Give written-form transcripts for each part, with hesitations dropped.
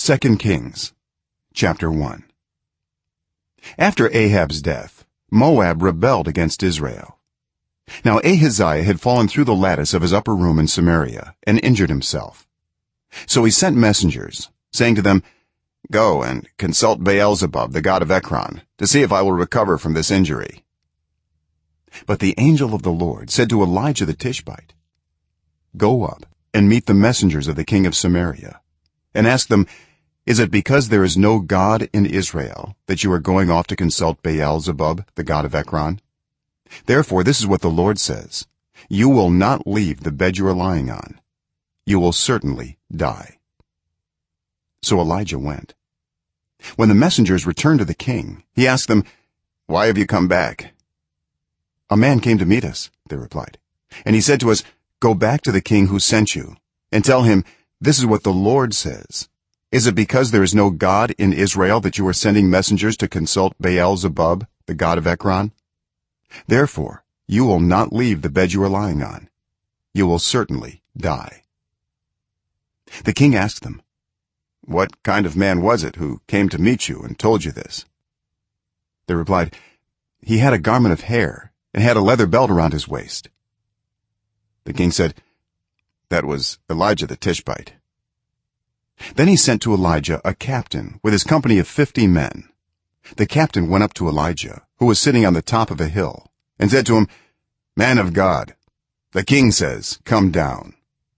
2 Kings chapter 1. After Ahab's death, Moab rebelled against Israel. Now Ahaziah had fallen through the lattice of his upper room in Samaria and injured himself. So he sent messengers, saying to them, "Go and consult Baal-zebub, the god of Ekron, to see if I will recover from this injury." But the angel of the Lord said to Elijah the Tishbite, "Go up and meet the messengers of the king of Samaria, and ask them, is it because there is no god in Israel that you are going off to consult Baal-zebub, the god of Ekron? Therefore this is what the Lord says, you will not leave the bed you are lying on. You will certainly die." So Elijah went. When the messengers returned to the king, he asked them, "Why have you come back?" "A man came to meet us," they replied, "and he said to us, 'Go back to the king who sent you and tell him, this is what the Lord says, is it because there is no god in Israel that you are sending messengers to consult Baal-zebub, the god of Ekron? Therefore you will not leave the bed you are lying on. You will certainly die." The king asked them, "What kind of man was it who came to meet you and told you this?" They replied, "He had a garment of hair and had a leather belt around his waist." The king said, "That was Elijah the Tishbite." Then he sent to Elijah a captain with his company of 50 men. The captain went up to Elijah, who was sitting on the top of a hill, and said to him, "Man of God, the king says, come down."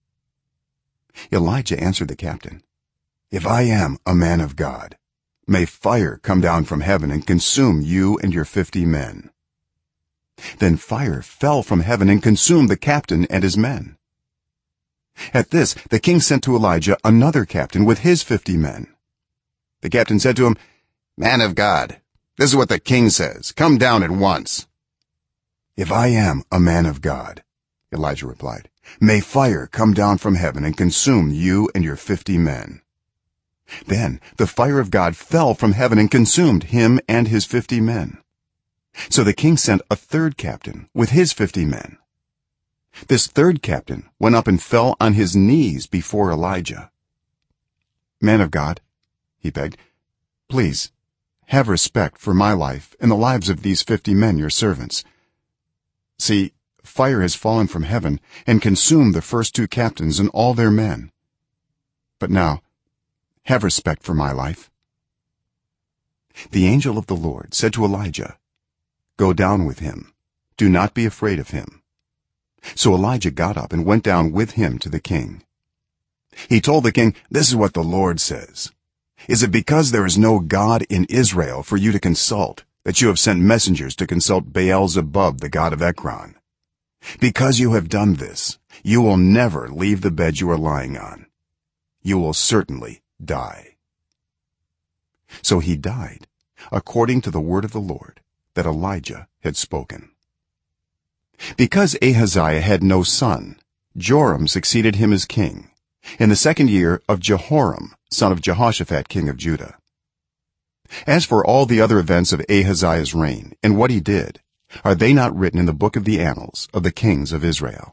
Elijah answered the captain, "If I am a man of God, may fire come down from heaven and consume you and your 50 men." Then fire fell from heaven and consumed the captain and his men. At this the king sent to Elijah another captain with his 50 men. The captain said to him, "Man of God, this is what the king says, come down at once." "If I am a man of God," Elijah replied, "may fire come down from heaven and consume you and your 50 men." Then the fire of God fell from heaven and consumed him and his 50 men. So the king sent a third captain with his 50 men. This third captain went up and fell on his knees before Elijah. "Man of God," he begged, "please have respect for my life and the lives of these 50 men, your servants. See, fire has fallen from heaven and consumed the first 2 captains and all their men. But now have respect for my life." The angel of the Lord said to Elijah, "Go down with him. Do not be afraid of him." So Elijah got up and went down with him to the king. He told the king, "This is what the Lord says, is it because there is no god in Israel for you to consult that you have sent messengers to consult Baal-zebub, the god of Ekron? Because you have done this, you will never leave the bed you are lying on. You will certainly die." So he died according to the word of the Lord that Elijah had spoken. Because Ahaziah had no son, Joram succeeded him as king in the 2nd year of Jehoram, son of Jehoshaphat, king of Judah. As for all the other events of Ahaziah's reign and what he did, are they not written in the book of the annals of the kings of Israel?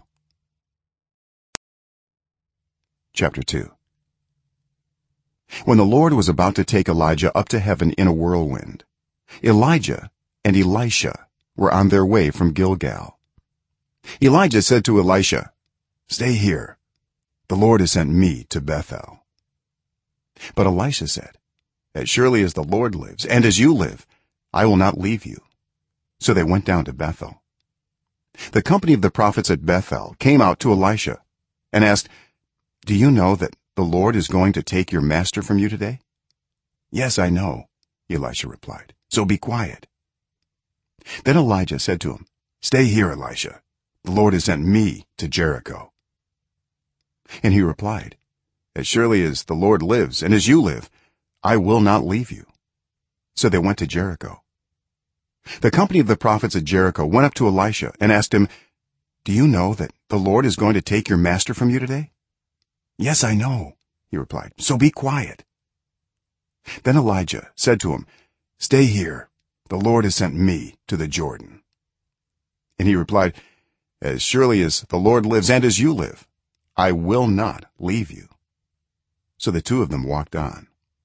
Chapter 2. When the Lord was about to take Elijah up to heaven in a whirlwind, Elijah and Elisha were on their way from Gilgal. Elijah said to Elisha, "Stay here. The Lord has sent me to Bethel." But Elisha said, "As surely as the Lord lives and as you live, I will not leave you." So they went down to Bethel. The company of the prophets at Bethel came out to Elisha and asked, "Do you know that the Lord is going to take your master from you today?" "Yes, I know," Elisha replied, "so be quiet." Then Elijah said to him, "Stay here, Elisha. The Lord has sent me to Jericho." And he replied, "As surely as the Lord lives and as you live, I will not leave you." So they went to Jericho. The company of the prophets at Jericho went up to Elisha and asked him, "Do you know that the Lord is going to take your master from you today?" "Yes, I know," he replied, "so be quiet." Then Elijah said to him, "Stay here. The Lord has sent me to the Jordan." And he replied, "As surely as the Lord lives and as you live, I will not leave you." So the 2 of them walked on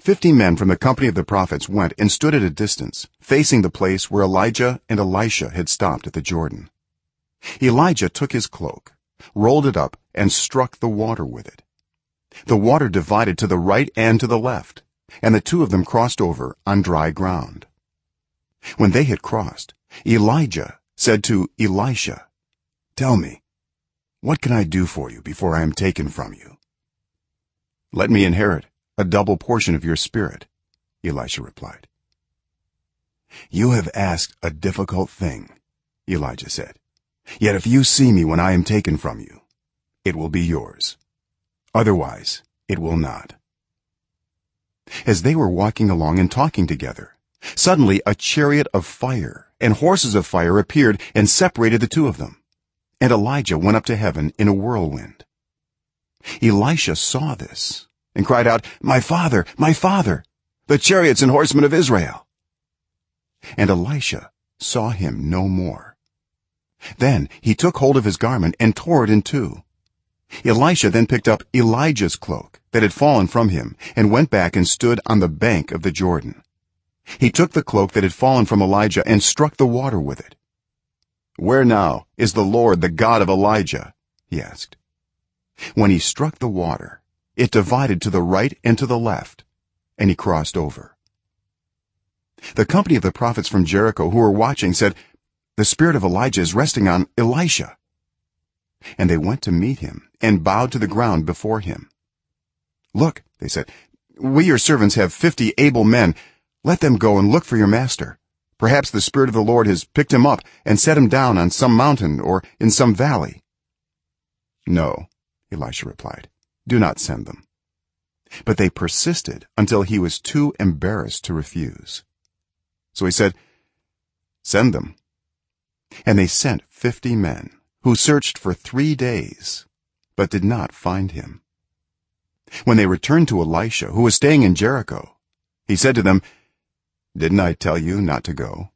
50 men from the company of the prophets went and stood at a distance facing the place where Elijah and Elisha had stopped at the Jordan. Elijah took his cloak, rolled it up, and struck the water with it. The water divided to the right and to the left, and the two of them crossed over on dry ground. When they had crossed, Elijah said to Elisha, "Tell me, what can I do for you before I am taken from you?" "Let me inherit a double portion of your spirit," Elisha replied. "You have asked a difficult thing," Elijah said. "Yet if you see me when I am taken from you, it will be yours. Otherwise it will not." As they were walking along and talking together, suddenly a chariot of fire and horses of fire appeared and separated the two of them, and Elijah went up to heaven in a whirlwind. Elisha saw this and cried out, my father, the chariots and horsemen of Israel!" And Elisha saw him no more. Then he took hold of his garment and tore it in two. Elisha then picked up Elijah's cloak that had fallen from him and went back and stood on the bank of the Jordan. He took the cloak that had fallen from Elijah and struck the water with it. "Where now is the Lord, the God of Elijah?" he asked. When he struck the water, it divided to the right and to the left, and he crossed over. The company of the prophets from Jericho who were watching said, "The spirit of Elijah is resting on Elisha." And they went to meet him and bowed to the ground before him. "Look," they said, "we your servants have 50 able men. Let them go and look for your master. Perhaps the spirit of the Lord has picked him up and set him down on some mountain or in some valley." "No," Elisha replied, "do not send them." But they persisted until he was too embarrassed to refuse. So he said, "Send them." And they sent 50 men, who searched for 3 days but did not find him. When they returned to Elisha, who was staying in Jericho, he said to them, "Didn't I tell you not to go?"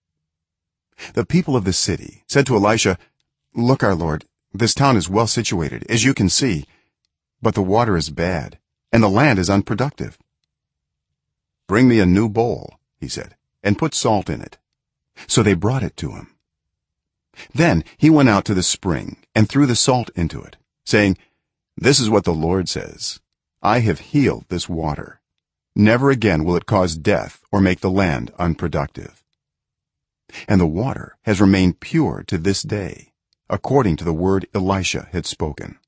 The people of the city said to Elisha, "Look, our lord, this town is well situated, as you can see, but the water is bad and the land is unproductive." "Bring me a new bowl," he said, "and put salt in it." So they brought it to him. Then he went out to the spring and threw the salt into it, saying, "This is what the Lord says, I have healed this water. Never again will it cause death or make the land unproductive." And the water has remained pure to this day, according to the word Elisha had spoken.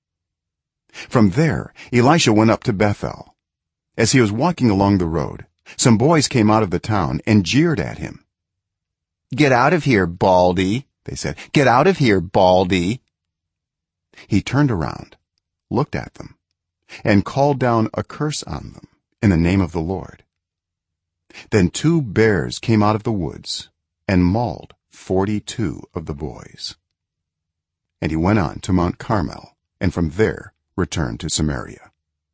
From there Elisha went up to Bethel. As he was walking along the road, some boys came out of the town and jeered at him. "Get out of here, Baldy," they said. "Get out of here, Baldy." He turned around, looked at them, and called down a curse on them in the name of the Lord. Then 2 bears came out of the woods and mauled 42 of the boys. And he went on to Mount Carmel, and from there returned to Samaria.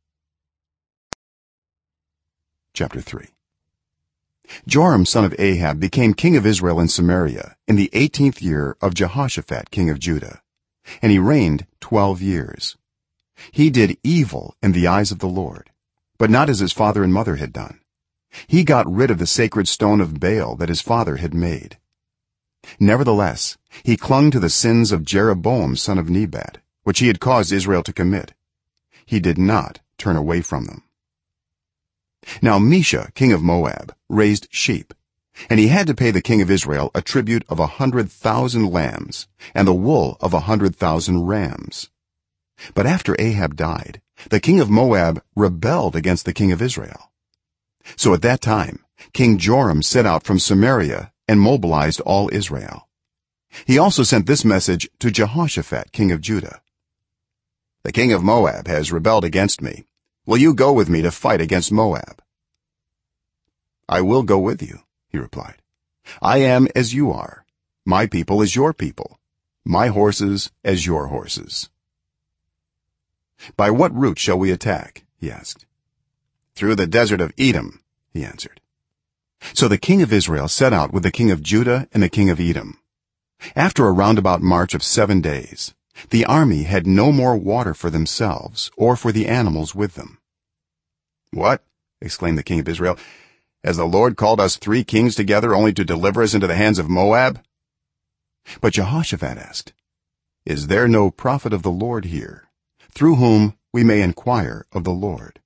Chapter 3. Joram son of Ahab became king of Israel in Samaria in the 18th year of Jehoshaphat king of Judah, and he reigned 12 years. He did evil in the eyes of the Lord, but not as his father and mother had done. He got rid of the sacred stone of Baal that his father had made. Nevertheless, he clung to the sins of Jeroboam son of Nebat, which he had caused Israel to commit. He did not turn away from them. Now Mesha king of Moab raised sheep, and he had to pay the king of Israel a tribute of 100,000 lambs and the wool of 100,000 rams. But after Ahab died, the king of Moab rebelled against the king of Israel. So at that time King Joram set out from Samaria and mobilized all Israel. He also sent this message to Jehoshaphat king of Judah: "The king of Moab has rebelled against me. Will you go with me to fight against Moab?" "I will go with you," he replied. "I am as you are, my people as your people, my horses as your horses." "By what route shall we attack?" he asked. "Through the desert of Edom," he answered. So the king of Israel set out with the king of Judah and the king of Edom. After a roundabout march of 7 days, the army had no more water for themselves or for the animals with them. "What?" exclaimed the king of Israel. "Has the Lord called us 3 kings together only to deliver us into the hands of Moab?" But Jehoshaphat asked, "Is there no prophet of the Lord here, through whom we may inquire of the Lord?"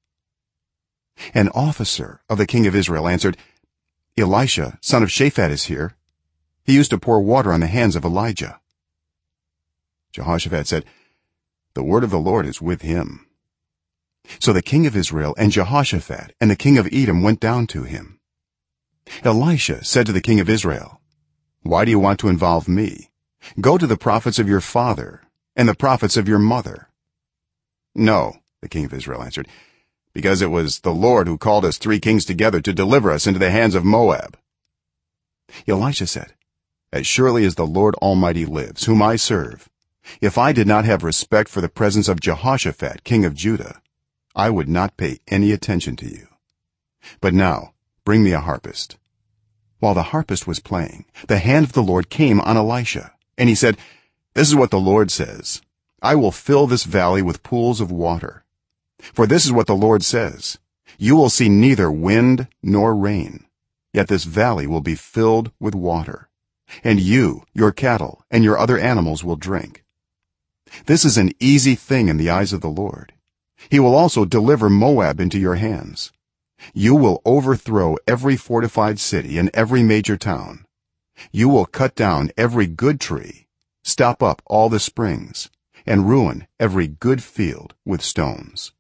An officer of the king of Israel answered, "Elisha son of Shaphat is here. He used to pour water on the hands of Elijah." Jehoshaphat said, "The word of the Lord is with him." So the king of Israel and Jehoshaphat and the king of Edom went down to him. Elisha said to the king of Israel, "Why do you want to involve me? Go to the prophets of your father and the prophets of your mother." "No," the king of Israel answered, "because it was the Lord who called us 3 kings together to deliver us into the hands of Moab." Elisha said, "As surely as the Lord Almighty lives, whom I serve, if I did not have respect for the presence of Jehoshaphat king of Judah, I would not pay any attention to you. But now bring me a harpist." While the harpist was playing, the hand of the Lord came on Elisha, and he said, "This is what the Lord says, I will fill this valley with pools of water. For this is what the Lord says, you will see neither wind nor rain, yet this valley will be filled with water, and you, your cattle, and your other animals will drink. This is an easy thing in the eyes of the Lord. He will also deliver Moab into your hands. You will overthrow every fortified city and every major town. You will cut down every good tree, stop up all the springs, and ruin every good field with stones."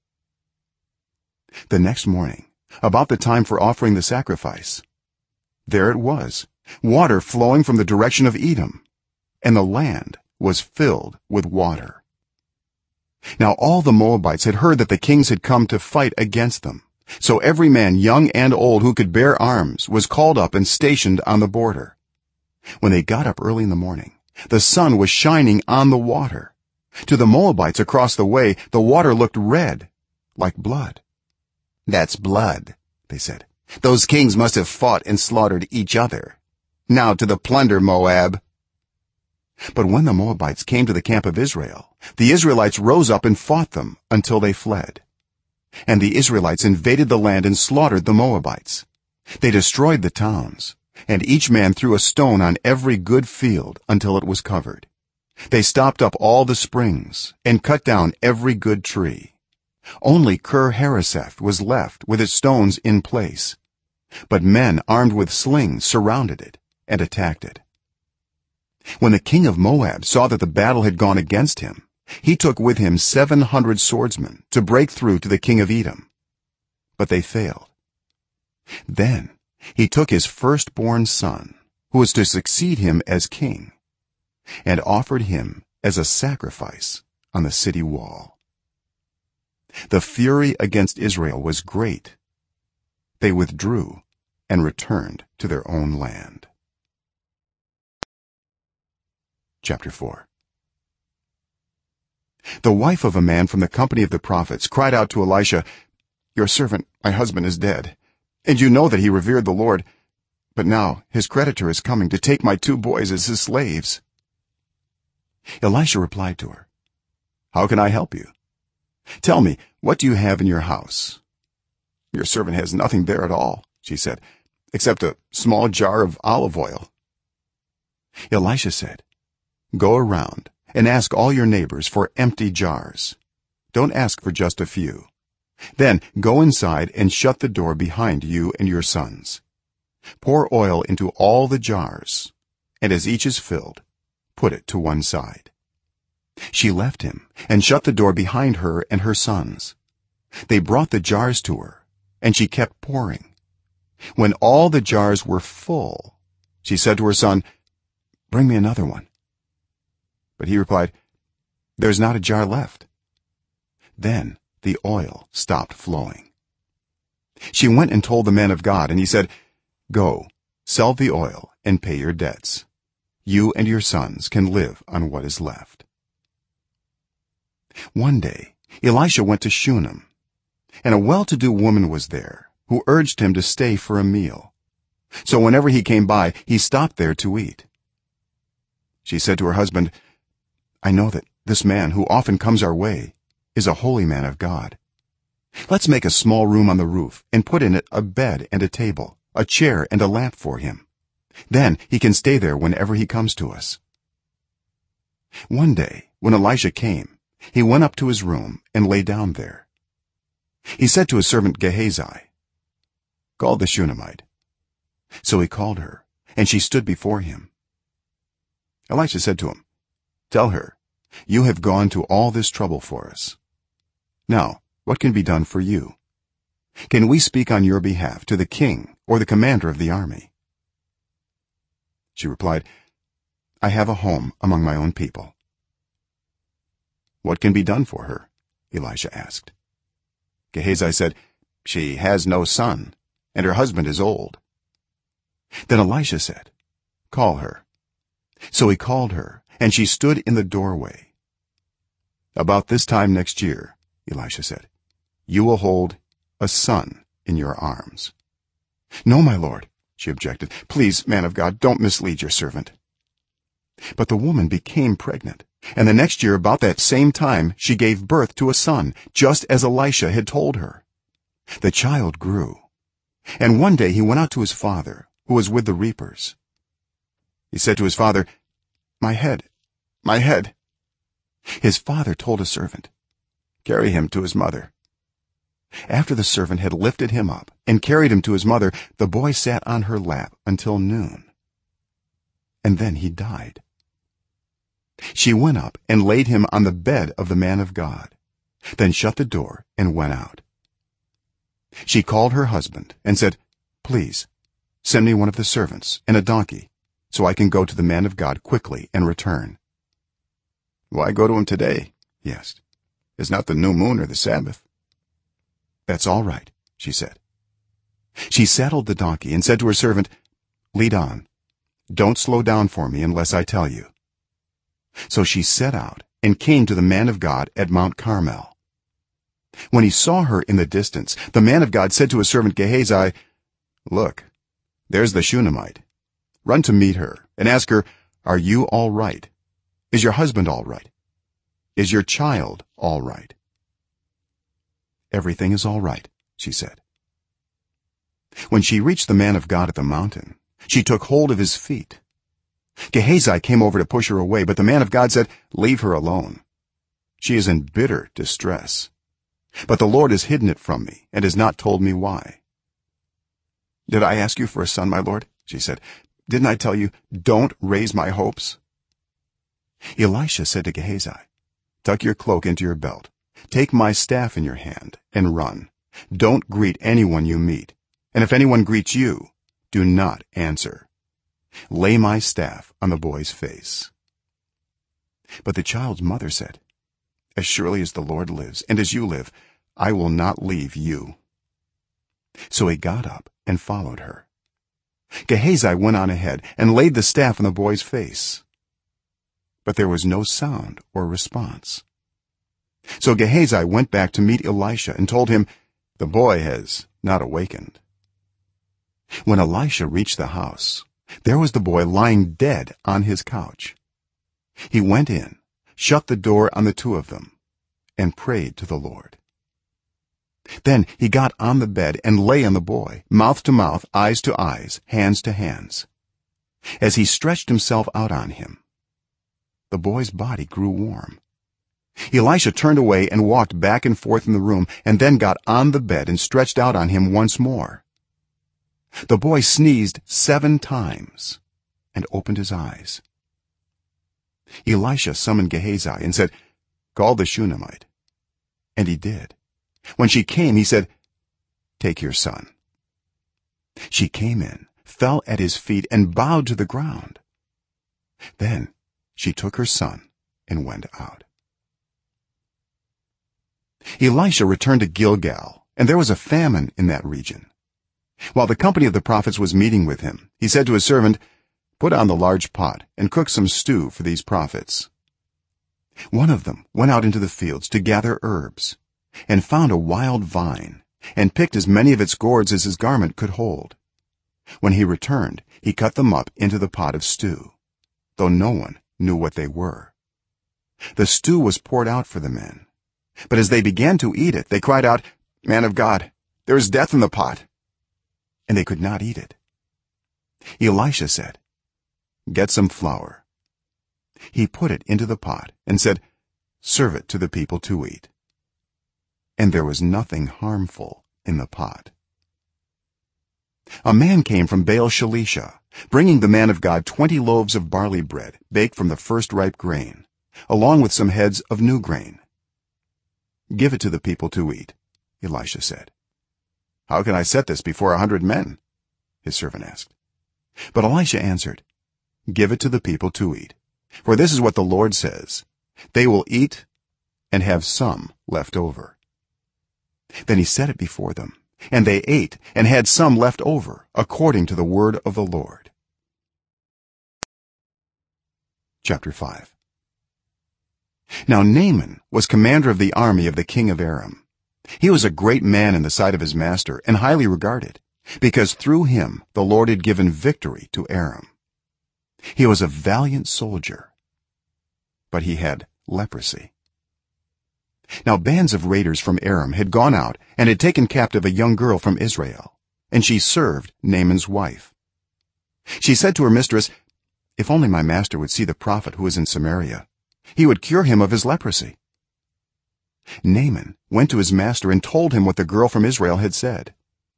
The next morning, about the time for offering the sacrifice, there it was, water flowing from the direction of Edom, and the land was filled with water. Now all the Moabites had heard that the kings had come to fight against them, so every man, young and old, who could bear arms was called up and stationed on the border. When they got up early in the morning, the sun was shining on the water. To the Moabites across the way, the water looked red, like blood. "That's blood," they said. "Those kings must have fought and slaughtered each other. Now to the plunder, Moab." But when the Moabites came to the camp of Israel, the Israelites rose up and fought them until they fled. And the Israelites invaded the land and slaughtered the Moabites. They destroyed the towns, and each man threw a stone on every good field until it was covered. They stopped up all the springs and cut down every good tree. Only Kir-Hareseth was left with its stones in place, but men armed with slings surrounded it and attacked it. When the king of Moab saw that the battle had gone against him, he took with him 700 swordsmen to break through to the king of Edom, but they failed. Then he took his firstborn son, who was to succeed him as king, and offered him as a sacrifice on the city wall. The fury against Israel was great. They withdrew and returned to their own land. Chapter 4. The wife of a man from the company of the prophets cried out to Elisha, "Your servant, my husband, is dead, and you know that he revered the Lord, but now his creditor is coming to take my 2 boys as his slaves." Elisha replied to her, "How can I help you? Tell me, what do you have in your house?" "Your servant has nothing there at all," she said, "except a small jar of olive oil." Elisha said, "Go around and ask all your neighbors for empty jars. Don't ask for just a few. Then go inside and shut the door behind you and your sons. Pour oil into all the jars, and as each is filled, put it to one side." She left him and shut the door behind her and her sons. They brought the jars to her, and she kept pouring. When all the jars were full, she said to her son, "Bring me another one." But he replied, "There's not a jar left." Then the oil stopped flowing. She went and told the man of God, and he said, "Go, sell the oil and pay your debts. You and your sons can live on what is left." One day Elisha went to Shunem, and a well-to-do woman was there who urged him to stay for a meal. So whenever he came by, he stopped there to eat. She said to her husband, "I know that this man who often comes our way is a holy man of God. let's make a small room on the roof and put in it a bed and a table, a chair and a lamp for him. Then he can stay there whenever he comes to us." One day when Elisha came, he went up to his room and lay down there. He said to his servant Gehazi, "Call the Shunammite." So he called her, and she stood before him. Elisha said to him, "Tell her, you have gone to all this trouble for us. Now what can be done for you? Can we speak on your behalf to the king or the commander of the army?" She replied, "I have a home among my own people." "What can be done for her?" Elisha asked. Gehazi said, "She has no son, and her husband is old." Then Elisha said, "Call her." So he called her, and she stood in the doorway. "About this time next year," Elisha said, "you will hold a son in your arms." "No, my lord," she objected. "Please, man of God, don't mislead your servant." But the woman became pregnant, and the next year about that same time she gave birth to a son, just as Elisha had told her. The child grew, and one day he went out to his father, who was with the reapers. He said to his father, "My head, my head." His father told a servant, "Carry him to his mother." After the servant had lifted him up and carried him to his mother, the boy sat on her lap until noon, and then he died. She went up and laid him on the bed of the man of God, then shut the door and went out. She called her husband and said, "Please send me one of the servants and a donkey, so I can go to the man of God quickly and return." "Why go to him today?" he asked. "It's not the new moon or the Sabbath." "That's all right," she said. She saddled the donkey and said to her servant, "Lead on. Don't slow down for me unless I tell you." So she set out and came to the man of God at Mount Carmel. When he saw her in the distance, the man of God said to his servant Gehazi, "Look, there's the Shunammite. Run to meet her and ask her, 'Are you all right? Is your husband all right? Is your child all right?'" "Everything is all right," she said. When she reached the man of God at the mountain, she took hold of his feet. Gehazi came over to push her away, but the man of God said, "Leave her alone. She is in bitter distress, but the Lord has hidden it from me and has not told me why." "Did I ask you for a son, my lord?" she said. "Didn't I tell you, don't raise my hopes?" Elisha said to Gehazi, "Tuck your cloak into your belt, take my staff in your hand and run. Don't greet anyone you meet, and if anyone greets you, do not answer. Lay my staff on the boy's face." But the child's mother said, "As surely as the Lord lives and as you live, I will not leave you." So he got up and followed her. Gehazi went on ahead and laid the staff on the boy's face, but there was no sound or response. So Gehazi went back to meet Elisha and told him, "The boy has not awakened." When Elisha reached the house, there was the boy lying dead on his couch. He went in, shut the door on the two of them, and prayed to the Lord. Then he got on the bed and lay on the boy, mouth to mouth, eyes to eyes, hands to hands. As he stretched himself out on him, the boy's body grew warm. Elisha turned away and walked back and forth in the room, and then got on the bed and stretched out on him once more. The boy sneezed 7 times and opened his eyes. Elisha summoned Gehazi and said, "Call the Shunammite." And he did. When she came, he said, "Take your son." She came in, fell at his feet, and bowed to the ground. Then she took her son and went out. Elisha returned to Gilgal, and there was a famine in that region. While the company of the prophets was meeting with him, he said to his servant, "Put on the large pot and cook some stew for these prophets." One of them went out into the fields to gather herbs and found a wild vine and picked as many of its gourds as his garment could hold. When he returned, he cut them up into the pot of stew, though no one knew what they were. The stew was poured out for the men, but as they began to eat it, they cried out, "Man of God, there is death in the pot." And they could not eat it. Elisha said, "Get some flour." He put it into the pot and said, "Serve it to the people to eat." And there was nothing harmful in the pot. A man came from Baal-shalisha, bringing the man of God 20 loaves of barley bread baked from the first ripe grain, along with some heads of new grain. "Give it to the people to eat," Elisha said. "How can I set this before 100 men?" his servant asked. But Elisha answered, "Give it to the people to eat, for this is what the Lord says, they will eat and have some left over." Then he set it before them, and they ate and had some left over, according to the word of the Lord. Chapter 5. Now Naaman was commander of the army of the king of Aram. He was a great man in the sight of his master and highly regarded, because through him the Lord had given victory to Aram. He was a valiant soldier, but he had leprosy. Now bands of raiders from Aram had gone out and had taken captive a young girl from Israel, and she served Naaman's wife. She said to her mistress, "If only my master would see the prophet who is in Samaria, he would cure him of his leprosy." Naaman went to his master and told him what the girl from Israel had said.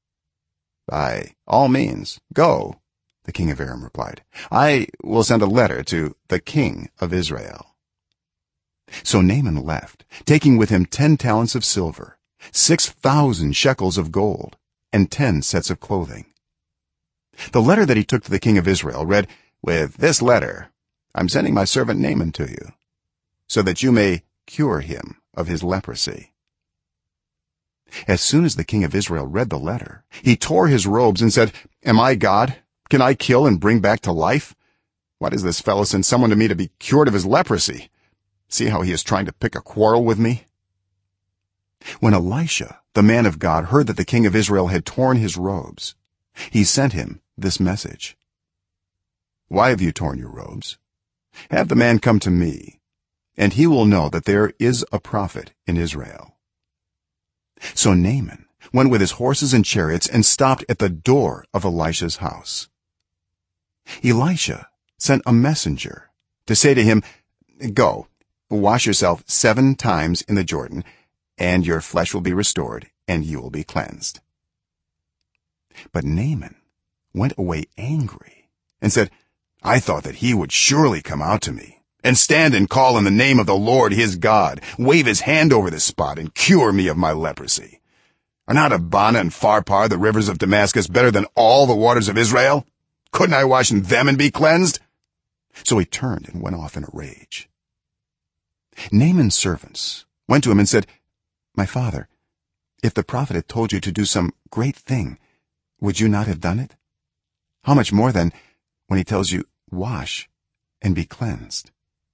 "By all means, go," the king of Aram replied. "I will send a letter to the king of Israel." So Naaman left, taking with him 10 talents of silver, 6,000 shekels of gold, and 10 sets of clothing. The letter that he took to the king of Israel read, "With this letter I'm sending my servant Naaman to you, so that you may cure him of his leprosy." As soon as the king of Israel read the letter, he tore his robes and said, "Am I God? Can I kill and bring back to life? Why does this fellow send someone to me to be cured of his leprosy? See how he is trying to pick a quarrel with me?" When Elisha the man of God heard that the king of Israel had torn his robes, he sent him this message: "Why have you torn your robes? Have the man come to me, and he will know that there is a prophet in Israel." So Naaman went with his horses and chariots and stopped at the door of Elisha's house. Elisha sent a messenger to say to him, "Go, wash yourself 7 times in the Jordan, and your flesh will be restored and you will be cleansed." But Naaman went away angry and said, "I thought that he would surely come out to me and stand and call in the name of the Lord his God, wave his hand over the spot and cure me of my leprosy. Are not Abana and Pharpar, the rivers of Damascus, better than all the waters of Israel? Couldn't I wash in them and be cleansed?" So he turned and went off in a rage. Naaman's servants went to him and said, "My father, if the prophet had told you to do some great thing, would you not have done it? How much more then when he tells you, 'Wash and be cleansed'?"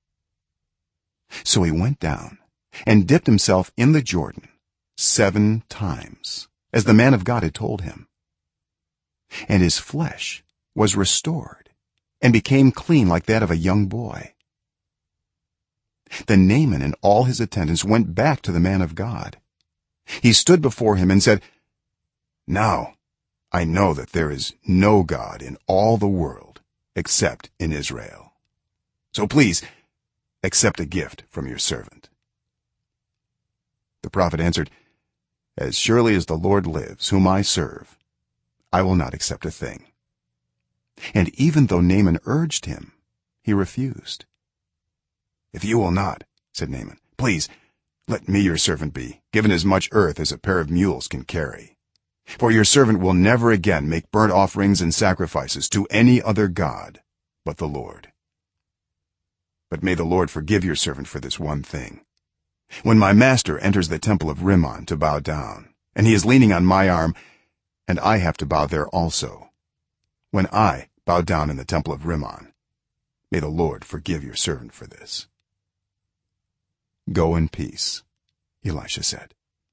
So he went down and dipped himself in the Jordan 7 times, as the man of God had told him, and his flesh was restored and became clean like that of a young boy. Then Naaman and all his attendants went back to the man of God. He stood before him and said, "Now I know that there is no God in all the world except in Israel. So please accept a gift from your servant." The prophet answered, "As surely as the Lord lives, whom I serve, I will not accept a thing." And even though Naaman urged him, he refused. "If you will not," said Naaman, "please let me your servant be given as much earth as a pair of mules can carry, for your servant will never again make burnt offerings and sacrifices to any other god but the Lord. But may the Lord forgive your servant for this one thing. When my master enters the temple of Rimmon to bow down, and he is leaning on my arm, and I have to bow there also, when I bow down in the temple of Rimmon, may the Lord forgive your servant for this." "Go in peace," Elisha said.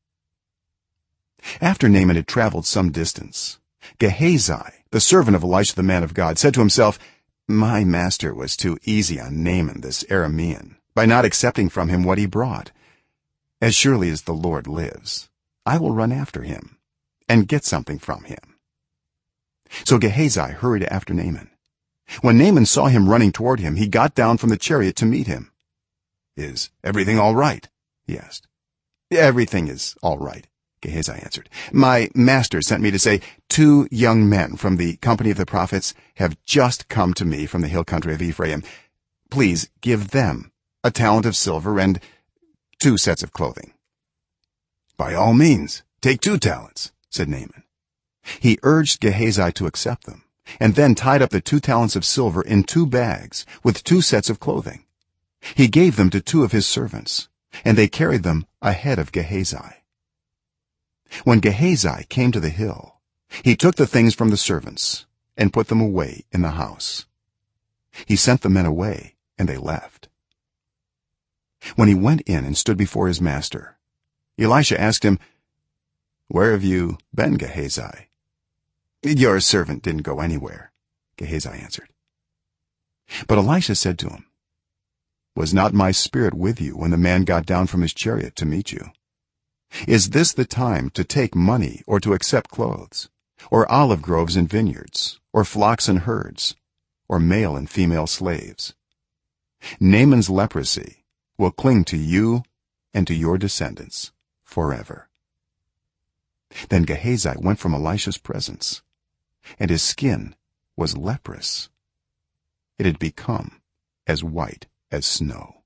After Naaman had traveled some distance, Gehazi, the servant of Elisha the man of God, said to himself, "My master was too easy on Naaman this Aramean by not accepting from him what he brought. As surely as the Lord lives, I will run after him and get something from him." So Gehazi hurried after Naaman. When Naaman saw him running toward him, he got down from the chariot to meet him. "Is everything all right?" he asked. "Everything is all right," Gehazi answered. "My master sent me to say, 2 young men from the company of the prophets have just come to me from the hill country of Ephraim. Please give them a talent of silver and 2 sets of clothing." "By all means, take 2 talents," said Naaman. He urged Gehazi to accept them, and then tied up the 2 talents of silver in 2 bags with 2 sets of clothing. He gave them to 2 of his servants, and they carried them ahead of Gehazi. When Gehazi came to the hill, he took the things from the servants and put them away in the house. He sent the men away, and they left. When he went in and stood before his master, Elisha asked him, "Where have you been, Gehazi?" "Your servant didn't go anywhere," Gehazi answered. But Elisha said to him, "Was not my spirit with you when the man got down from his chariot to meet you? Is this the time to take money or to accept clothes, or olive groves and vineyards, or flocks and herds, or male and female slaves? Naaman's leprosy will cling to you and to your descendants forever." Then Gehazi went from Elisha's presence, and his skin was leprous. It had become as white as snow.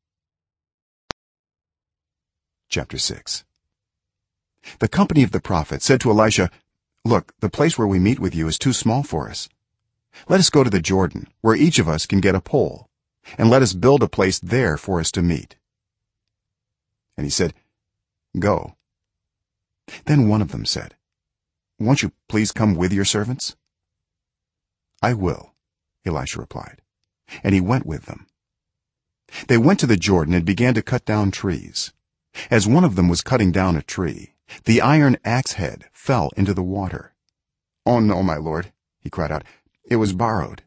Chapter 6. The company of the prophets said to Elisha, "Look, the place where we meet with you is too small for us. Let us go to the Jordan, where each of us can get a pole, and let us build a place there for us to meet." And he said, "Go." Then one of them said, "Won't you please come with your servants?" "I will," Elisha replied, and he went with them. They went to the Jordan and began to cut down trees. As one of them was cutting down a tree, the iron axe head fell into the water. "Oh no, my lord," he cried out, "it was borrowed."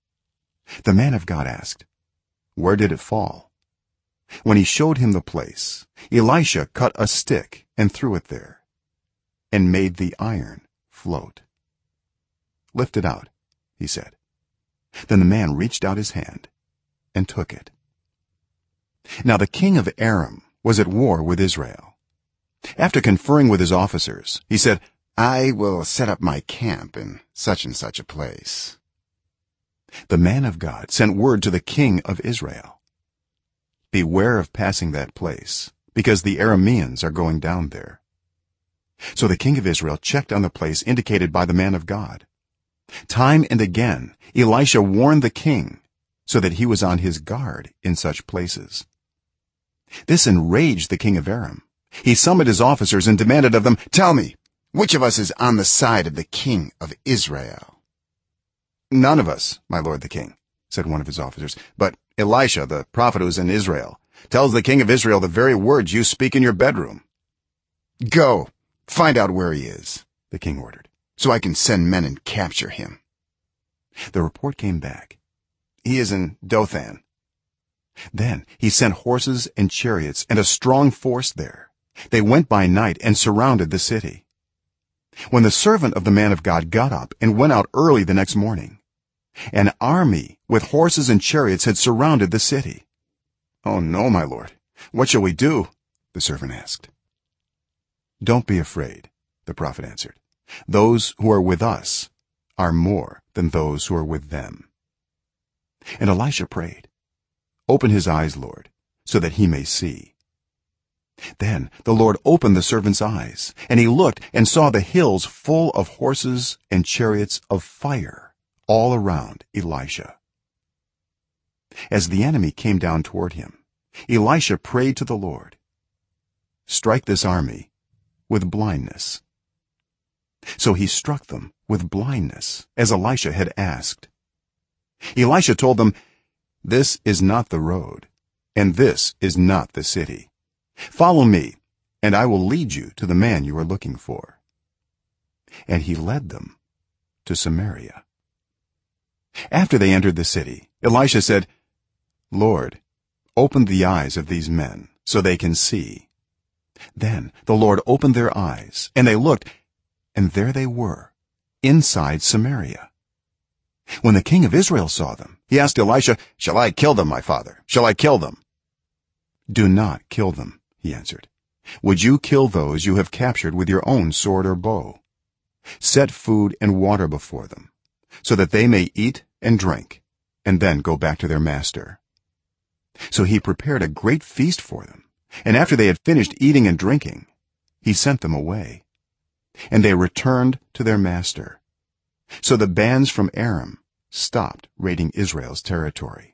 The man of God asked, "Where did it fall?" When he showed him the place, Elisha cut a stick and threw it there, and made the iron float. "Lift it out," he said. Then the man reached out his hand and took it. Now the king of Aram was at war with Israel. After conferring with his officers, he said, "I will set up my camp in such and such a place." The man of God sent word to the king of Israel, "Beware of passing that place, because the Arameans are going down there." So the king of Israel checked on the place indicated by the man of God. Time and again Elisha warned the king, so that he was on his guard in such places. This enraged the king of Aram. He summoned his officers and demanded of them, "Tell me, which of us is on the side of the king of Israel?" "None of us, my lord the king," said one of his officers, "but Elisha, the prophet who is in Israel, tells the king of Israel the very words you speak in your bedroom." "Go, find out where he is," the king ordered, "so I can send men and capture him." The report came back, "He is in Dothan." Then he sent horses and chariots and a strong force there. They went by night and surrounded the city. When the servant of the man of God got up and went out early the next morning, an army with horses and chariots had surrounded the city. "Oh no, my lord, what shall we do?" the servant asked. "Don't be afraid," the prophet answered. "Those who are with us are more than those who are with them." And Elisha prayed, "Open his eyes, Lord, so that he may see." Then the Lord opened the servant's eyes, and he looked and saw the hills full of horses and chariots of fire all around Elisha. As the enemy came down toward him, Elisha prayed to the Lord, "Strike this army with blindness." So he struck them with blindness, as Elisha had asked. Elisha told them, "This is not the road, and this is not the city. Follow me, and I will lead you to the man you are looking for." And he led them to Samaria. After they entered the city, Elisha said, "Lord, open the eyes of these men so they can see." then the lord opened their eyes, and they looked, and there they were inside Samaria. When the king of Israel saw them, he asked Elisha, "Shall I kill them, my father? Shall I kill them?" "Do not kill them," he answered. "Would you kill those you have captured with your own sword or bow? Set food and water before them, so that they may eat and drink, and then go back to their master." So he prepared a great feast for them, and after they had finished eating and drinking, he sent them away, and they returned to their master. So the bands from Aram stopped raiding Israel's territory.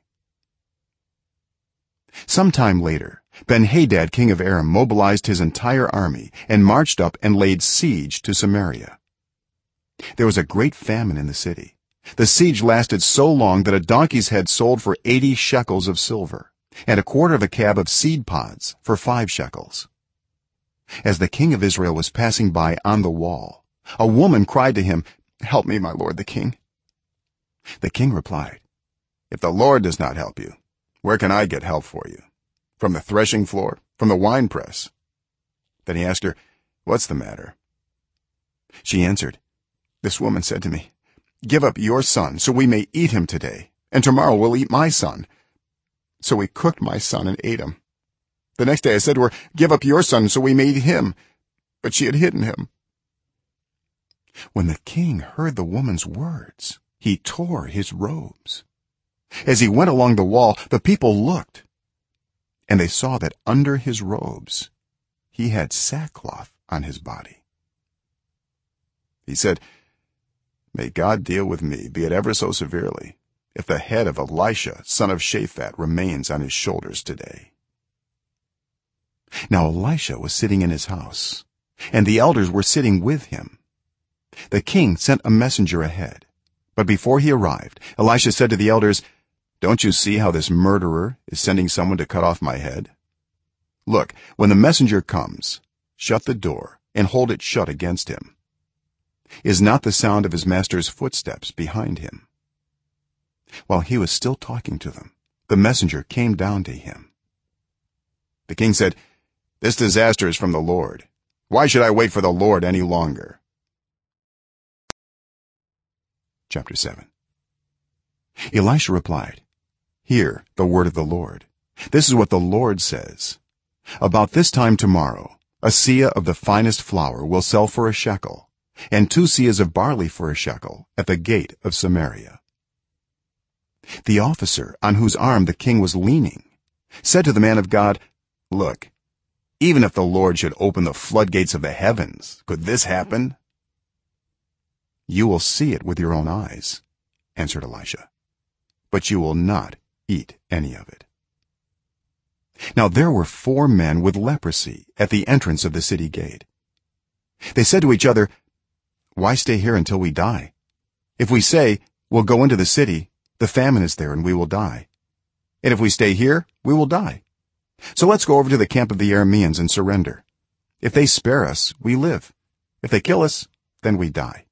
Sometime later, Ben-Hadad, king of Aram, mobilized his entire army and marched up and laid siege to Samaria. There was a great famine in the city. The siege lasted so long that a donkey's head sold for 80 shekels of silver, and a quarter of a cab of seed pods for 5 shekels. As the king of Israel was passing by on the wall, a woman cried to him, "Help me, my lord the king." The king replied, "If the lord does not help you, where can I get help for you? From the threshing floor? From the winepress?" Then he asked her, "What's the matter?" She answered, "This woman said to me, 'Give up your son so we may eat him today, and tomorrow we'll eat my son.' So we cooked my son and ate him. The next day I said to her, 'Give up your son so we may eat him,' but she had hidden him." When the king heard the woman's words, he tore his robes. As he went along the wall, the people looked, and they saw that under his robes he had sackcloth on his body. He said, "May God deal with me, be it ever so severely, if the head of Elisha son of Shaphat remains on his shoulders today." Now Elisha was sitting in his house, and the elders were sitting with him. The king sent a messenger ahead, but before he arrived, Elisha said to the elders, "Don't you see how this murderer is sending someone to cut off my head? Look, when the messenger comes, shut the door and hold it shut against him. Is not the sound of his master's footsteps behind him?" While he was still talking to them, the messenger came down to him. The king said, "This disaster is from the Lord. Why should I wait for the Lord any longer?" Chapter 7. Elisha replied, "Hear the word of the Lord. This is what the Lord says: About this time tomorrow, a seah of the finest flour will sell for a shekel, and 2 seahs of barley for a shekel at the gate of Samaria." The officer on whose arm the king was leaning said to the man of God, "Look, even if the Lord should open the floodgates of the heavens, could this happen?" "You will see it with your own eyes," answered Elisha, "but you will not eat any of it." Now there were 4 men with leprosy at the entrance of the city gate. They said to each other, "Why stay here until we die? If we say, 'We'll go into the city,' the famine is there and we will die. And if we stay here, we will die. So let's go over to the camp of the Arameans and surrender. If they spare us, we live. If they kill us, then we die."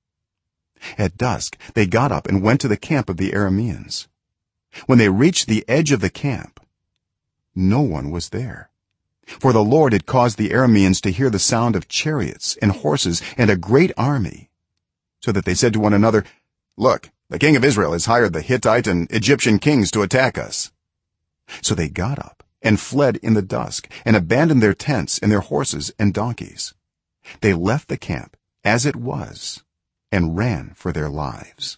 At dusk they got up and went to the camp of the Arameans. When they reached the edge of the camp, no one was there, for the Lord had caused the Arameans to hear the sound of chariots and horses and a great army, so that they said to one another, "Look, the king of Israel has hired the Hittite and Egyptian kings to attack us." So they got up and fled in the dusk and abandoned their tents and their horses and donkeys. They left the camp as it was and ran for their lives.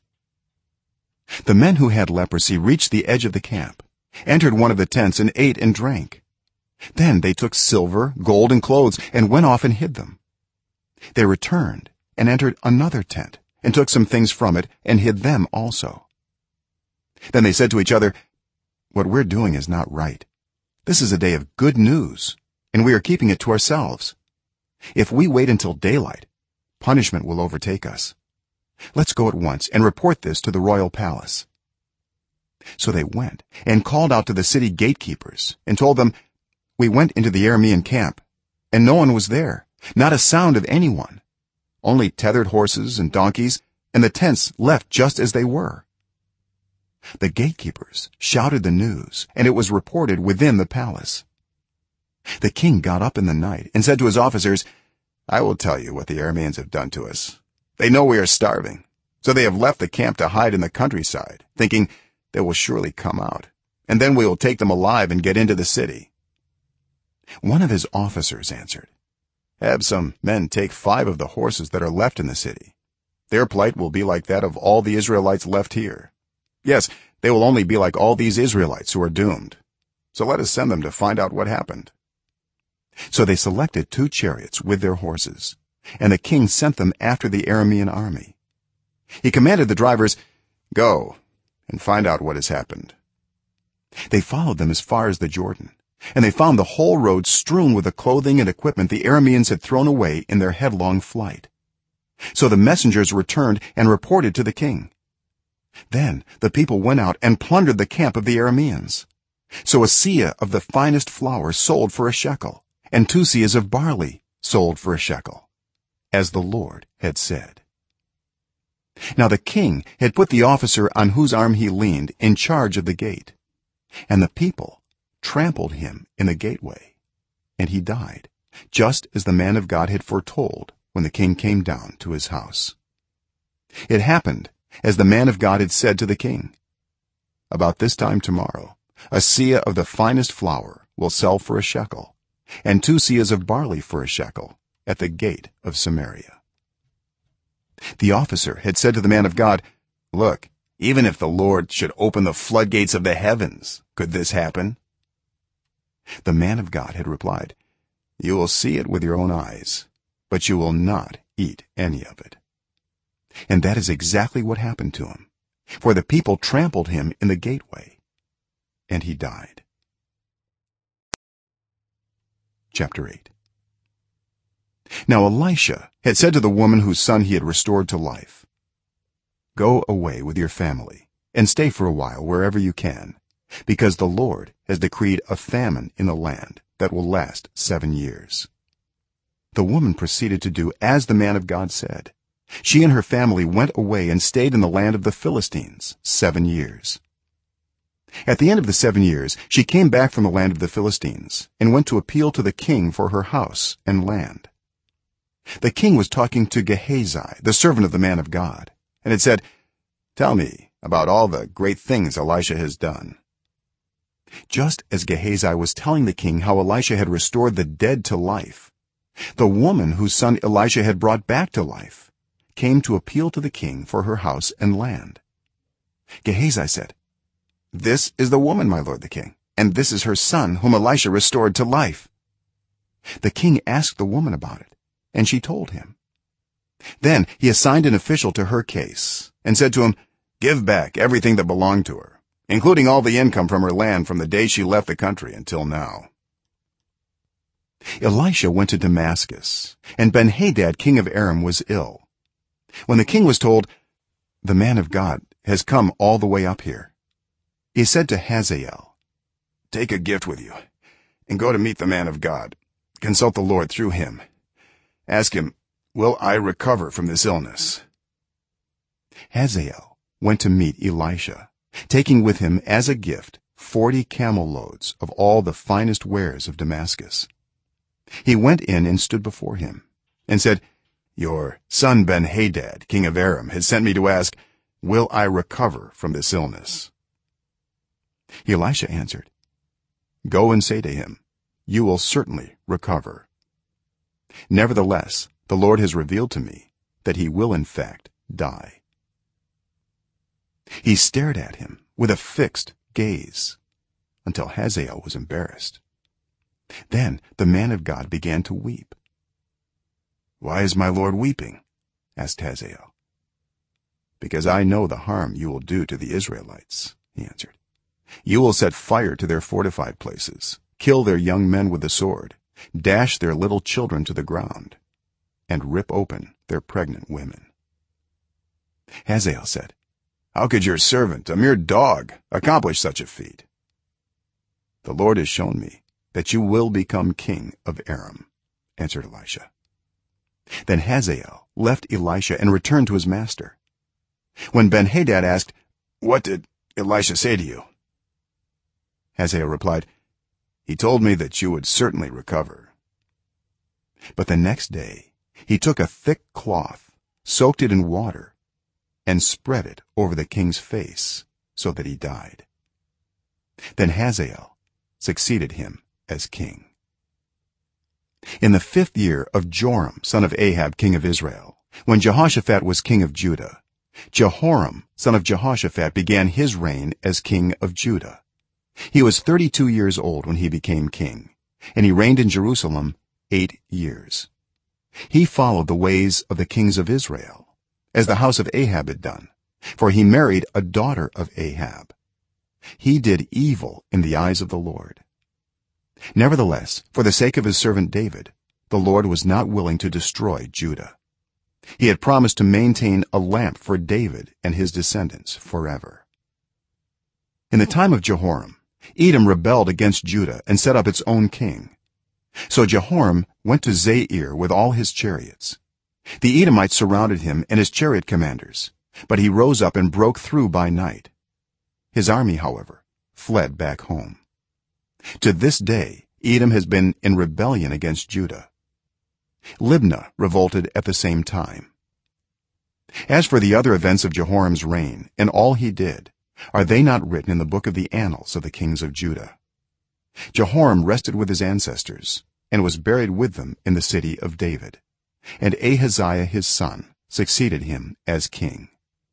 The men who had leprosy reached the edge of the camp, entered one of the tents, and ate and drank. Then they took silver, gold, and clothes and went off and hid them. They returned and entered another tent and took some things from it and hid them also. Then they said to each other, "What we're doing is not right. This is a day of good news, and we are keeping it to ourselves. If we wait until daylight, punishment will overtake us. Let's go at once and report this to the royal palace." So they went and called out to the city gatekeepers and told them, "We went into the Aramean camp, and no one was there, not a sound of anyone, only tethered horses and donkeys, and the tents left just as they were." The gatekeepers shouted the news, and it was reported within the palace. the king got up in the night and said to his officers, I will tell you what the Arameans have done to us. They know we are starving, so they have left the camp to hide in the countryside, thinking they will surely come out, and then we will take them alive and get into the city. One of his officers answered, have some men take 5 of the horses that are left in the city. Their plight will be like that of all the Israelites left here. Yes, they will only be like all these Israelites who are doomed. So let us send them to find out what happened. So they selected 2 chariots with their horses, and the king sent them after the Aramean army. He commanded the drivers, go and find out what has happened. They followed them as far as the Jordan, and they found the whole road strewn with the clothing and equipment the Arameans had thrown away in their headlong flight. So the messengers returned and reported to the king. Then the people went out and plundered the camp of the Arameans. So a seah of the finest flour sold for a shekel, and 2 seahs of barley sold for a shekel, as the Lord had said. Now the king had put the officer on whose arm he leaned in charge of the gate, and the people trampled him in the gateway, and he died, just as the man of God had foretold when the king came down to his house. It happened as the man of God had said to the king, about this time tomorrow a seah of the finest flour will sell for a shekel, and 2 seahs of barley for a shekel at the gate of Samaria. The officer had said to the man of God, look, even if the Lord should open the floodgates of the heavens, could this happen? The man of God had replied, you will see it with your own eyes, but you will not eat any of it. And that is exactly what happened to him, for the people trampled him in the gateway, and he died. Chapter 8. Now Elisha had said to the woman whose son he had restored to life, go away with your family and stay for a while wherever you can, because the Lord has decreed a famine in the land that will last 7 years. The woman proceeded to do as the man of God said. She and her family went away and stayed in the land of the Philistines 7 years. At the end of the 7 years she came back from the land of the Philistines and went to appeal to the king for her house and land. The king was talking to Gehazi, the servant of the man of God, and had said, tell me about all the great things Elisha has done. Just as Gehazi was telling the king how Elisha had restored the dead to life, the woman whose son Elisha had brought back to life came to appeal to the king for her house and land. Gehazi said, this is the woman, my lord the king, and this is her son whom Elisha restored to life. The king asked the woman about it, and she told him. Then he assigned an official to her case and said to him, give back everything that belonged to her, including all the income from her land from the day she left the country until now. Elisha went to Damascus, and Ben-Hadad king of Aram was ill. When the king was told, the man of God has come all the way up here, he said to Hazael, take a gift with you and go to meet the man of God. Consult the Lord through him. Ask him, will I recover from this illness? Hazael went to meet Elisha, taking with him as a gift 40 camel loads of all the finest wares of Damascus. He went in and stood before him and said, your son Ben-Hadad king of Aram has sent me to ask, will I recover from this illness? Elisha answered, go and say to him, you will certainly recover. Nevertheless, the Lord has revealed to me that he will in fact die. He stared at him with a fixed gaze until Hazael was embarrassed. Then the man of God began to weep. why is my lord weeping? asked Hazael. Because I know the harm you will do to the Israelites, he answered. You will set fire to their fortified places, kill their young men with the sword, dash their little children to the ground, and rip open their pregnant women. Hazael said, how could your servant, a mere dog, accomplish such a feat? The Lord has shown me that you will become king of Aram, answered Elisha. Then Hazael left Elisha and returned to his master. When Ben-Hadad asked, what did Elisha say to you? Hazael replied, he told me that you would certainly recover." But the next day he took a thick cloth, soaked it in water, and spread it over the king's face, so that he died. Then Hazael succeeded him as king. In the 5th year of Joram son of Ahab king of Israel, when Jehoshaphat was king of Judah, Jehoram son of Jehoshaphat began his reign as king of Judah. He was 32 years old when he became king, and he reigned in Jerusalem 8 years. He followed the ways of the kings of Israel, as the house of Ahab had done, for he married a daughter of Ahab. He did evil in the eyes of the Lord. Nevertheless, for the sake of his servant David, the Lord was not willing to destroy Judah. He had promised to maintain a lamp for David and his descendants forever. In the time of Jehoram, Edom rebelled against Judah and set up its own king. So Jehoram went to Zair with all his chariots. The Edomites surrounded him and his chariot commanders, but he rose up and broke through by night. His army, however, fled back home. To this day Edom has been in rebellion against Judah. Libnah revolted at the same time. As for the other events of Jehoram's reign and all he did, are they not written in the book of the annals of the kings of Judah? Jehoram rested with his ancestors and was buried with them in the city of David, and Ahaziah his son succeeded him as king.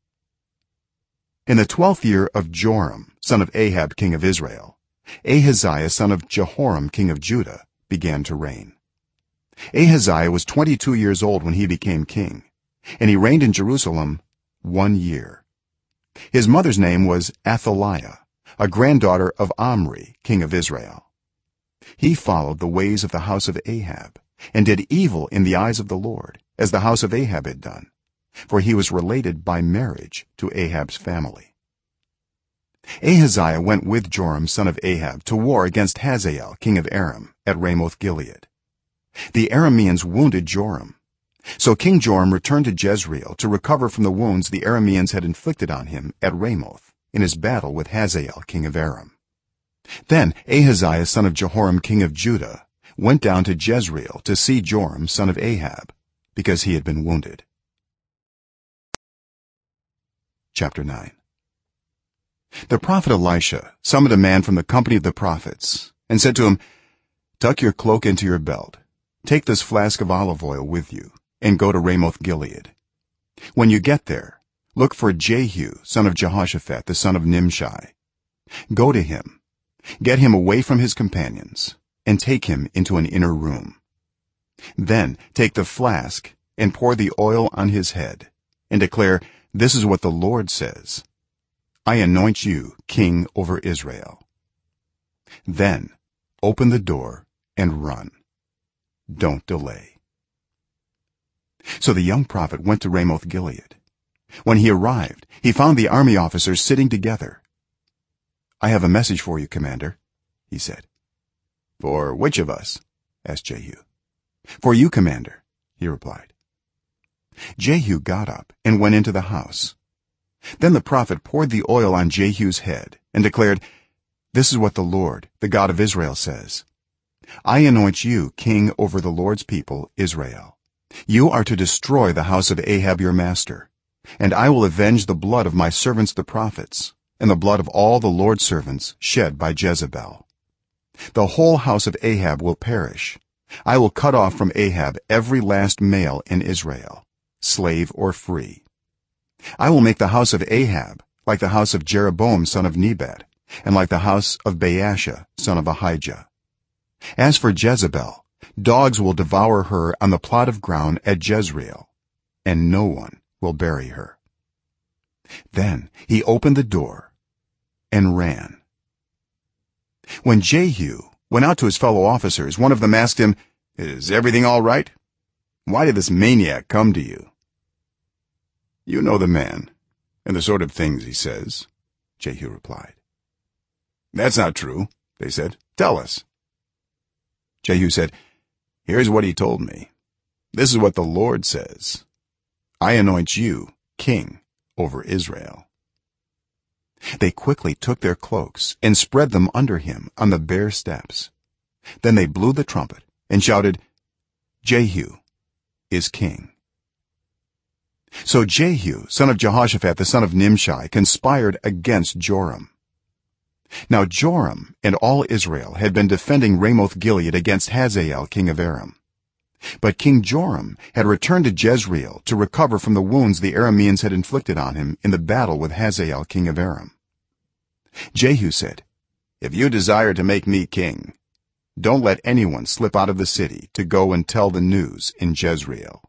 In the 12th year of Joram son of Ahab king of Israel, Ahaziah son of Jehoram king of Judah began to reign. Ahaziah was 22 years old when he became king, and he reigned in Jerusalem 1 year. His mother's name was Athaliah, a granddaughter of Omri king of Israel. He followed the ways of the house of Ahab and did evil in the eyes of the Lord, as the house of Ahab had done, for he was related by marriage to Ahab's family. Ahaziah went with Joram son of Ahab to war against Hazael king of Aram at Ramoth Gilead. The Arameans wounded Joram, so King Joram returned to Jezreel to recover from the wounds the Arameans had inflicted on him at Ramoth in his battle with Hazael king of Aram. Then Ahaziah son of Jehoram king of Judah went down to Jezreel to see Joram son of Ahab, because he had been wounded. Chapter 9. The prophet Elisha summoned a man from the company of the prophets and said to him, "Tuck your cloak into your belt, take this flask of olive oil with you, and go to Ramoth Gilead. When you get there, look for Jehu son of Jehoshaphat the son of Nimshi. Go to him, get him away from his companions, and take him into an inner room. Then take the flask and pour the oil on his head, and declare, 'This is what the Lord says: I anoint you king over Israel.' Then open the door and run. Don't delay." So the young prophet went to Ramoth Gilead. When he arrived, he found the army officers sitting together. "I have a message for you, commander," he said. "For which of us?" asked Jehu. "For you, commander," he replied. Jehu got up and went into the house. Then the prophet poured the oil on Jehu's head and declared, "This is what the Lord, the God of Israel, says: I anoint you king over the Lord's people Israel. You are to destroy the house of Ahab your master, and I will avenge the blood of my servants the prophets and the blood of all the Lord's servants shed by Jezebel. The whole house of Ahab will perish. I will cut off from Ahab every last male in Israel, slave or free. I will make the house of Ahab like the house of Jeroboam son of Nebat, and like the house of Baasha son of Ahijah. As for Jezebel, dogs will devour her on the plot of ground at Jezreel, and no one will bury her." Then he opened the door and ran. When Jehu went out to his fellow officers, one of them asked him, "Is everything all right? Why did this maniac come to you?" "You know the man and the sort of things he says," Jehu replied. "That's not true," they said. "Tell us." Jehu said, "Here's what he told me. This is what the Lord says: I anoint you king over Israel." They quickly took their cloaks and spread them under him on the bare steps, then they blew the trumpet and shouted, "Jehu is king." So Jehu, son of Jehoshaphat, the son of Nimshi, conspired against Joram. Now Joram and all Israel had been defending Ramoth-Gilead against Hazael, king of Aram. But King Joram had returned to Jezreel to recover from the wounds the Arameans had inflicted on him in the battle with Hazael, king of Aram. Jehu said, "If you desire to make me king, don't let anyone slip out of the city to go and tell the news in Jezreel."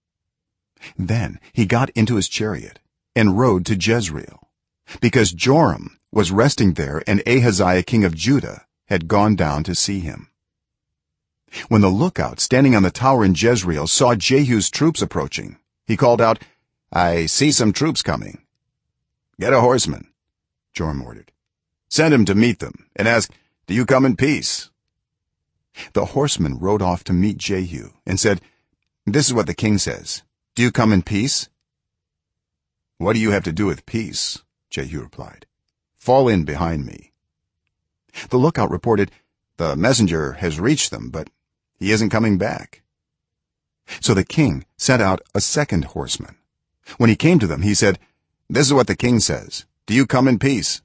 Then he got into his chariot and rode to Jezreel, because Joram was resting there and Ahaziah, king of Judah, had gone down to see him. When the lookout standing on the tower in Jezreel saw Jehu's troops approaching, he called out, "I see some troops coming." "Get a horseman," Joram ordered. "Send him to meet them and ask, 'Do you come in peace?'" The horseman rode off to meet Jehu and said, "This is what the king says. Do you come in peace?" "What do you have to do with peace?" Jehu replied. "Fall in behind me." The lookout reported, "The messenger has reached them, but he isn't coming back." So the king sent out a second horseman. When he came to them, he said, "This is what the king says. Do you come in peace?"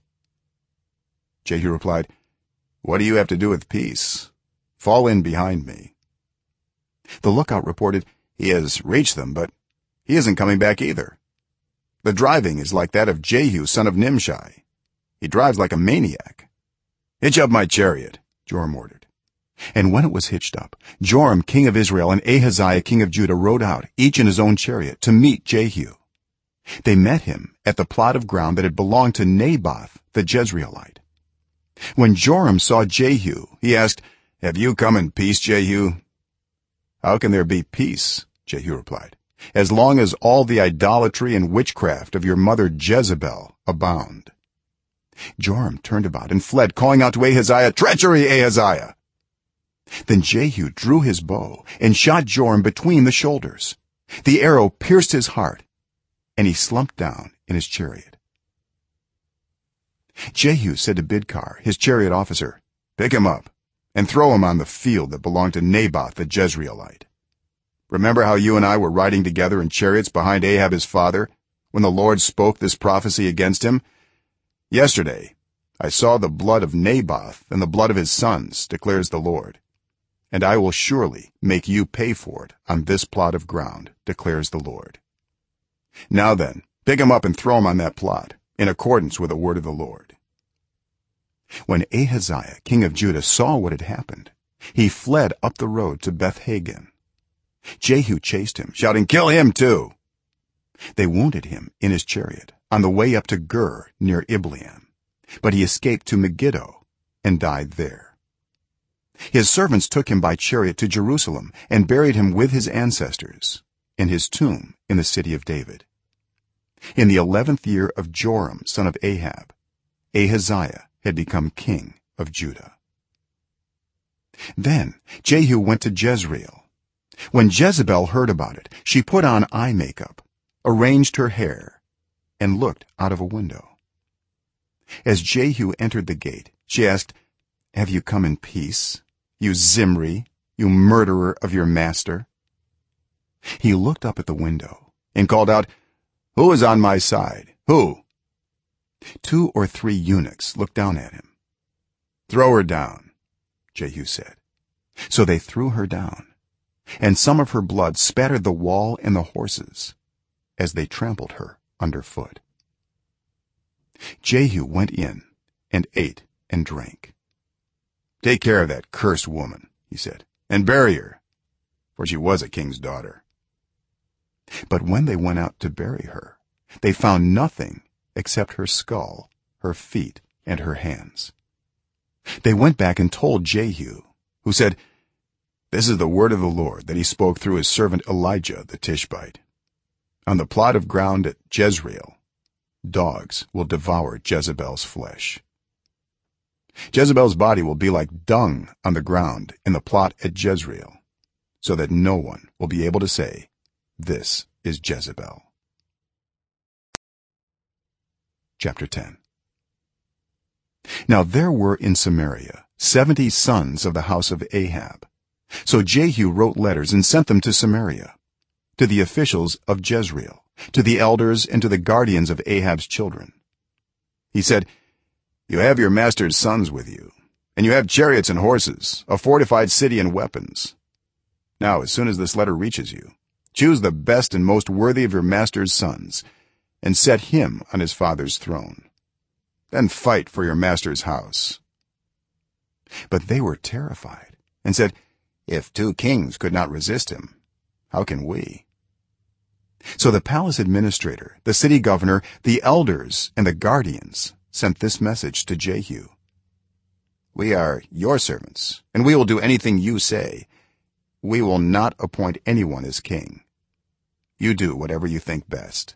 Jehu replied, "What do you have to do with peace? Fall in behind me." The lookout reported, "He has reached them, but he isn't coming back either. The driving is like that of Jehu, son of Nimshi. He drives like a maniac." "Hitch up my chariot," Joram ordered. And when it was hitched up, Joram, king of Israel, and Ahaziah, king of Judah, rode out, each in his own chariot, to meet Jehu. They met him at the plot of ground that had belonged to Naboth the Jezreelite. When Joram saw Jehu, he asked, "Have you come in peace, Jehu?" "How can there be peace," Jehu replied, "as long as all the idolatry and witchcraft of your mother Jezebel abound?" Joram turned about and fled, calling out to Ahaziah, "Treachery, Ahaziah!" Then Jehu drew his bow and shot Joram between the shoulders. The arrow pierced his heart, and he slumped down in his chariot. Jehu said to Bidkar, his chariot officer, "Pick him up and throw him on the field that belonged to Naboth the Jezreelite. Remember how you and I were riding together in chariots behind Ahab his father when the Lord spoke this prophecy against him? Yesterday I saw the blood of Naboth and the blood of his sons, declares the Lord, and I will surely make you pay for it on this plot of ground, declares the Lord. Now then, pick him up and throw him on that plot in accordance with the word of the Lord." When Ahaziah, king of Judah, saw what had happened, he fled up the road to Beth-Hagan. Jehu chased him, shouting, "Kill him too!" They wounded him in his chariot on the way up to Gur near Ibleam, but he escaped to Megiddo and died there. His servants took him by chariot to Jerusalem and buried him with his ancestors in his tomb in the city of David. In the 11th year of Joram, son of Ahab, Ahaziah had become king of Judah. Then Jehu went to Jezreel. When Jezebel heard about it, she put on eye makeup, arranged her hair, and looked out of a window. As Jehu entered the gate, she asked, "Have you come in peace, you Zimri, you murderer of your master?" He looked up at the window and called out, "Who is on my side? Who?" 2 or 3 eunuchs looked down at him. "Throw her down," Jehu said. So they threw her down, and some of her blood spattered the wall and the horses as they trampled her underfoot. Jehu went in and ate and drank. "Take care of that cursed woman," he said, "and bury her, for she was a king's daughter." But when they went out to bury her, they found nothing except her skull, her feet, and her hands. They went back and told Jehu, who said, "This is the word of the Lord that he spoke through his servant Elijah the Tishbite. On the plot of ground at Jezreel, dogs will devour Jezebel's flesh. Jezebel's body will be like dung on the ground in the plot at Jezreel, so that no one will be able to say, 'This is Jezebel.'" Chapter 10. now there were in samaria 70 sons of the house of Ahab. So Jehu wrote letters and sent them to Samaria, to the officials of Jezreel, to the elders and to the guardians of Ahab's children. He said, you have your master's sons with you, and you have chariots and horses, a fortified city and weapons. Now as soon as this letter reaches you, choose the best and most worthy of your master's sons and set him on his father's throne. Then fight for your master's house. But they were terrified and said, if 2 kings could not resist him, how can we? So the palace administrator, the city governor, the elders and the guardians sent this message to Jehu: we are your servants, and we will do anything you say. We will not appoint anyone as king. You do whatever you think best.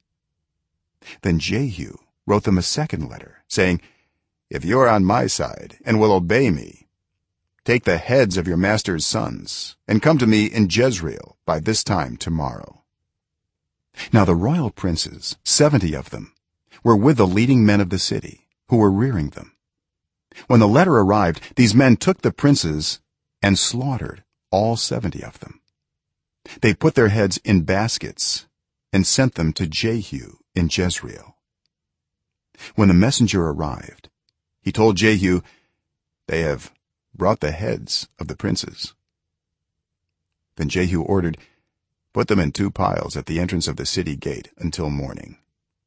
Then Jehu wrote them a second letter, saying, if you are on my side and will obey me, take the heads of your master's sons and come to me in Jezreel by this time tomorrow. Now the royal princes, 70 of them, were with the leading men of the city, who were rearing them. When the letter arrived, these men took the princes and slaughtered all 70 of them. They put their heads in baskets and sent them to Jehu in Jezreel. When the messenger arrived, he told Jehu, they have brought the heads of the princes. Then Jehu ordered, put them in 2 piles at the entrance of the city gate until morning.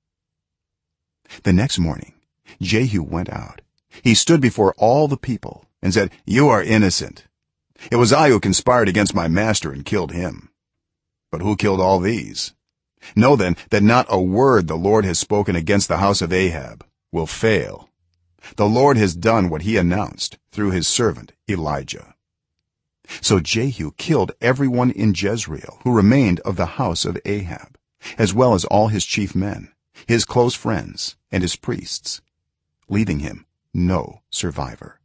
The next morning Jehu went out. He stood before all the people and said, you are innocent. It was I who conspired against my master and killed him. But who killed all these? Know then that not a word the Lord has spoken against the house of Ahab will fail. The Lord has done what he announced through his servant Elijah. So Jehu killed everyone in Jezreel who remained of the house of Ahab, as well as all his chief men, his close friends and his priests, leaving him no survivor.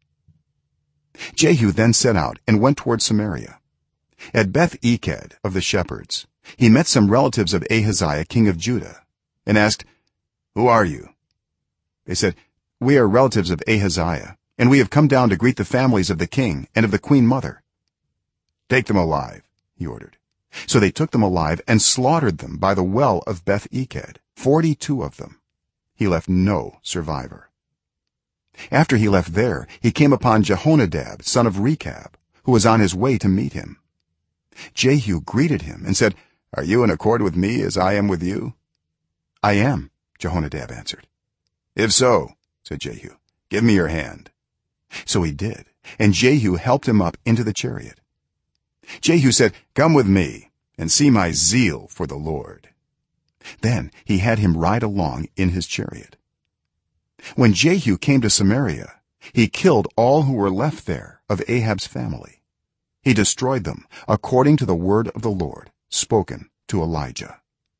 Jehu then set out and went toward Samaria. At Beth-eked of the shepherds, he met some relatives of Ahaziah king of Judah and asked, who are you? They said, we are relatives of Ahaziah, and we have come down to greet the families of the king and of the queen mother. Take them alive, he ordered. So they took them alive and slaughtered them by the well of Beth-eked, 42 of them. He left no survivor. After he left there, he came upon Jehonadab son of Rechab, who was on his way to meet him. Jehu greeted him and said, are you in accord with me as I am with you? I am, Jehonadab answered. If so, said Jehu, give me your hand. So he did, and Jehu helped him up into the chariot. Jehu said, come with me and see my zeal for the Lord. Then he had him ride along in his chariot. When Jehu came to Samaria, he killed all who were left there of Ahab's family. He destroyed them according to the word of the Lord spoken to Elijah.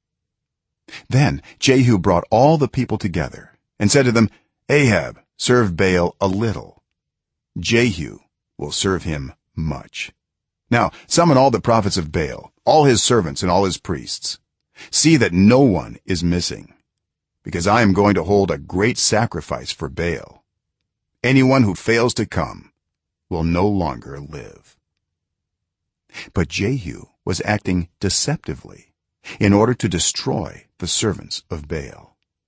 Then Jehu brought all the people together and said to them, Ahab served Baal a little. Jehu will serve him much. Now summon all the prophets of Baal, all his servants and all his priests. See that no one is missing, because I am going to hold a great sacrifice for Baal. Anyone who fails to come will no longer live. But Jehu was acting deceptively in order to destroy the servants of Baal.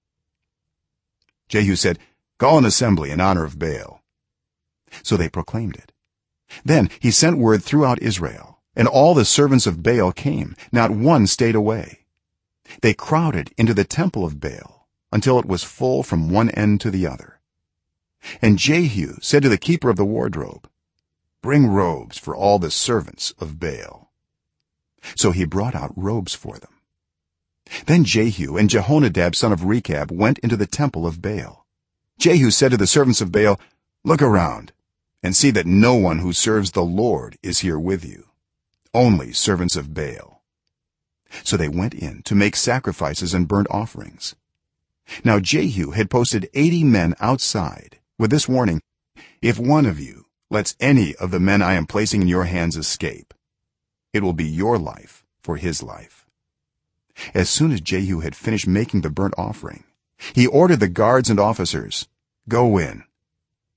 Jehu said, call an assembly in honor of Baal. So they proclaimed it. Then he sent word throughout Israel, and all the servants of Baal came, not one stayed away. They crowded into the temple of Baal until it was full from one end to the other. And Jehu said to the keeper of the wardrobe, bring robes for all the servants of Baal. So he brought out robes for them. Then Jehu and Jehonadab son of Rechab went into the temple of Baal. Jehu said to the servants of Baal, look around and see that no one who serves the Lord is here with you, only servants of Baal. So they went in to make sacrifices and burnt offerings. Now Jehu had posted 80 men outside with this warning, if one of you lets any of the men I am placing in your hands escape, it will be your life for his life. As soon as Jehu had finished making the burnt offering, he ordered the guards and officers, go in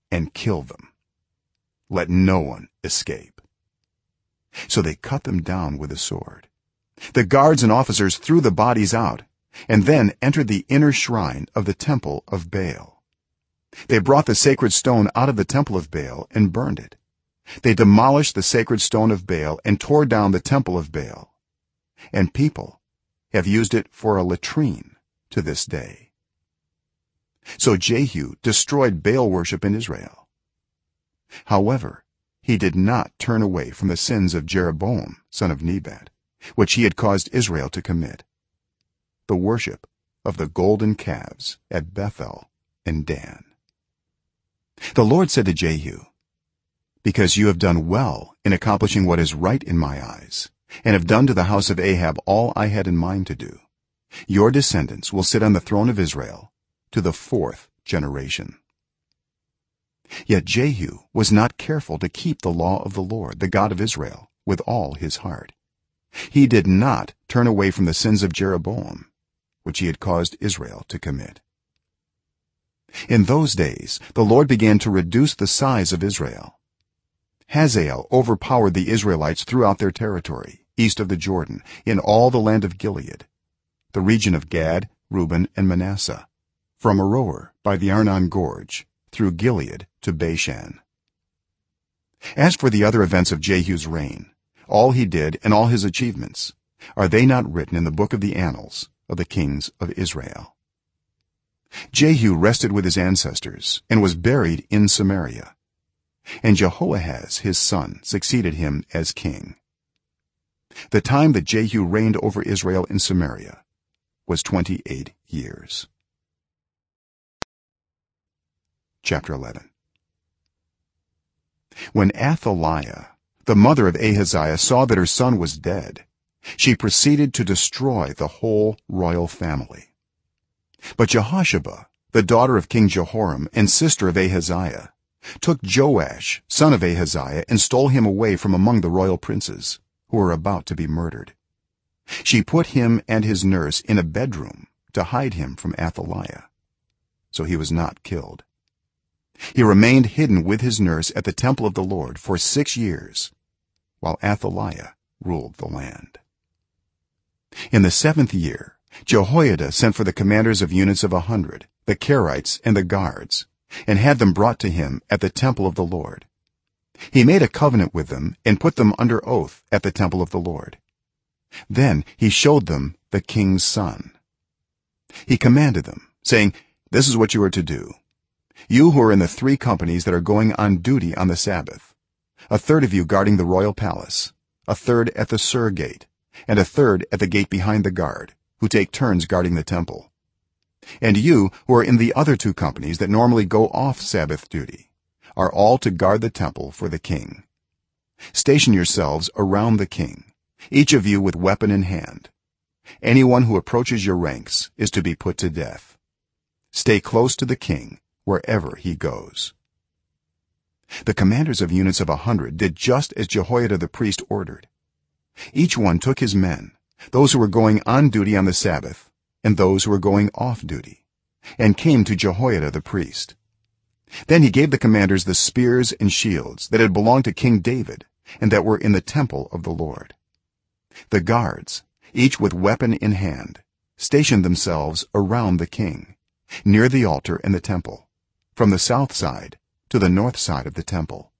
and kill them. Let no one escape." So they cut them down with the sword. The guards and officers threw the bodies out and then entered the inner shrine of the temple of Baal. They brought the sacred stone out of the temple of Baal and burned it. They demolished the sacred stone of Baal and tore down the temple of Baal, and people have used it for a latrine to this day. So Jehu destroyed Baal worship in Israel. However, he did not turn away from the sins of Jeroboam son of Nebat, which he had caused Israel to commit, the worship of the golden calves at Bethel and Dan. The Lord said to Jehu, "Because you have done well in accomplishing what is right in my eyes, and have done to the house of Ahab all I had in mind to do, your descendants will sit on the throne of Israel to the 4th generation." Yet Jehu was not careful to keep the law of the Lord, the God of Israel, with all his heart. He did not turn away from the sins of Jeroboam, which he had caused Israel to commit. In those days the Lord began to reduce the size of Israel. Hazael overpowered the Israelites throughout their territory east of the Jordan, in all the land of Gilead, the region of Gad, Reuben, and Manasseh, from Aroer by the Arnon gorge through Gilead to Bashan. As for the other events of Jehu's reign, all he did and all his achievements, are they not written in the book of the annals of the kings of Israel? Jehu rested with his ancestors and was buried in Samaria, and Jehoahaz his son succeeded him as king. The time that Jehu reigned over Israel in Samaria was 28 years. Chapter 11. When Athaliah, the mother of Ahaziah, saw that her son was dead, she proceeded to destroy the whole royal family. But Jehosheba, the daughter of King Jehoram and sister of Ahaziah, took Joash son of Ahaziah and stole him away from among the royal princes who were about to be murdered. She put him and his nurse in a bedroom to hide him from Athaliah, so he was not killed. He remained hidden with his nurse at the temple of the Lord for 6 years while Athaliah ruled the land. In the 7th year Jehoiada sent for the commanders of units of 100, the Kerites and the guards, and had them brought to him at the temple of the Lord. He made a covenant with them and put them under oath at the temple of the Lord. Then he showed them the king's son. He commanded them, saying, "This is what you are to do. You who are in the 3 companies that are going on duty on the Sabbath, a third of you guarding the royal palace, a third at the Sur gate, and a third at the gate behind the guard, who take turns guarding the temple. And you who are in the other 2 companies that normally go off Sabbath duty are all to guard the temple for the king. Station yourselves around the king, each of you with weapon in hand. Anyone who approaches your ranks is to be put to death. Stay close to the king wherever he goes." The commanders of units of 100 did just as Jehoiada the priest ordered. Each one took his men, those who were going on duty on the Sabbath and those who were going off duty, and came to Jehoiada the priest. Then he gave the commanders the spears and shields that had belonged to King David and that were in the temple of the Lord. The guards, each with weapon in hand, stationed themselves around the king, near the altar and the temple, from the south side to the north side of the temple.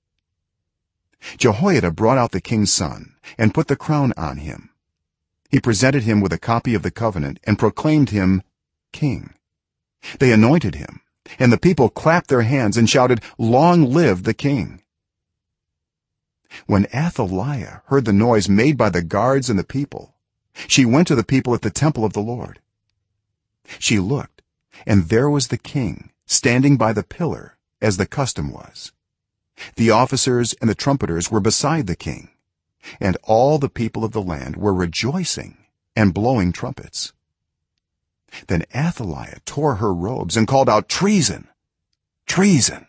Jehoiada brought out the king's son and put the crown on him. He presented him with a copy of the covenant and proclaimed him king. They anointed him, and the people clapped their hands and shouted, "Long live the king!" When Athaliah heard the noise made by the guards and the people, she went to the people at the temple of the Lord. She looked, and there was the king standing by the pillar, as the custom was. The officers and the trumpeters were beside the king, and all the people of the land were rejoicing and blowing trumpets. Then Athaliah tore her robes and called out, "Treason! Treason!"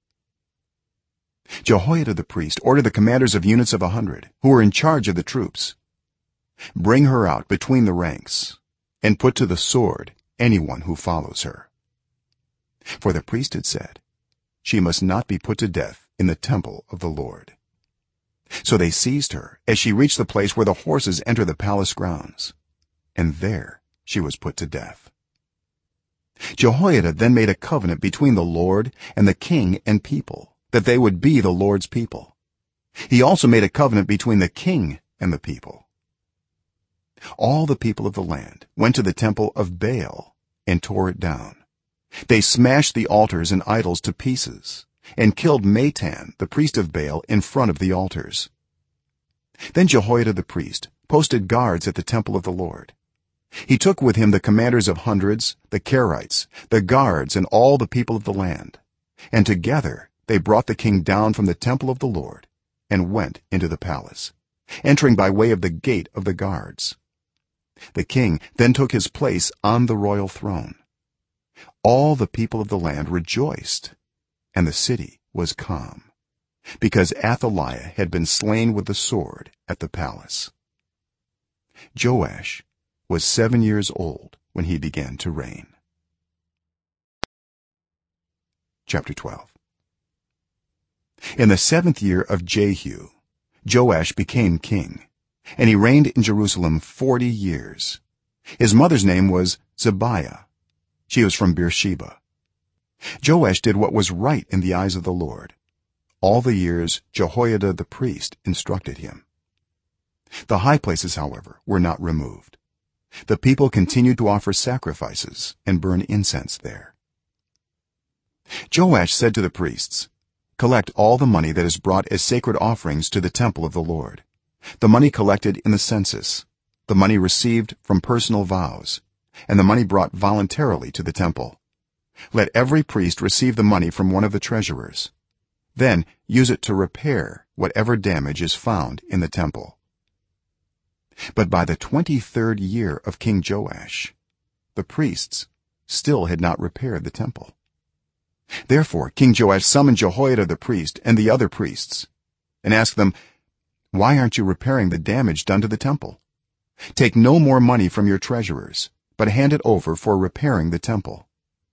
Jehoiada the priest ordered the commanders of units of 100 who were in charge of the troops, "Bring her out between the ranks and put to the sword anyone who follows her." For the priest had said, she must not be put to death in the temple of the Lord." So they seized her as she reached the place where the horses enter the palace grounds, and there she was put to death. Jehoiada then made a covenant between the Lord and the king and people, that they would be the Lord's people. He also made a covenant between the king and the people. All the people of the land went to the temple of Baal and tore it down. They smashed the altars and idols to pieces and killed Matan the priest of Baal in front of the altars. Then Jehoiada the priest posted guards at the temple of the Lord. He took with him the commanders of hundreds, the Kerites, the guards, and all the people of the land, and together they brought the king down from the temple of the Lord and went into the palace, entering by way of the gate of the guards. The king then took his place on the royal throne. All the people of the land rejoiced, and the city was calm, because Athaliah had been slain with the sword at the palace. Joash was 7 years old when he began to reign. Chapter 12. In the 7th year of Jehu, Joash became king, and he reigned in Jerusalem 40 years. His mother's name was Zibiah. She was from Beersheba. Joash did what was right in the eyes of the Lord all the years Jehoiada the priest instructed him. The high places, however, were not removed. The people continued to offer sacrifices and burn incense there. Joash said to the priests, "Collect all the money that is brought as sacred offerings to the temple of the Lord, the money collected in the census, the money received from personal vows, and the money brought voluntarily to the temple. Let every priest receive the money from one of the treasurers. Then use it to repair whatever damage is found in the temple." But by the 23rd year of King Joash, the priests still had not repaired the temple. Therefore King Joash summoned Jehoiada the priest and the other priests and asked them, "Why aren't you repairing the damage done to the temple? Take no more money from your treasurers, but hand it over for repairing the temple."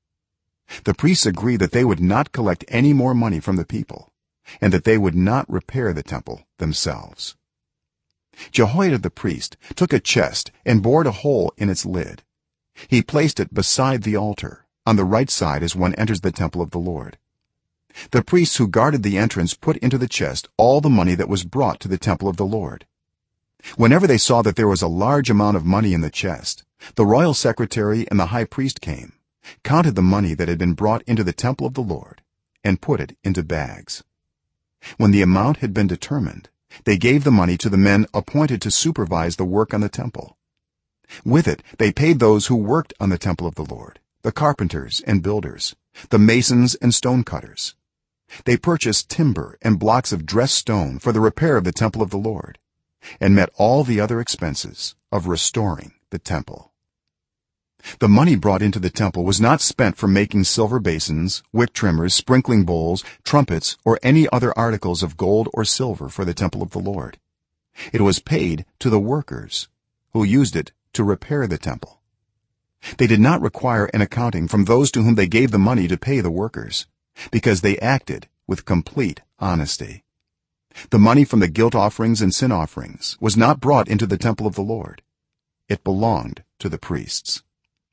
The priests agreed that they would not collect any more money from the people and that they would not repair the temple themselves. Jehoiada the priest took a chest and bored a hole in its lid. He placed it beside the altar on the right side as one enters the temple of the Lord. The priests who guarded the entrance put into the chest all the money that was brought to the temple of the Lord. Whenever they saw that there was a large amount of money in the chest, the royal secretary and the high priest came, counted the money that had been brought into the temple of the Lord, and put it into bags. When the amount had been determined, they gave the money to the men appointed to supervise the work on the temple. With it they paid those who worked on the temple of the Lord, the carpenters and builders, the masons and stone cutters. They purchased timber and blocks of dressed stone for the repair of the temple of the Lord, and met all the other expenses of restoring the temple. The money brought into the temple was not spent for making silver basins, wick trimmers, sprinkling bowls, trumpets, or any other articles of gold or silver for the temple of the Lord. It was paid to the workers who used it to repair the temple. They did not require an accounting from those to whom they gave the money to pay the workers, because they acted with complete honesty. The money from the guilt offerings and sin offerings was not brought into the temple of the Lord. It belonged to the priests.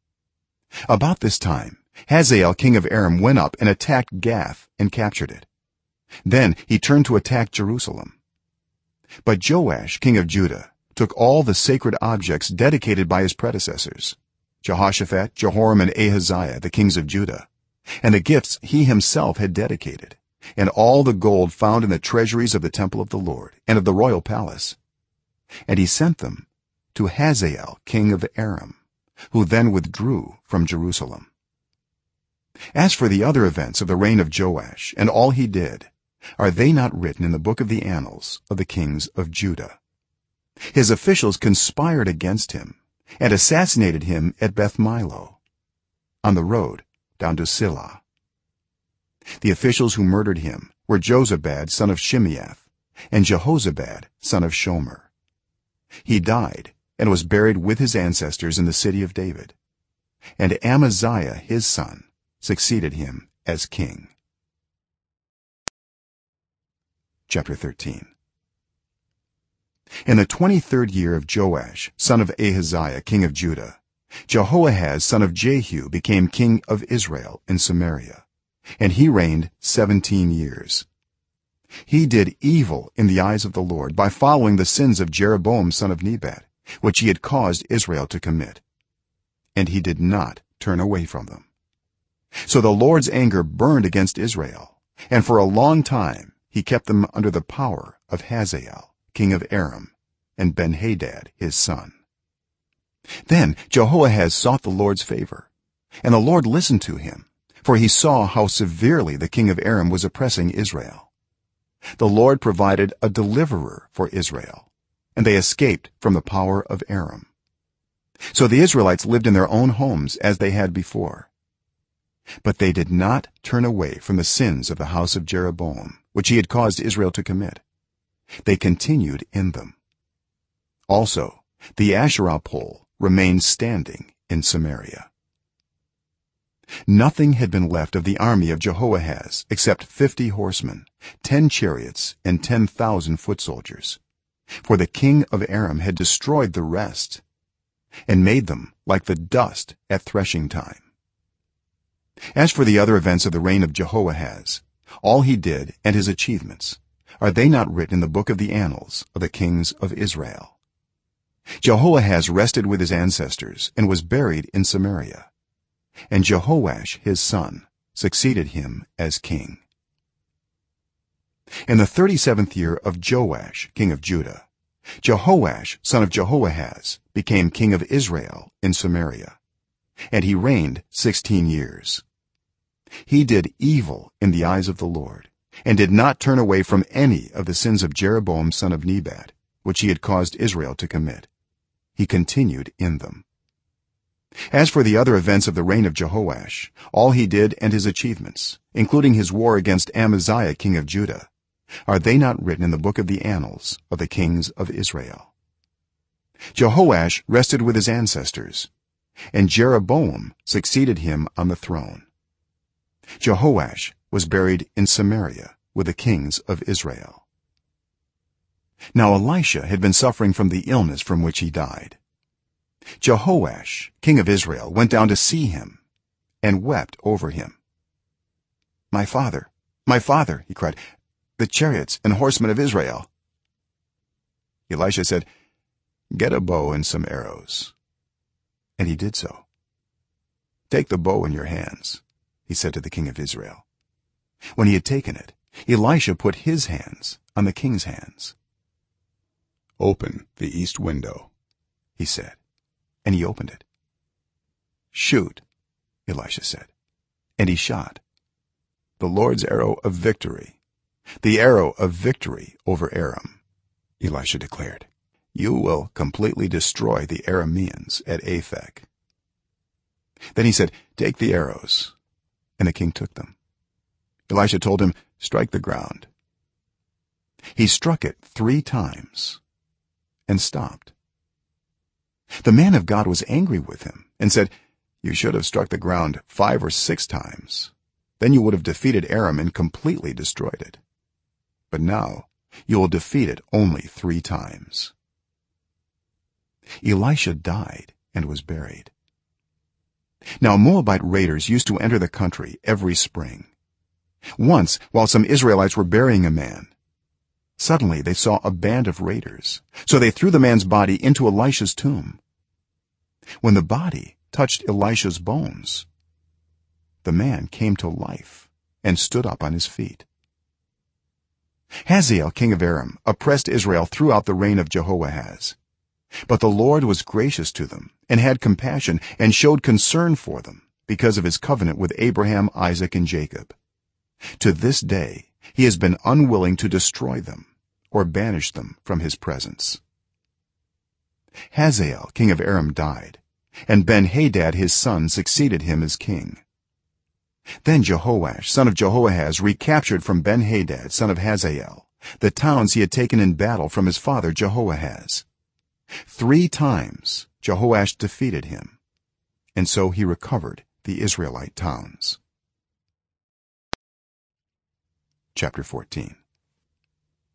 About this time Hazael king of Aram went up and attacked Gath and captured it. Then he turned to attack Jerusalem. But Joash king of Judah took all the sacred objects dedicated by his predecessors, Jehoshaphat, Jehoram, and Ahaziah the kings of Judah, and the gifts he himself had dedicated, and all the gold found in the treasuries of the temple of the Lord and of the royal palace, and he sent them to Hazael king of Aram, who then withdrew from Jerusalem. As for the other events of the reign of Joash and all he did, are they not written in the book of the annals of the kings of Judah? His officials conspired against him and assassinated him at Beth-Milo, on the road down to Silla. The officials who murdered him were Jozabad son of Shimeath and Jehozabad son of Shomer. He died and was buried with his ancestors in the city of David, and Amaziah his son succeeded him as king. chapter 13. In the 23rd year of Joash son of Ahaziah king of Judah, Jehoahaz son of Jehu became king of Israel in Samaria, and he reigned 17 years. He did evil in the eyes of the Lord by following the sins of Jeroboam son of Nebat, which he had caused Israel to commit, and he did not turn away from them. So the Lord's anger burned against Israel, and for a long time he kept them under the power of Hazael king of Aram and Ben-Hadad his son. Then Jehoahaz sought the Lord's favor, and the Lord listened to him, for he saw how severely the king of Aram was oppressing Israel. The Lord provided a deliverer for Israel, and they escaped from the power of Aram. So the Israelites lived in their own homes as they had before, but they did not turn away from the sins of the house of Jeroboam, which he had caused Israel to commit. They continued in them. Also the Asherah pole remained standing in Samaria. Nothing had been left of the army of Jehoahaz except 50 horsemen, 10 chariots, and 10,000 foot soldiers, for the king of Aram had destroyed the rest and made them like the dust at threshing time. As for the other events of the reign of Jehoahaz, all he did and his achievements, are they not written in the book of the annals of the kings of Israel? Jehoahaz rested with his ancestors and was buried in Samaria, and Jehoash his son succeeded him as king. In the 37th year of Joash king of Judah, Jehoash son of Jehoahaz became king of Israel in Samaria, and he reigned 16 years. He did evil in the eyes of the Lord, and did not turn away from any of the sins of Jeroboam son of Nebat, which he had caused Israel to commit. He continued in them. As for the other events of the reign of Jehoash, all he did and his achievements, including his war against Amaziah king of Judah, are they not written in the book of the annals of the kings of Israel? Jehoash rested with his ancestors, and Jeroboam succeeded him on the throne. Jehoash was buried in Samaria with the kings of Israel. Now Elisha had been suffering from the illness from which he died. Jehoash king of Israel went down to see him and wept over him. my father, he cried, the chariots and horsemen of Israel." Elisha said, "Get a bow and some arrows." And he did so. "Take the bow in your hands," he said to the king of Israel. When he had taken it, Elisha put his hands on the king's hands. "Open the east window," he said, and he opened it. "Shoot," Elisha said, and he shot. "The Lord's arrow of victory, the arrow of victory over Aram," Elisha declared. "You will completely destroy the Arameans at Aphek." Then he said, "Take the arrows," and the king took them. Elisha told him, "Strike the ground." He struck it 3 times and stopped. The man of God was angry with him and said, "You should have struck the ground 5 or 6 times. Then you would have defeated Aram and completely destroyed it. But now you will defeat it only 3 times." Elisha died and was buried. Now Moabite raiders used to enter the country every spring. Once, while some Israelites were burying a man, suddenly they saw a band of raiders, so they threw the man's body into Elisha's tomb. When the body touched Elisha's bones, the man came to life and stood up on his feet. Hazael king of Aram oppressed Israel throughout the reign of Jehoahaz, but the Lord was gracious to them and had compassion and showed concern for them because of his covenant with Abraham, Isaac, and Jacob. To this day he has been unwilling to destroy them or banish them from his presence. Hazael king of Aram died, and Ben-Hadad his son succeeded him as king. Then Jehoash son of Jehoahaz recaptured from Ben-Hadad son of Hazael the towns he had taken in battle from his father Jehoahaz. 3 times Jehoash defeated him, and so he recovered the Israelite towns. Chapter 14.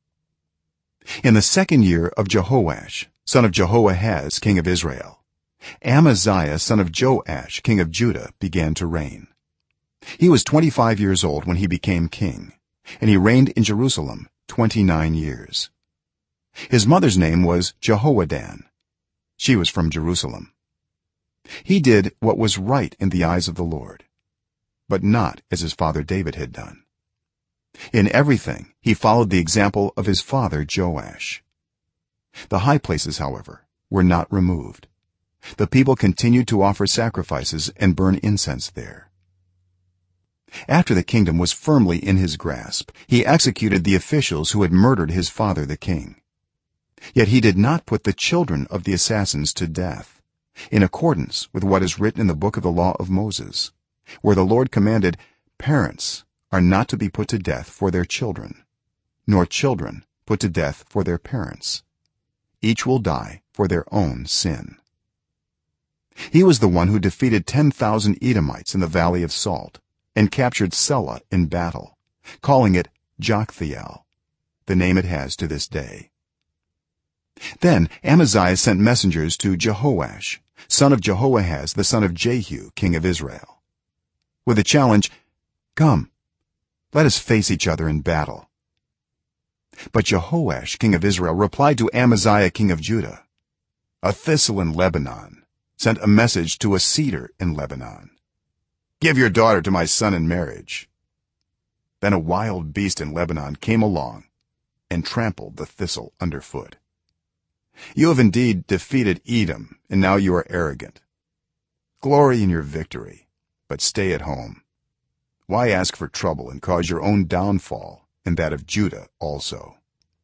in the second year of Jehoash son of Jehoahaz king of Israel, Amaziah son of Joash king of Judah began to reign. He was 25 years old when he became king, and he reigned in Jerusalem 29 years. His mother's name was Jehoaddan. She was from Jerusalem. He did what was right in the eyes of the Lord, but not as his father David had done. In everything he followed the example of his father Joash. The high places, however, were not removed. The people continued to offer sacrifices and burn incense there. After the kingdom was firmly in his grasp, he executed the officials who had murdered his father the king. Yet he did not put the children of the assassins to death, in accordance with what is written in the book of the law of Moses, where the Lord commanded, "Parents are not to be put to death for their children, nor children put to death for their parents. Each will die for their own sin." He was the one who defeated 10,000 Edomites in the valley of Salt and captured Selah in battle, calling it Joktheel, the name it has to this day. Then Amaziah sent messengers to Jehoash son of Jehoahaz the son of Jehu king of Israel, with the challenge, "Come, let us face each other in battle." But Jehoash king of Israel replied to Amaziah king of Judah, "A thistle in Lebanon sent a message to a cedar in Lebanon, 'Give your daughter to my son in marriage.' Then a wild beast in Lebanon came along and trampled the thistle underfoot. You have indeed defeated Edom, and now you are arrogant. Glory in your victory, but stay at home. Why ask for trouble and cause your own downfall and that of Judah also?"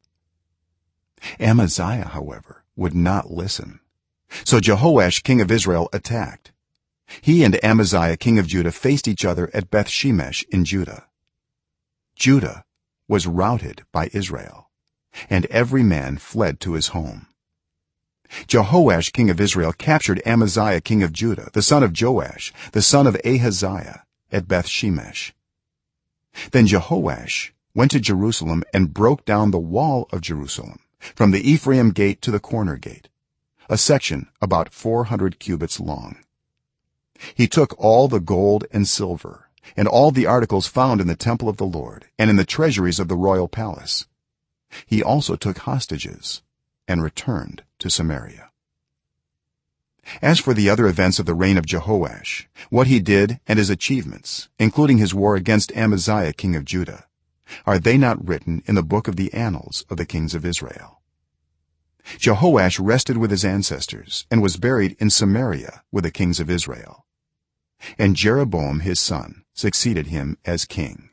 Amaziah, however, would not listen. So Jehoash king of Israel attacked. He and Amaziah king of Judah faced each other at Beth-shemesh in Judah. Judah was routed by Israel, and every man fled to his home. Jehoash king of Israel captured Amaziah king of Judah, the son of Joash the son of Ahaziah, at Beth-shemesh. Then Jehoash went to Jerusalem and broke down the wall of Jerusalem from the Ephraim gate to the corner gate, a section about 400 cubits long. He took all the gold and silver and all the articles found in the temple of the Lord and in the treasuries of the royal palace. He also took hostages and returned to Samaria. As for the other events of the reign of Jehoash, what he did and his achievements, including his war against Amaziah king of Judah, are they not written in the book of the annals of the kings of Israel? Jehoash rested with his ancestors and was buried in Samaria with the kings of Israel, and Jeroboam his son succeeded him as king.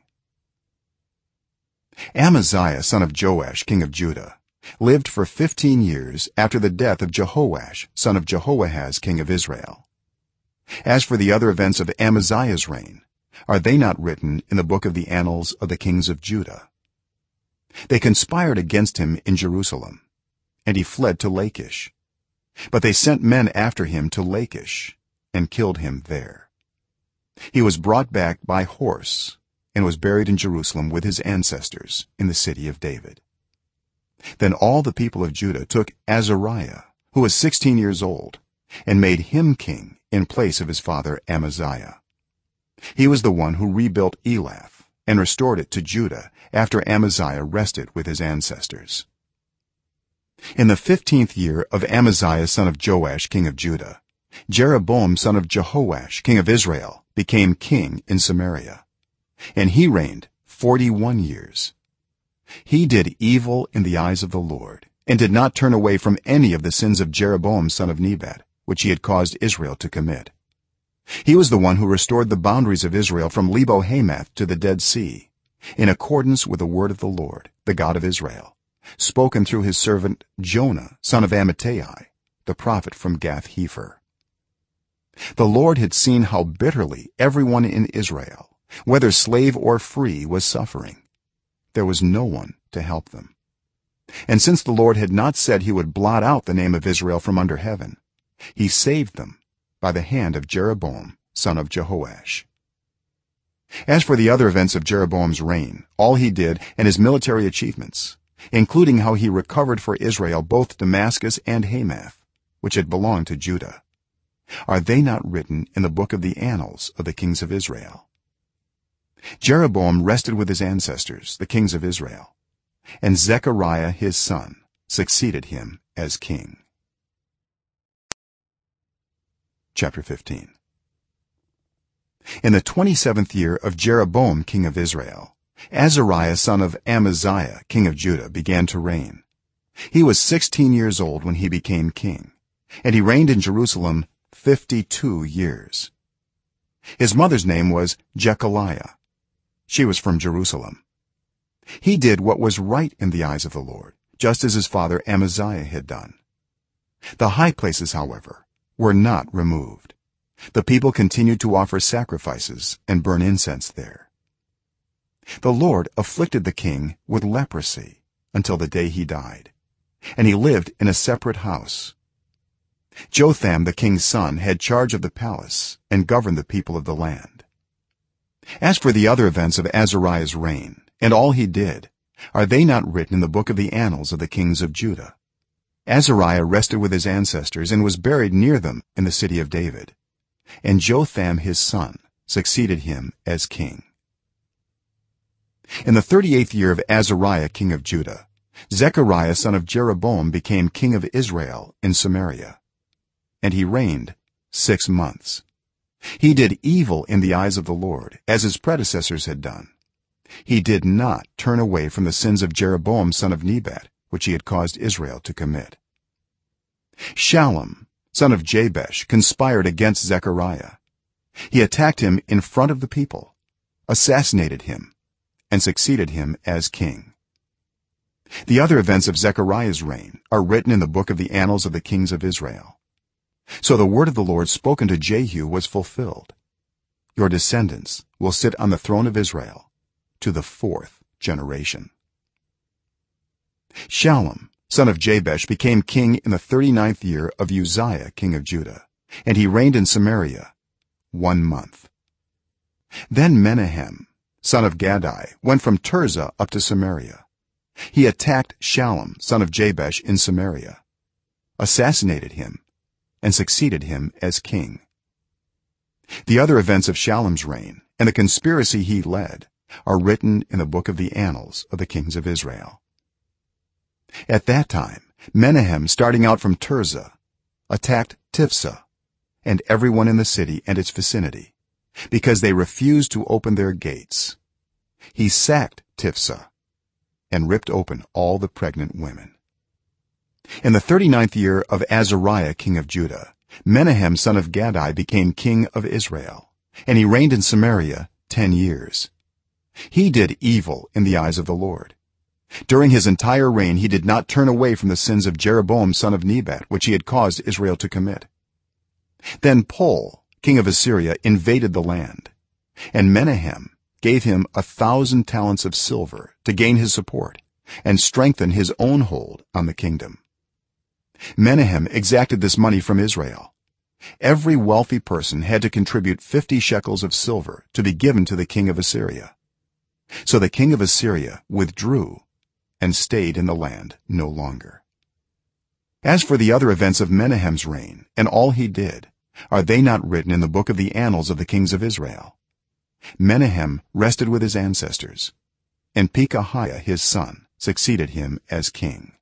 Amaziah son of Joash king of Judah lived for 15 years after the death of Jehoash son of Jehoahaz king of Israel. As for the other events of Amaziah's reign, are they not written in the book of the annals of the kings of Judah? They conspired against him in Jerusalem, and he fled to Lachish, but they sent men after him to Lachish and killed him there. He was brought back by horse and was buried in Jerusalem with his ancestors in the city of David. Then all the people of Judah took Azariah, who was 16 years old, and made him king in place of his father Amaziah. He was the one who rebuilt Elath and restored it to Judah after Amaziah rested with his ancestors. In the 15th year of Amaziah son of Joash king of Judah, Jeroboam son of Jehoash king of Israel became king in Samaria, and he reigned 41 years. He did evil in the eyes of the Lord and did not turn away from any of the sins of Jeroboam son of Nebat, which he had caused Israel to commit. He was the one who restored the boundaries of Israel from Lebo-Hamath to the Dead Sea, in accordance with the word of the Lord, the God of Israel, spoken through his servant Jonah son of Amittai, the prophet from Gath-hepher. The Lord had seen how bitterly everyone in Israel, whether slave or free, was suffering. There was no one to help them. And since the Lord had not said he would blot out the name of Israel from under heaven, he saved them by the hand of Jeroboam son of Jehoash. As for the other events of Jeroboam's reign, all he did and his military achievements, including how he recovered for Israel both Damascus and Hamath, which had belonged to Judah. Are they not written in the book of the annals of the kings of Israel? Jeroboam rested with his ancestors, the kings of Israel, and Zechariah his son succeeded him as king. Chapter 15. In the 27th year of Jeroboam king of Israel, Azariah son of Amaziah king of Judah began to reign. He was 16 years old when he became king, and he reigned in Jerusalem 52 years. His mother's name was Jechaliah. She was from Jerusalem. He did what was right in the eyes of the Lord, just as his father Amaziah had done. The high places, however, were not removed. The people continued to offer sacrifices and burn incense there. The Lord afflicted the king with leprosy until the day he died, and he lived in a separate house. Jotham the king's son had charge of the palace and governed the people of the land. As for the other events of Azariah's reign and all he did, are they not written in the book of the annals of the kings of Judah? Azariah rested with his ancestors and was buried near them in the city of David, and Jotham his son succeeded him as king. In the 38th year of Azariah king of Judah, Zechariah son of Jeroboam became king of Israel in Samaria, and he reigned 6 months. He did evil in the eyes of the Lord, as his predecessors had done. He did not turn away from the sins of Jeroboam son of Nebat, which he had caused Israel to commit. Shallum son of Jabesh conspired against Zechariah. He attacked him in front of the people, assassinated him, and succeeded him as king. The other events of Zechariah's reign are written in the book of the annals of the kings of Israel. So the word of the Lord spoken to Jehu was fulfilled: your descendants will sit on the throne of Israel to the 4th generation. Shallum son of Jabesh became king in the 39th year of Uzziah king of Judah, and he reigned in Samaria 1 month. Then Menahem son of Gadai went from Tirzah up to Samaria. He attacked Shallum son of Jabesh in Samaria, assassinated him, and succeeded him as king. The other events of Shallum's reign and the conspiracy he led are written in the book of the annals of the kings of Israel. At that time Menahem, starting out from Tirzah, attacked Tiphsah and everyone in the city and its vicinity, because they refused to open their gates. He sacked Tiphsah and ripped open all the pregnant women. In the 39th year of Azariah king of Judah, Menahem son of Gadai became king of Israel, and he reigned in Samaria 10 years. He did evil in the eyes of the Lord. During his entire reign he did not turn away from the sins of Jeroboam son of Nebat, which he had caused Israel to commit. Then Pul king of Assyria invaded the land, and Menahem gave him 1,000 talents of silver to gain his support and strengthen his own hold on the kingdom. Menahem exacted this money from Israel. Every wealthy person had to contribute 50 shekels of silver to be given to the king of Assyria. So the king of Assyria withdrew and stayed in the land no longer. As for the other events of Menahem's reign and all he did, are they not written in the book of the annals of the kings of Israel? Menahem rested with his ancestors, and Pekahiah his son succeeded him as king.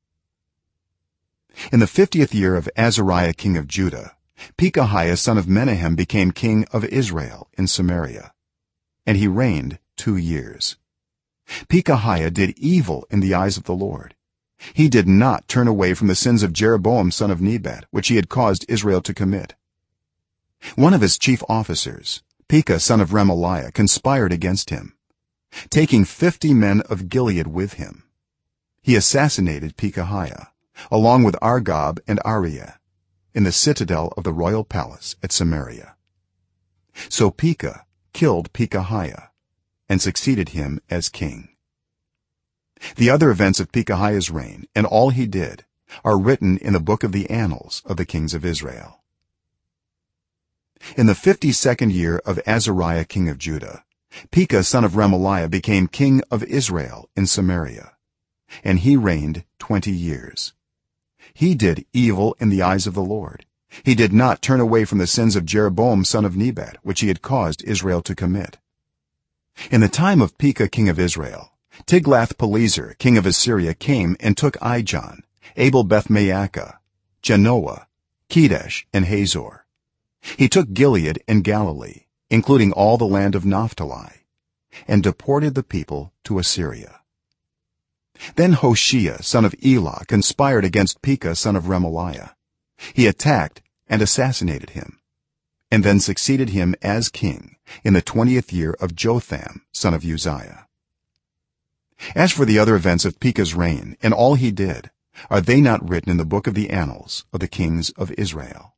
In the 50th year of Azariah king of Judah, Pekahiah son of Menahem became king of Israel in Samaria, and he reigned 2 years. Pekahiah did evil in the eyes of the Lord. He did not turn away from the sins of Jeroboam son of Nebat, which he had caused Israel to commit. One of his chief officers, Pekah son of Remaliah, conspired against him, taking 50 men of Gilead with him. He assassinated Pekahiah along with Argob and Arieh in the citadel of the royal palace at Samaria. So Pekah killed Pekahiah and succeeded him as king. The other events of Pekahiah's reign and all he did are written in the book of the annals of the kings of Israel. In the 52nd year of Azariah king of Judah, Pekah son of Remaliah became king of Israel in Samaria, and he reigned 20 years. He did evil in the eyes of the Lord. He did not turn away from the sins of Jeroboam son of Nebat, which he had caused Israel to commit. In the time of Pekah king of Israel, Tiglath-Pileser king of Assyria came and took Ijon, Abel-Beth-Maacah, Janoah, Kedesh, and Hazor. He took Gilead and Galilee, including all the land of Naphtali, and deported the people to Assyria. Then Hoshea son of Elah conspired against Pekah son of Remaliah. He attacked and assassinated him, and then succeeded him as king in the 20th year of Jotham son of Uzziah. As for the other events of Pekah's reign and all he did, are they not written in the book of the annals of the kings of Israel?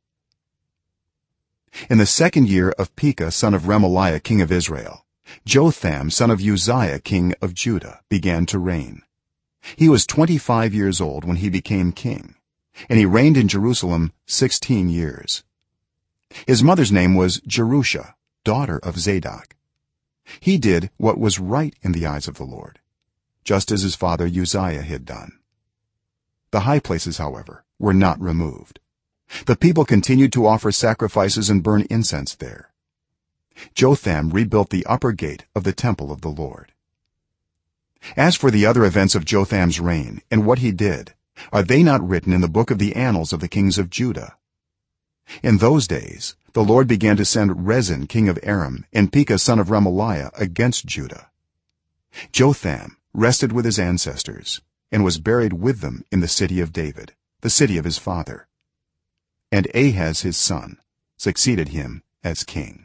In the 2nd year of Pekah son of Remaliah king of Israel, Jotham son of Uzziah king of Judah began to reign. He was 25 years old when he became king, and he reigned in Jerusalem 16 years. His mother's name was Jerusha, daughter of Zadok. He did what was right in the eyes of the Lord, just as his father Uzziah had done. The high places, however, were not removed. The people continued to offer sacrifices and burn incense there. Jotham rebuilt the upper gate of the temple of the Lord. As for the other events of Jotham's reign and what he did, are they not written in the book of the annals of the kings of Judah? In those days the Lord began to send Rezin king of Aram and Pekah son of Remaliah against Judah. Jotham rested with his ancestors and was buried with them in the city of David, the city of his father, and Ahaz his son succeeded him as king.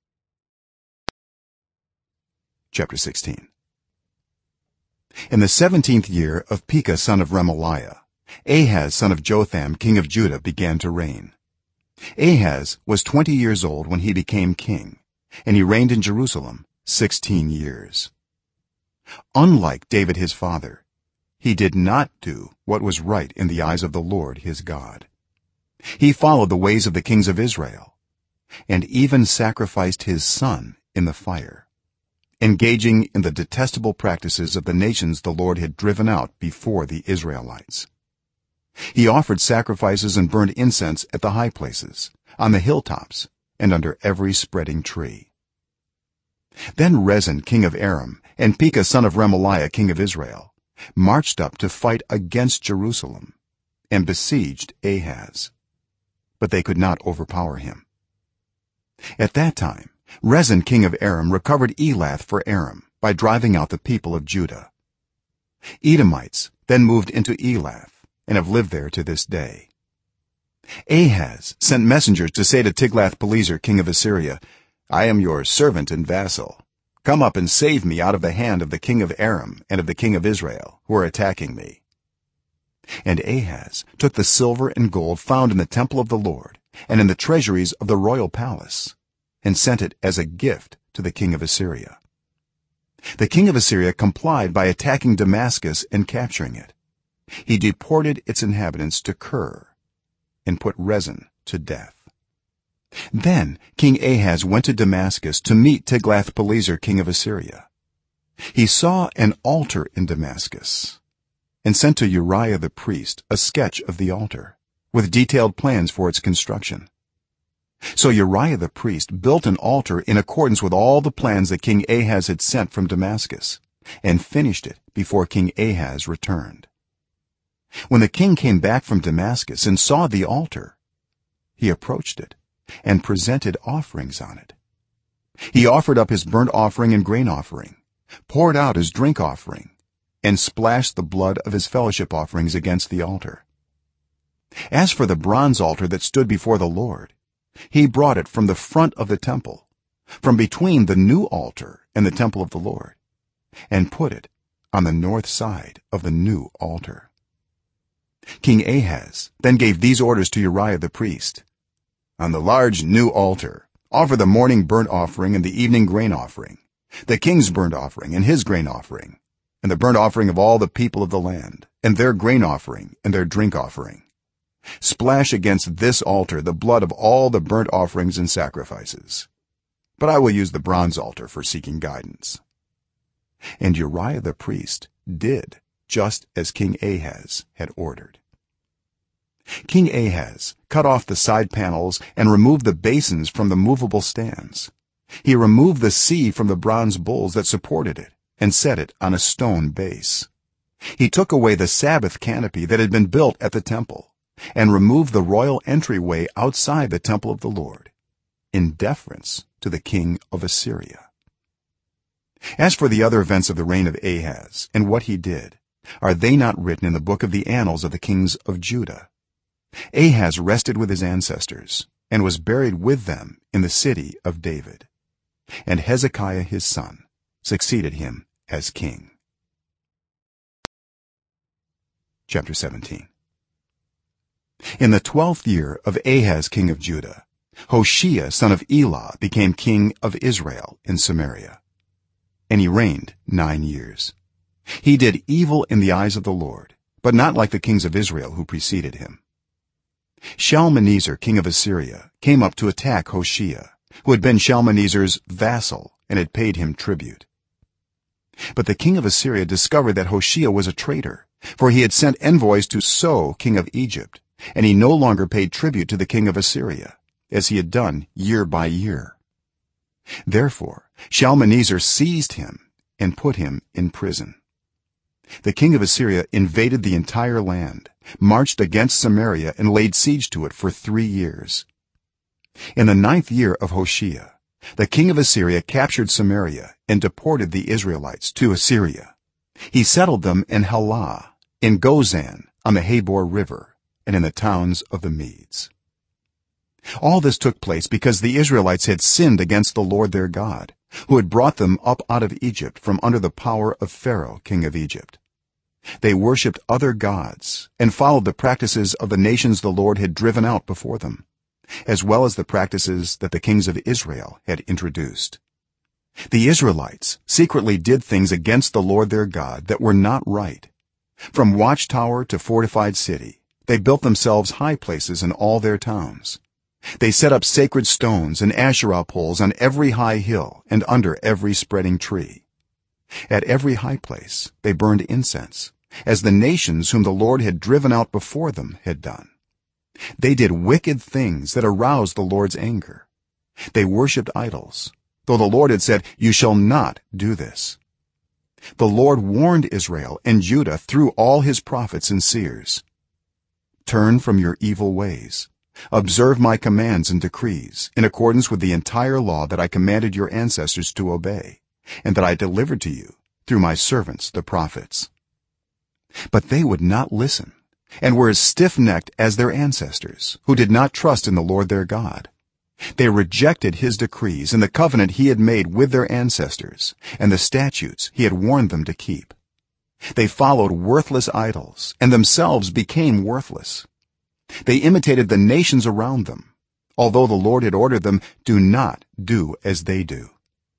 Chapter 16. In the 17th year of Pekah son of Remaliah, Ahaz son of Jotham king of Judah began to reign. Ahaz was 20 years old when he became king, and he reigned in Jerusalem 16 years. Unlike David his father, he did not do what was right in the eyes of the Lord his God. He followed the ways of the kings of Israel, and even sacrificed his son in the fire, engaging in the detestable practices of the nations the Lord had driven out before the Israelites. He offered sacrifices and burned incense at the high places, on the hilltops, and under every spreading tree. Then Rezin king of Aram and Pekah son of Remaliah king of Israel marched up to fight against Jerusalem and besieged Ahaz, but they could not overpower him. At that time Rezin king of Aram recovered Elath for Aram by driving out the people of Judah. Edomites then moved into Elath and have lived there to this day. Ahaz sent messengers to say to Tiglath-Pileser king of Assyria, I am your servant and vassal. Come up and save me out of the hand of the king of Aram and of the king of Israel, who are attacking me. And Ahaz took the silver and gold found in the temple of the Lord and in the treasuries of the royal palace, and sent it as a gift to the king of Assyria. The king of Assyria complied by attacking Damascus and capturing it. He deported its inhabitants to Kir and put Rezin to death. Then King Ahaz went to Damascus to meet Tiglath-Pileser king of Assyria. He saw an altar in Damascus and sent to Uriah the priest a sketch of the altar with detailed plans for its construction. So Uriah the priest built an altar in accordance with all the plans that King Ahaz had sent from Damascus, and finished it before King Ahaz returned. When the king came back from Damascus and saw the altar, he approached it and presented offerings on it. He offered up his burnt offering and grain offering, poured out his drink offering, and splashed the blood of his fellowship offerings against the altar. As for the bronze altar that stood before the Lord, he brought it from the front of the temple, from between the new altar and the temple of the Lord, and put it on the north side of the new altar. King Ahaz then gave these orders to Uriah the priest: on the large new altar offer the morning burnt offering and the evening grain offering, the king's burnt offering and his grain offering, and the burnt offering of all the people of the land, and their grain offering and their drink offering. Splash against this altar the blood of all the burnt offerings and sacrifices, but I will use the bronze altar for seeking guidance. And Uriah the priest did just as king Ahaz had ordered. King Ahaz cut off the side panels and removed the basins from the movable stands. He removed the sea from the bronze bowls that supported it and set it on a stone base. He took away the Sabbath canopy that had been built at the temple and removed the royal entryway outside the temple of the Lord, in deference to the king of Assyria. As for the other events of the reign of Ahaz and what he did, are they not written in the book of the annals of the kings of Judah? Ahaz rested with his ancestors and was buried with them in the city of David, and Hezekiah his son succeeded him as king. Chapter 17. In the 12th year of Ahaz king of Judah, Hoshea son of Elah became king of Israel in Samaria, and he reigned 9 years. He did evil in the eyes of the Lord, but not like the kings of Israel who preceded him. Shalmaneser king of Assyria came up to attack Hoshea, who had been Shalmaneser's vassal and had paid him tribute. But the king of Assyria discovered that Hoshea was a traitor, for he had sent envoys to So king of Egypt, and he no longer paid tribute to the king of Assyria, as he had done year by year. Therefore Shalmaneser seized him and put him in prison. The king of Assyria invaded the entire land, marched against Samaria, and laid siege to it for 3 years. In the 9th year of Hoshea, the king of Assyria captured Samaria and deported the Israelites to Assyria. He settled them in Halah, in Gozan on the Habor river, and in the towns of the Medes. All this took place because the Israelites had sinned against the Lord their God, who had brought them up out of Egypt from under the power of Pharaoh king of Egypt. They worshipped other gods and followed the practices of the nations the Lord had driven out before them, as well as the practices that the kings of Israel had introduced. The Israelites secretly did things against the Lord their God that were not right. From watchtower to fortified city, they built themselves high places in all their towns. They set up sacred stones and Asherah poles on every high hill and under every spreading tree. At every high place they burned incense, as the nations whom the Lord had driven out before them had done. They did wicked things that aroused the Lord's anger. They worshipped idols, though the Lord had said, "You shall not do this." The Lord warned Israel and Judah through all his prophets and seers. "Turn from your evil ways. Observe my commands and decrees in accordance with the entire law that I commanded your ancestors to obey, and that I delivered to you through my servants the prophets." But they would not listen and were as stiff-necked as their ancestors, who did not trust in the Lord their God. They rejected his decrees and the covenant he had made with their ancestors and the statutes he had warned them to keep. They followed worthless idols and themselves became worthless. They imitated the nations around them, although the Lord had ordered them, "Do not do as they do."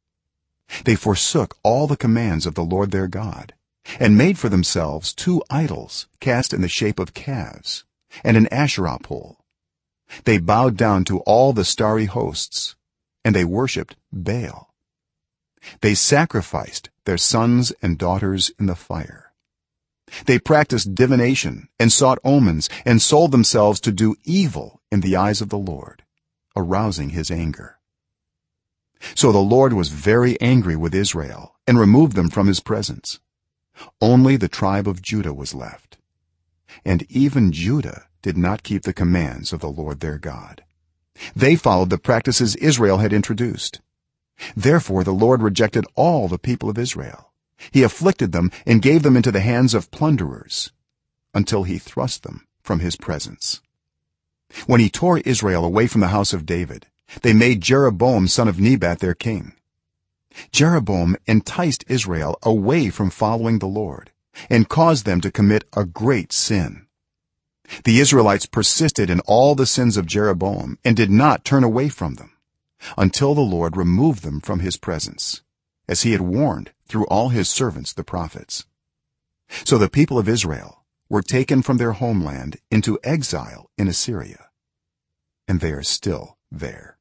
They forsook all the commands of the Lord their God and made for themselves 2 idols cast in the shape of calves and an Asherah pole. They bowed down to all the starry hosts, and they worshipped Baal. They sacrificed their sons and daughters in the fire. They practiced divination and sought omens and sold themselves to do evil in the eyes of the Lord, arousing his anger. So the Lord was very angry with Israel and removed them from his presence. Only the tribe of Judah was left, and even Judah did not keep the commands of the Lord their God. They followed the practices Israel had introduced. Therefore the Lord rejected all the people of Israel. He afflicted them and gave them into the hands of plunderers until he thrust them from his presence. When he tore Israel away from the house of David, they made Jeroboam son of Nebat their king. Jeroboam enticed Israel away from following the Lord and caused them to commit a great sin. The Israelites persisted in all the sins of Jeroboam and did not turn away from them until the Lord removed them from his presence, as he had warned through all his servants the prophets. So the people of Israel were taken from their homeland into exile in Assyria, and they are still there.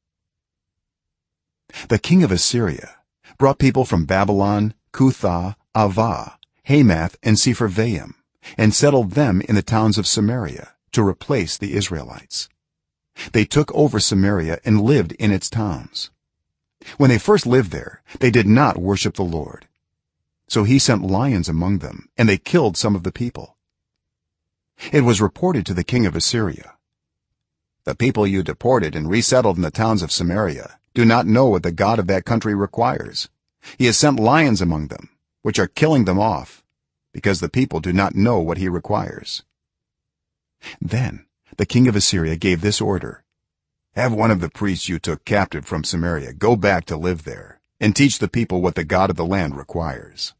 The king of Assyria brought people from Babylon, Cuthah, Avah, Hamath and Sepharvaim, and settled them in the towns of Samaria to replace the Israelites. They took over Samaria and lived in its towns. When they first lived there, they did not worship the Lord. So he sent lions among them, and they killed some of the people. It was reported to the king of Assyria, "The people you deported and resettled in the towns of Samaria do not know what the god of that country requires. He has sent lions among them, which are killing them off, because the people do not know what he requires." Then the king of Assyria gave this order: "Have one of the priests you took captive from Samaria go back to live there and teach the people what the god of the land requires."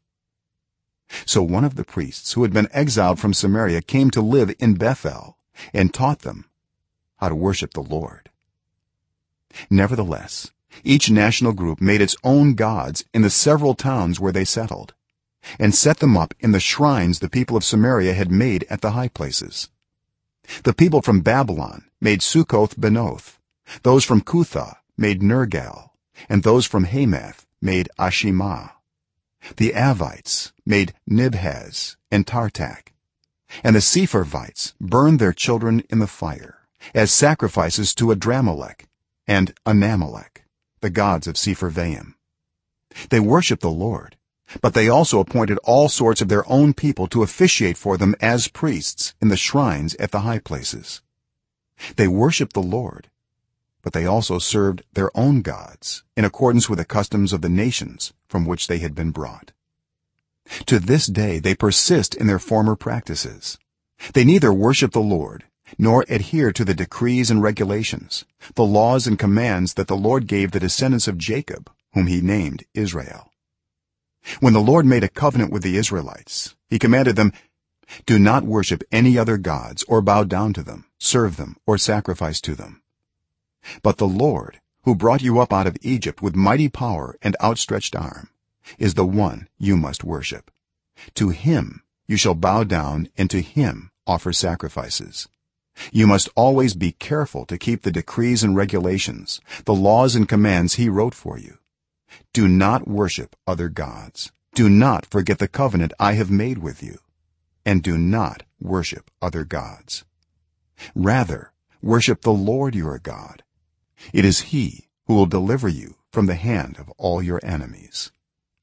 So one of the priests who had been exiled from Samaria came to live in Bethel and taught them how to worship the Lord. Nevertheless, each national group made its own gods in the several towns where they settled, and set them up in the shrines the people of Samaria had made at the high places. The people from Babylon made Succoth-Benoth, those from Cutha made Nergal, and those from Hamath made Ashimah. The Avites made Nibhaz and Tartak, and the Sepharvites burned their children in the fire as sacrifices to Adramelech and Anamelech, the gods of Sepharvaim. They worshiped the Lord, but they also appointed all sorts of their own people to officiate for them as priests in the shrines at the high places. They worshiped the Lord, but they also served their own gods in accordance with the customs of the nations from which they had been brought. To this day they persist in their former practices. They neither worship the Lord nor adhere to the decrees and regulations, the laws and commands that the Lord gave the descendants of Jacob, whom he named Israel. When the Lord made a covenant with the Israelites, he commanded them, "Do not worship any other gods or bow down to them, serve them, or sacrifice to them. But the Lord, who brought you up out of Egypt with mighty power and outstretched arm, is the one you must worship. To him you shall bow down and to him offer sacrifices. You must always be careful to keep the decrees and regulations, the laws and commands he wrote for you. Do not worship other gods. Do not forget the covenant I have made with you, and do not worship other gods. Rather, worship the Lord your God. It is he who will deliver you from the hand of all your enemies."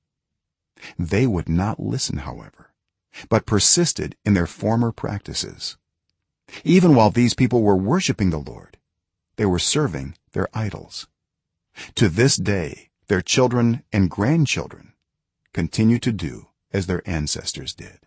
They would not listen, however, but persisted in their former practices. Even while these people were worshiping the Lord, they were serving their idols. To this day their children and grandchildren continue to do as their ancestors did.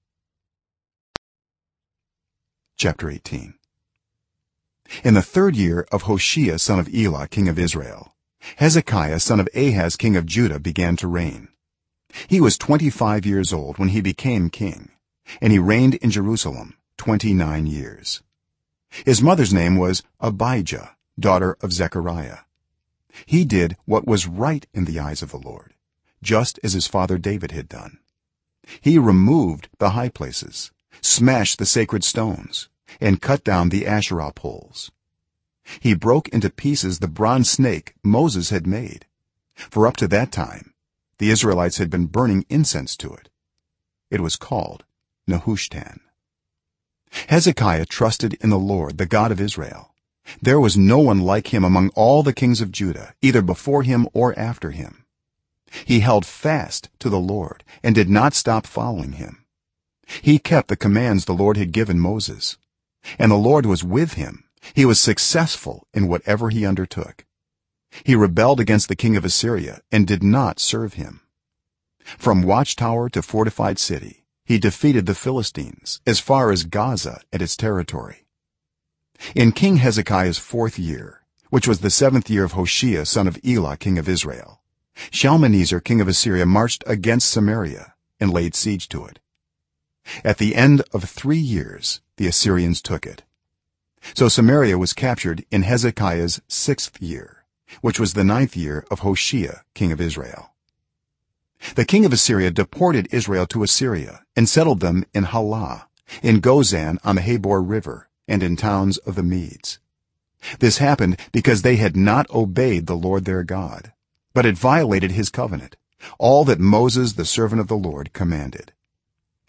Chapter 18. In the 3rd year of Hoshea son of Elah king of Israel, Hezekiah son of Ahaz king of Judah began to reign. He was 25 years old when he became king, and he reigned in Jerusalem 29 years. His mother's name was Abijah, daughter of Zechariah. He did what was right in the eyes of the Lord, just as his father David had done. He removed the high places, smashed the sacred stones, and cut down the Asherah poles. He broke into pieces the bronze snake Moses had made, for up to that time the Israelites had been burning incense to it. It was called Nehushtan. Hezekiah trusted in the Lord, the God of Israel. There was no one like him among all the kings of Judah, either before him or after him. He held fast to the Lord and did not stop following him. He kept the commands the Lord had given Moses, and the Lord was with him. He was successful in whatever he undertook. He rebelled against the king of Assyria and did not serve him. From watchtower to fortified city, he defeated the Philistines as far as Gaza and its territory. In King Hezekiah's 4th year, which was the 7th year of Hoshea son of Elah king of Israel, Shalmaneser king of Assyria marched against Samaria and laid siege to it. At the end of 3 years the Assyrians took it. So Samaria was captured in Hezekiah's 6th year, which was the 9th year of Hoshea king of Israel. The king of Assyria deported Israel to Assyria and settled them in Halah, in Gozan on the Habor river, and in towns of the Medes. This happened because they had not obeyed the Lord their God, but had violated his covenant, all that Moses the servant of the Lord commanded.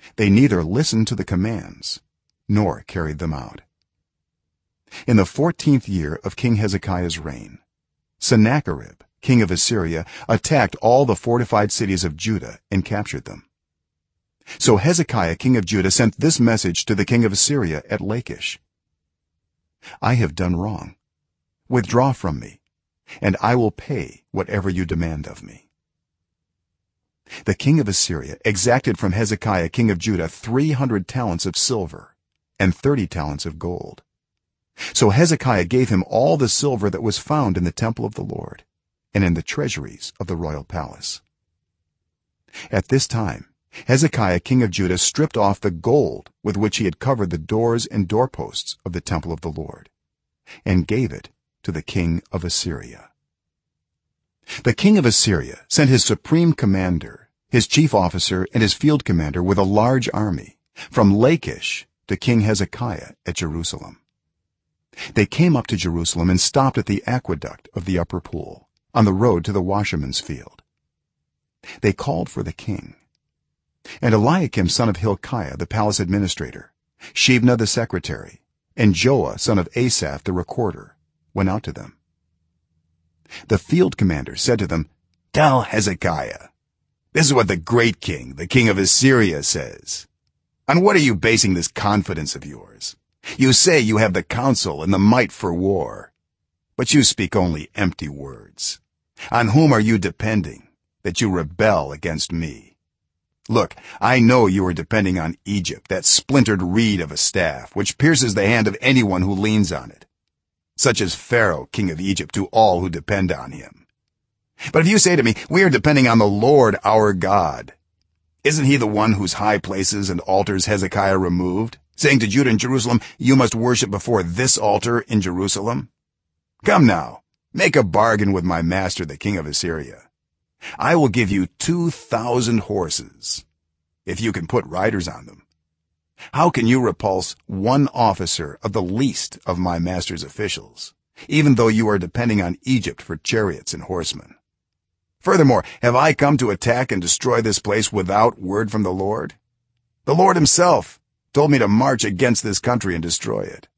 they neither listened to the commands nor carried them out. In the 14th year of King Hezekiah's reign, Sennacherib king of Assyria attacked all the fortified cities of Judah and captured them. So Hezekiah king of Judah sent this message to the king of Assyria at Lachish: I have done wrong. Withdraw from me, and I will pay whatever you demand of me. The king of Assyria exacted from Hezekiah king of Judah 300 talents of silver and 30 talents of gold. So Hezekiah gave him all the silver that was found in the temple of the Lord and in the treasuries of the royal palace. At this time Hezekiah king of Judah stripped off the gold with which he had covered the doors and doorposts of the temple of the Lord and gave it to the king of Assyria. The king of Assyria sent his supreme commander, his chief officer, and his field commander with a large army from Lachish to King Hezekiah at Jerusalem. They came up to Jerusalem and stopped at the aqueduct of the upper pool on the road to the washerman's field. They called for the king, and Eliakim son of Hilkiah the palace administrator, Shebna the secretary, and Joah son of Asaph the recorder went out to them. The field commander said to them, "Tell Hezekiah, this is what the great king, the king of Assyria, says. On what are you basing this confidence of yours? You say you have the counsel and the might for war, but you speak only empty words. On whom are you depending, that you rebel against me? Look, I know you are depending on Egypt, that splintered reed of a staff which pierces the hand of anyone who leans on it, such as Pharaoh king of Egypt to all who depend on him. But if you say to me, we are depending on the Lord our God, isn't he the one whose high places and altars Hezekiah removed, saying to Judah and Jerusalem, you must worship before this altar in Jerusalem? Come now, make a bargain with my master the king of Assyria. I will give you 2,000 horses if you can put riders on them. How can you repulse one officer of the least of my master's officials, even though you are depending on Egypt for chariots and horsemen? Furthermore, have I come to attack and destroy this place without word from the Lord? The Lord himself told me to march against this country and destroy it."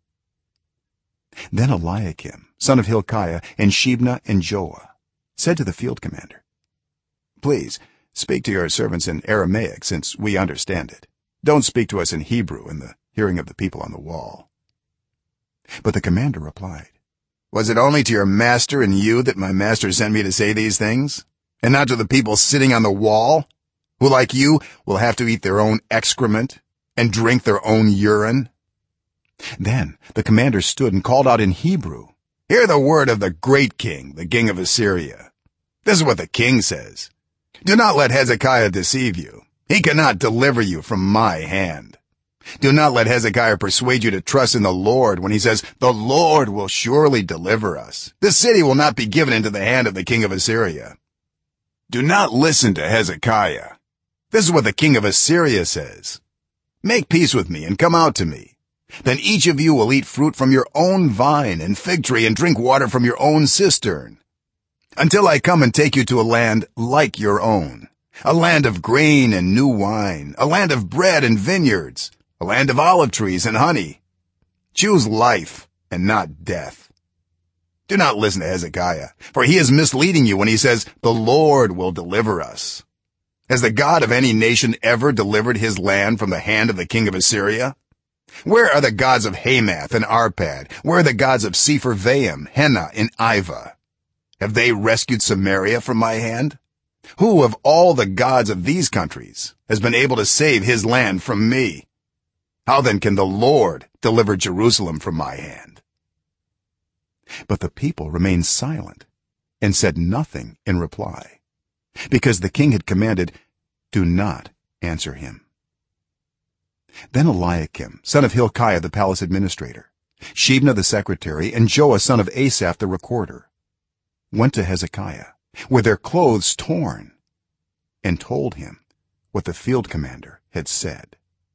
Then Eliakim son of Hilkiah and Shebna and Joah said to the field commander, "Please speak to your servants in Aramaic, since we understand it. Don't speak to us in Hebrew in the hearing of the people on the wall." But the commander replied, "Was it only to your master and you that my master sent me to say these things, and not to the people sitting on the wall, who like you will have to eat their own excrement and drink their own urine?" Then the commander stood and called out in Hebrew, "Hear the word of the great king, the king of Assyria. This is what the king says: Do not let Hezekiah deceive you. He cannot deliver you from my hand. Do not let Hezekiah persuade you to trust in the Lord when he says, the Lord will surely deliver us. This city will not be given into the hand of the king of Assyria. Do not listen to Hezekiah. This is what the king of Assyria says: Make peace with me and come out to me. Then each of you will eat fruit from your own vine and fig tree and drink water from your own cistern, until I come and take you to a land like your own, a land of grain and new wine, a land of bread and vineyards, a land of olive trees and honey. Choose life and not death. Do not listen to Hezekiah, for he is misleading you when he says, the Lord will deliver us. Has the God of any nation ever delivered his land from the hand of the king of Assyria? Where are the gods of Hamath and Arpad? Where are the gods of Sepharvaim, Hena, and Ivah? Have they rescued Samaria from my hand? Who of all the gods of these countries has been able to save his land from me? How then can the Lord deliver Jerusalem from my hand?" But the people remained silent and said nothing in reply, because the king had commanded, "Do not answer him." Then Eliakim son of Hilkiah the palace administrator, Shebna the secretary, and Joah son of Asaph the recorder went to Hezekiah with their clothes torn and told him what the field commander had said.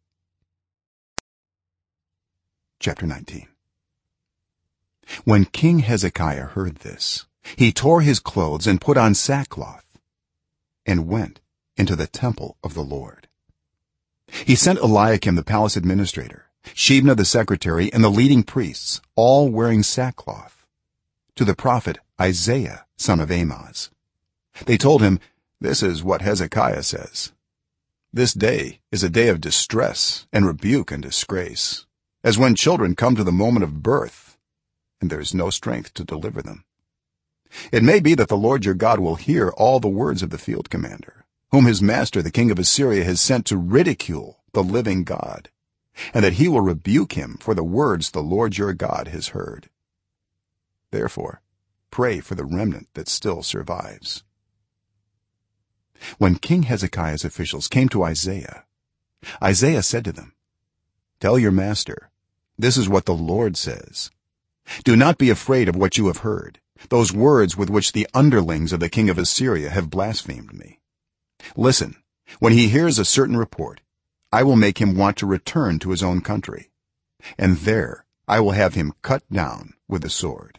Chapter 19. When King Hezekiah heard this, he tore his clothes and put on sackcloth and went into the temple of the Lord. he sent Eliakim the palace administrator, Shebna the secretary, and the leading priests, all wearing sackcloth, to the prophet Isaiah son of Amoz. They told him, "This is what Hezekiah says: This day is a day of distress and rebuke and disgrace, as when children come to the moment of birth, and there is no strength to deliver them. It may be that the Lord your God will hear all the words of the field commander, whom his master the king of Assyria has sent to ridicule the living God, and that he will rebuke him for the words the Lord your God has heard. Therefore pray for the remnant that still survives." When King Hezekiah's officials came to Isaiah said to them, "Tell your master, this is what the Lord says: Do not be afraid of what you have heard, those words with which the underlings of the king of Assyria have blasphemed me. Listen, when he hears a certain report, I will make him want to return to his own country, and there I will have him cut down with the sword."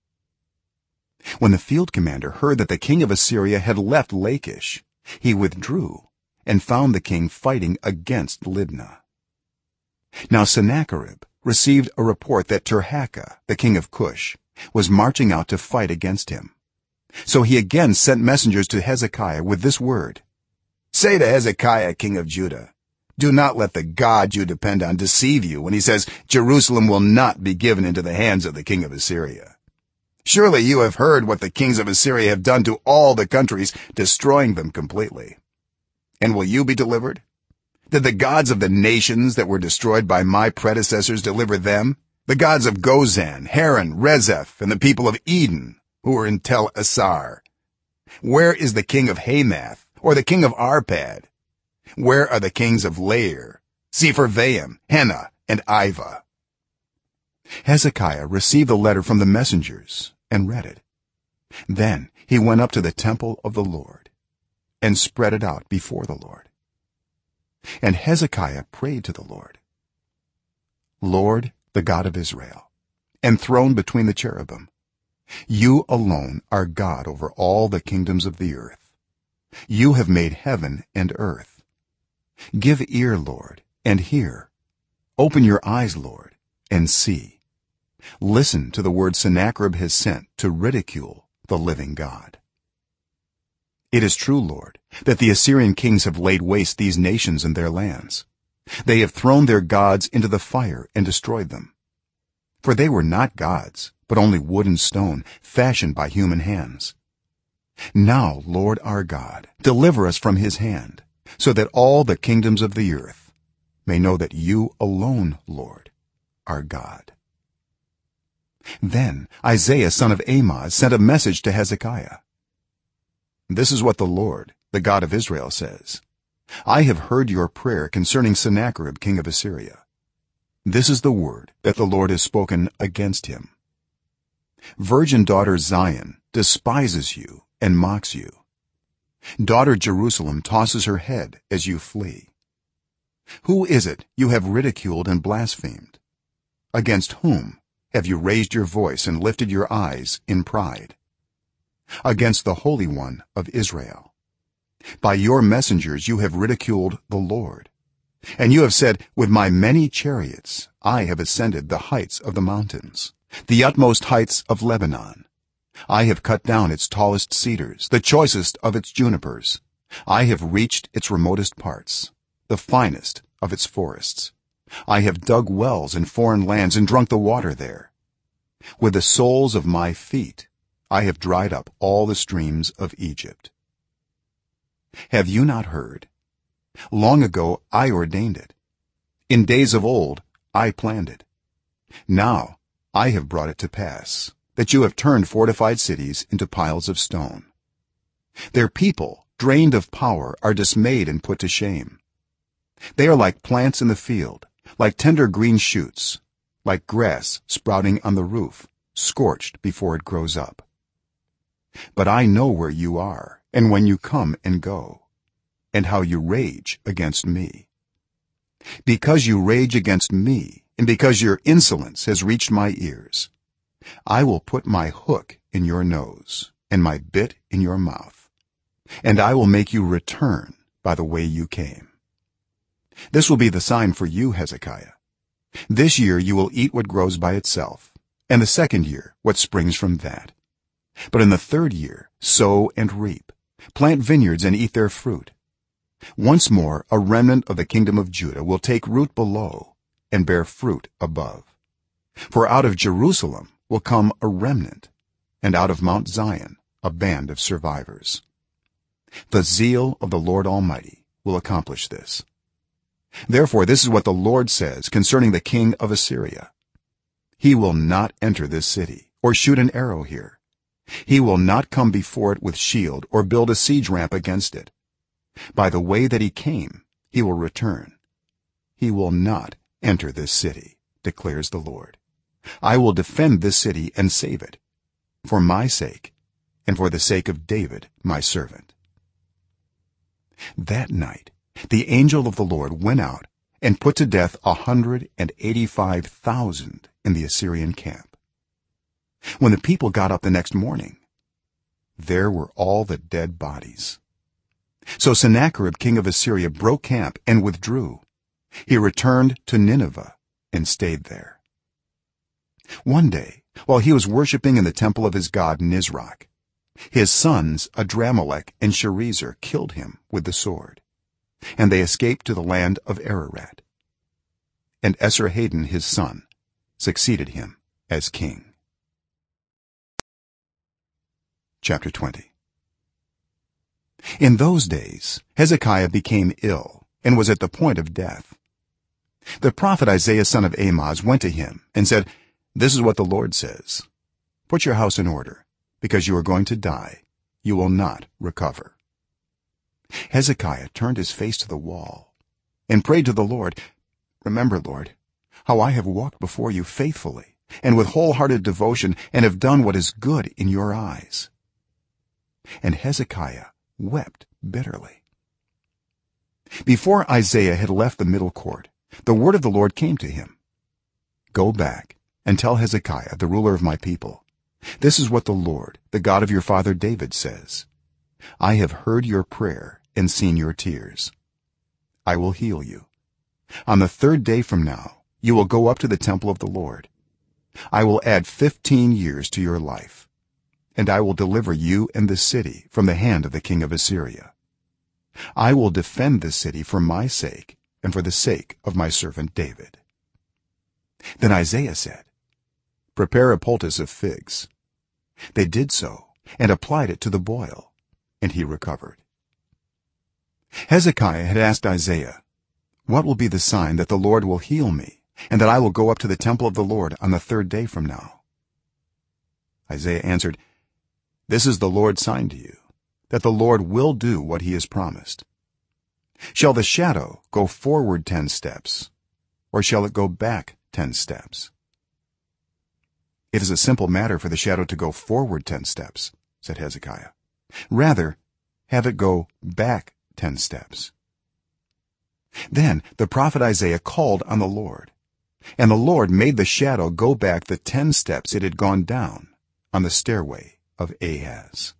When the field commander heard that the king of Assyria had left Lachish, he withdrew and found the king fighting against Libnah. Now Sennacherib received a report that Tirhakah the king of Cush was marching out to fight against him. So he again sent messengers to Hezekiah with this word: "Say to Hezekiah king of Judah, do not let the God you depend on deceive you when he says Jerusalem will not be given into the hands of the king of Assyria. Surely you have heard what the kings of Assyria have done to all the countries, destroying them completely. And will you be delivered? Did the gods of the nations that were destroyed by my predecessors deliver them? The gods of Gozan, Haran, Rezeph, and the people of Eden, who were in Tel Assar? Where is the king of Hamath, or the king of Arpad? Where are the kings of Lair, Sepharvaim, Hena, and Iva?" Hezekiah received the letter from the messengers and read it. Then he went up to the temple of the Lord and spread it out before the Lord. And Hezekiah prayed to the Lord: "Lord, the God of Israel, enthroned between the cherubim, you alone are God over all the kingdoms of the earth. You have made heaven and earth. Give ear, Lord, and hear. Open your eyes, Lord, and see. Listen to the word Sennacherib has sent to ridicule the living God. It is true, Lord, that the Assyrian kings have laid waste these nations and their lands. They have thrown their gods into the fire and destroyed them. For they were not gods, but only wood and stone, fashioned by human hands. Now, Lord our God, deliver us from his hand, so that all the kingdoms of the earth may know that you alone, Lord, are God." Then Isaiah son of Amoz sent a message to Hezekiah: "This is what the Lord, the God of Israel, says: I have heard your prayer concerning Sennacherib king of Assyria. This is the word that the Lord has spoken against him. Virgin daughter Zion despises you and mocks you. Daughter Jerusalem tosses her head as you flee. Who is it you have ridiculed and blasphemed? Against whom have you raised your voice and lifted your eyes in pride? Against the Holy One of Israel. By your messengers you have ridiculed the Lord, and you have said, with my many chariots I have ascended the heights of the mountains, the utmost heights of Lebanon. I have cut down its tallest cedars, the choicest of its junipers. I have reached its remotest parts, the finest of its forests. I have dug wells in foreign lands and drunk the water there. With the soles of my feet I have dried up all the streams of Egypt. Have you not heard? Long ago I ordained it. In days of old I planned it. Now I have brought it to pass, that you have turned fortified cities into piles of stone. Their people, drained of power, are dismayed and put to shame. They are like plants in the field, like tender green shoots, like grass sprouting on the roof, scorched before it grows up. But I know where you are, and when you come and go, and how you rage against me. Because you rage against me, and because your insolence has reached my ears, I will put my hook in your nose and my bit in your mouth, and I will make you return by the way you came. this will be the sign for you, Hezekiah. This year you will eat what grows by itself, and the second year what springs from that. But in the third year sow and reap, plant vineyards and eat their fruit. Once more a remnant of the kingdom of Judah will take root below and bear fruit above. For out of Jerusalem will come a remnant, and out of Mount Zion a band of survivors. The zeal of the Lord Almighty will accomplish this. Therefore this is what the Lord says concerning the king of Assyria: he will not enter this city or shoot an arrow here. He will not come before it with shield or build a siege ramp against it. By the way that he came he will return. He will not enter this city, declares the Lord. I will defend this city and save it, for my sake and for the sake of David my servant. That night the angel of the Lord went out and put to death 185,000 in the Assyrian camp. When the people got up the next morning, there were all the dead bodies. So Sennacherib king of Assyria broke camp and withdrew. He returned to Nineveh and stayed there. One day, while he was worshiping in the temple of his god Nisroch, his sons Adramelech and Sharezer killed him with the sword, and they escaped to the land of Ararat. And Esarhaddon his son succeeded him as king. Chapter 20. In those days Hezekiah became ill and was at the point of death. The prophet Isaiah son of Amoz went to him and said, "This is what the Lord says: put your house in order, because you are going to die. You will not recover." Hezekiah turned his face to the wall and prayed to the Lord, "Remember, Lord, how I have walked before you faithfully and with wholehearted devotion, and have done what is good in your eyes." And Hezekiah wept bitterly. Before Isaiah had left the middle court, the word of the Lord came to him: "Go back and tell Hezekiah, the ruler of my people, this is what the Lord, the God of your father David, says: I have heard your prayer and seen your tears. I will heal you. On the third day from now you will go up to the temple of the Lord. I will add 15 years to your life, and I will deliver you and this city from the hand of the king of Assyria. I will defend this city for my sake and for the sake of my servant David." Then Isaiah said, "Prepare a poultice of figs." They did so and applied it to the boil, and he recovered. Hezekiah had asked Isaiah, "What will be the sign that the Lord will heal me, and that I will go up to the temple of the Lord on the third day from now?" Isaiah answered, "This is the Lord's sign to you, that the Lord will do what he has promised. Shall the shadow go forward 10 steps, or shall it go back 10 steps?" "It is a simple matter for the shadow to go forward 10 steps," said Hezekiah. "Rather have it go back 10 steps." Then the prophet Isaiah called on the Lord, and the Lord made the shadow go back the 10 steps it had gone down on the stairway of Ahaz.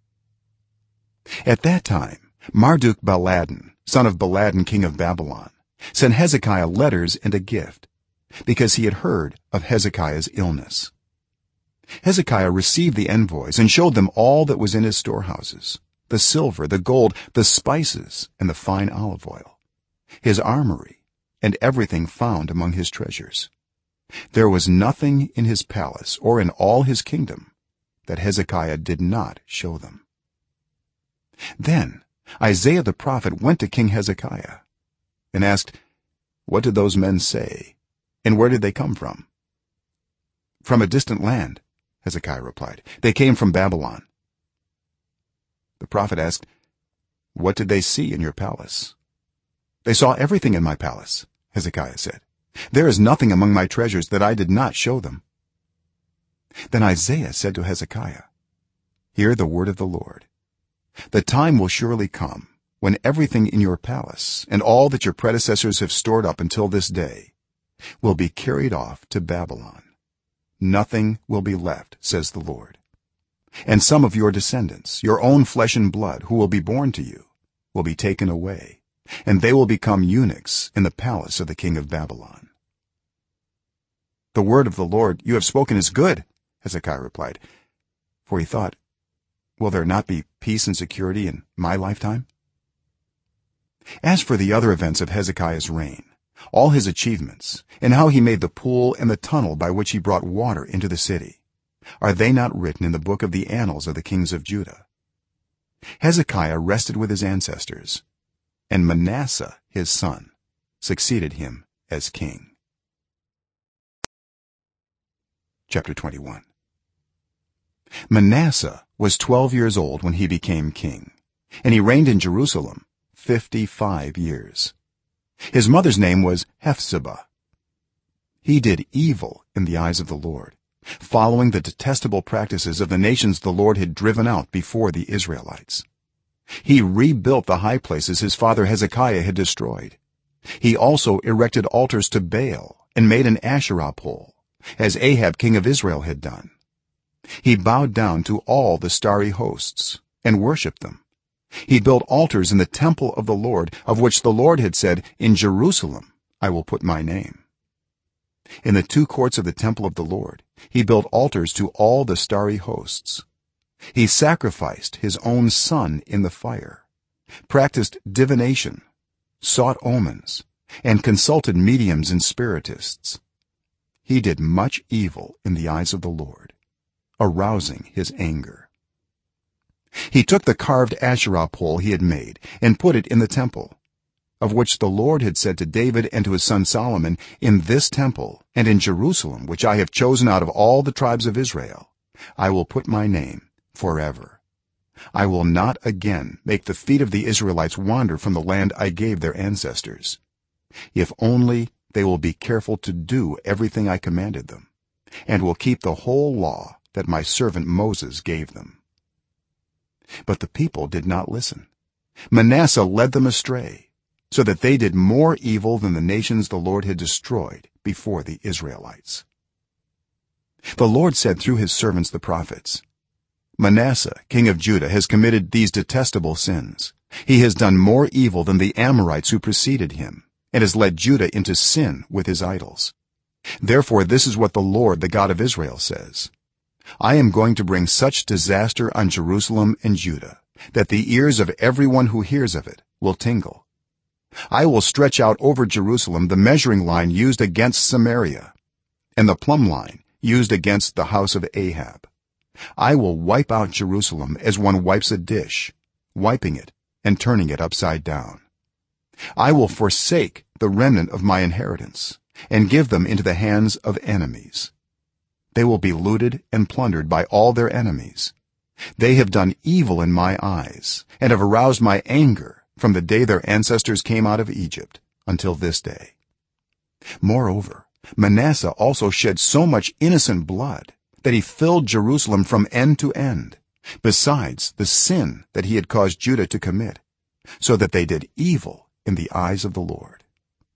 At that time Marduk-Baladan, son of Baladan king of Babylon, sent Hezekiah letters and a gift, because he had heard of Hezekiah's illness. Hezekiah received the envoys and showed them all that was in his storehouses, the silver, the gold, the spices, and the fine olive oil, his armory, and everything found among his treasures. There was nothing in his palace or in all his kingdom that Hezekiah did not show them. Then Isaiah the prophet went to King Hezekiah and asked, "What did those men say, and where did they come from?" "From a distant land," Hezekiah replied. "They came from Babylon." The prophet asked, "What did they see in your palace?" "They saw everything in my palace," Hezekiah said. "There is nothing among my treasures that I did not show them." Then Isaiah said to Hezekiah, "Hear the word of the Lord. The time will surely come when everything in your palace and all that your predecessors have stored up until this day will be carried off to Babylon. Nothing will be left, says the Lord. And some of your descendants, your own flesh and blood, who will be born to you, will be taken away and they will become eunuchs in the palace of the king of Babylon." "The word of the Lord you have spoken is good," Hezekiah replied, for he thought, "Will there not be peace and security in my lifetime?" As for the other events of Hezekiah's reign, all his achievements, and how he made the pool and the tunnel by which he brought water into the city, are they not written in the book of the annals of the kings of Judah? Hezekiah rested with his ancestors, and Manasseh his son succeeded him as king. Chapter 21. Manasseh was 12 years old when he became king, and he reigned in Jerusalem 55 years. His mother's name was Hephzibah. He did evil in the eyes of the Lord, following the detestable practices of the nations the Lord had driven out before the Israelites. He rebuilt the high places his father Hezekiah had destroyed. He also erected altars to Baal and made an Asherah pole, as Ahab king of Israel had done. He bowed down to all the starry hosts and worshipped them. He built altars in the temple of the Lord, of which the Lord had said, "In Jerusalem I will put my name." In the two courts of the temple of the Lord he built altars to all the starry hosts. He sacrificed his own son in the fire, practiced divination, sought omens, and consulted mediums and spiritists. He did much evil in the eyes of the Lord, arousing his anger. He took the carved Asherah pole he had made and put it in the temple, of which the Lord had said to David and to his son Solomon, "In this temple and in Jerusalem, which I have chosen out of all the tribes of Israel, I will put my name forever. I will not again make the feet of the Israelites wander from the land I gave their ancestors, if only they will be careful to do everything I commanded them, and will keep the whole law that my servant Moses gave them." But the people did not listen. Manasseh led them astray, so that they did more evil than the nations the Lord had destroyed before the Israelites. The Lord said through his servants the prophets, "Manasseh king of Judah has committed these detestable sins. He has done more evil than the Amorites who preceded him, and has led Judah into sin with his idols. Therefore this is what the Lord, the God of Israel, says: I am going to bring such disaster on Jerusalem and Judah that the ears of everyone who hears of it will tingle. I will stretch out over Jerusalem the measuring line used against Samaria, and the plumb line used against the house of Ahab. I will wipe out Jerusalem as one wipes a dish, wiping it and turning it upside down. I will forsake the remnant of my inheritance and give them into the hands of enemies. They will be looted and plundered by all their enemies. They have done evil in my eyes and have aroused my anger from the day their ancestors came out of Egypt until this day. Moreover, Manasseh also shed so much innocent blood that he filled Jerusalem from end to end, besides the sin that he had caused Judah to commit, so that they did evil in the eyes of the Lord.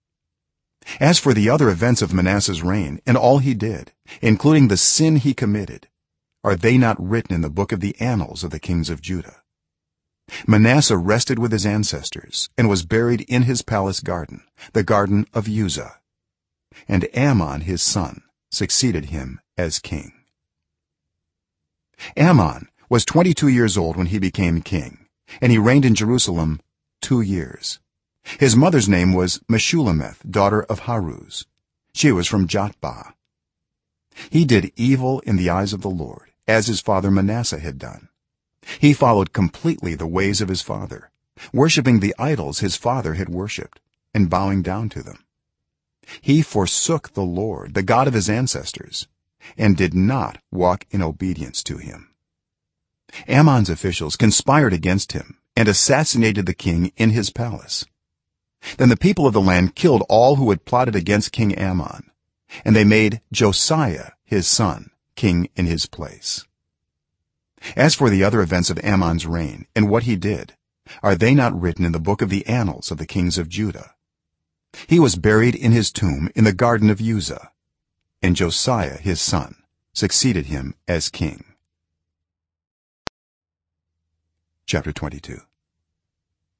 As for the other events of Manasseh's reign and all he did, including the sin he committed, are they not written in the book of the annals of the kings of Judah? Manasseh rested with his ancestors and was buried in his palace garden, the garden of Uzzah, and Amon his son succeeded him as king. Amon was 22 years old when he became king, and he reigned in Jerusalem 2 years. His mother's name was Meshullemeth, daughter of Haruz. She was from Jotbah. He did evil in the eyes of the Lord, as his father Manasseh had done. He followed completely the ways of his father, worshiping the idols his father had worshipped and bowing down to them. He forsook the Lord, the God of his ancestors, and did not walk in obedience to him. Ammon's officials conspired against him and assassinated the king in his palace. Then the people of the land killed all who had plotted against King Ammon, and they made Josiah his son king in his place. As for the other events of Ammon's reign and what he did, are they not written in the book of the annals of the kings of Judah? He was buried in his tomb in the garden of Uzzah, and Josiah his son succeeded him as king. Chapter 22.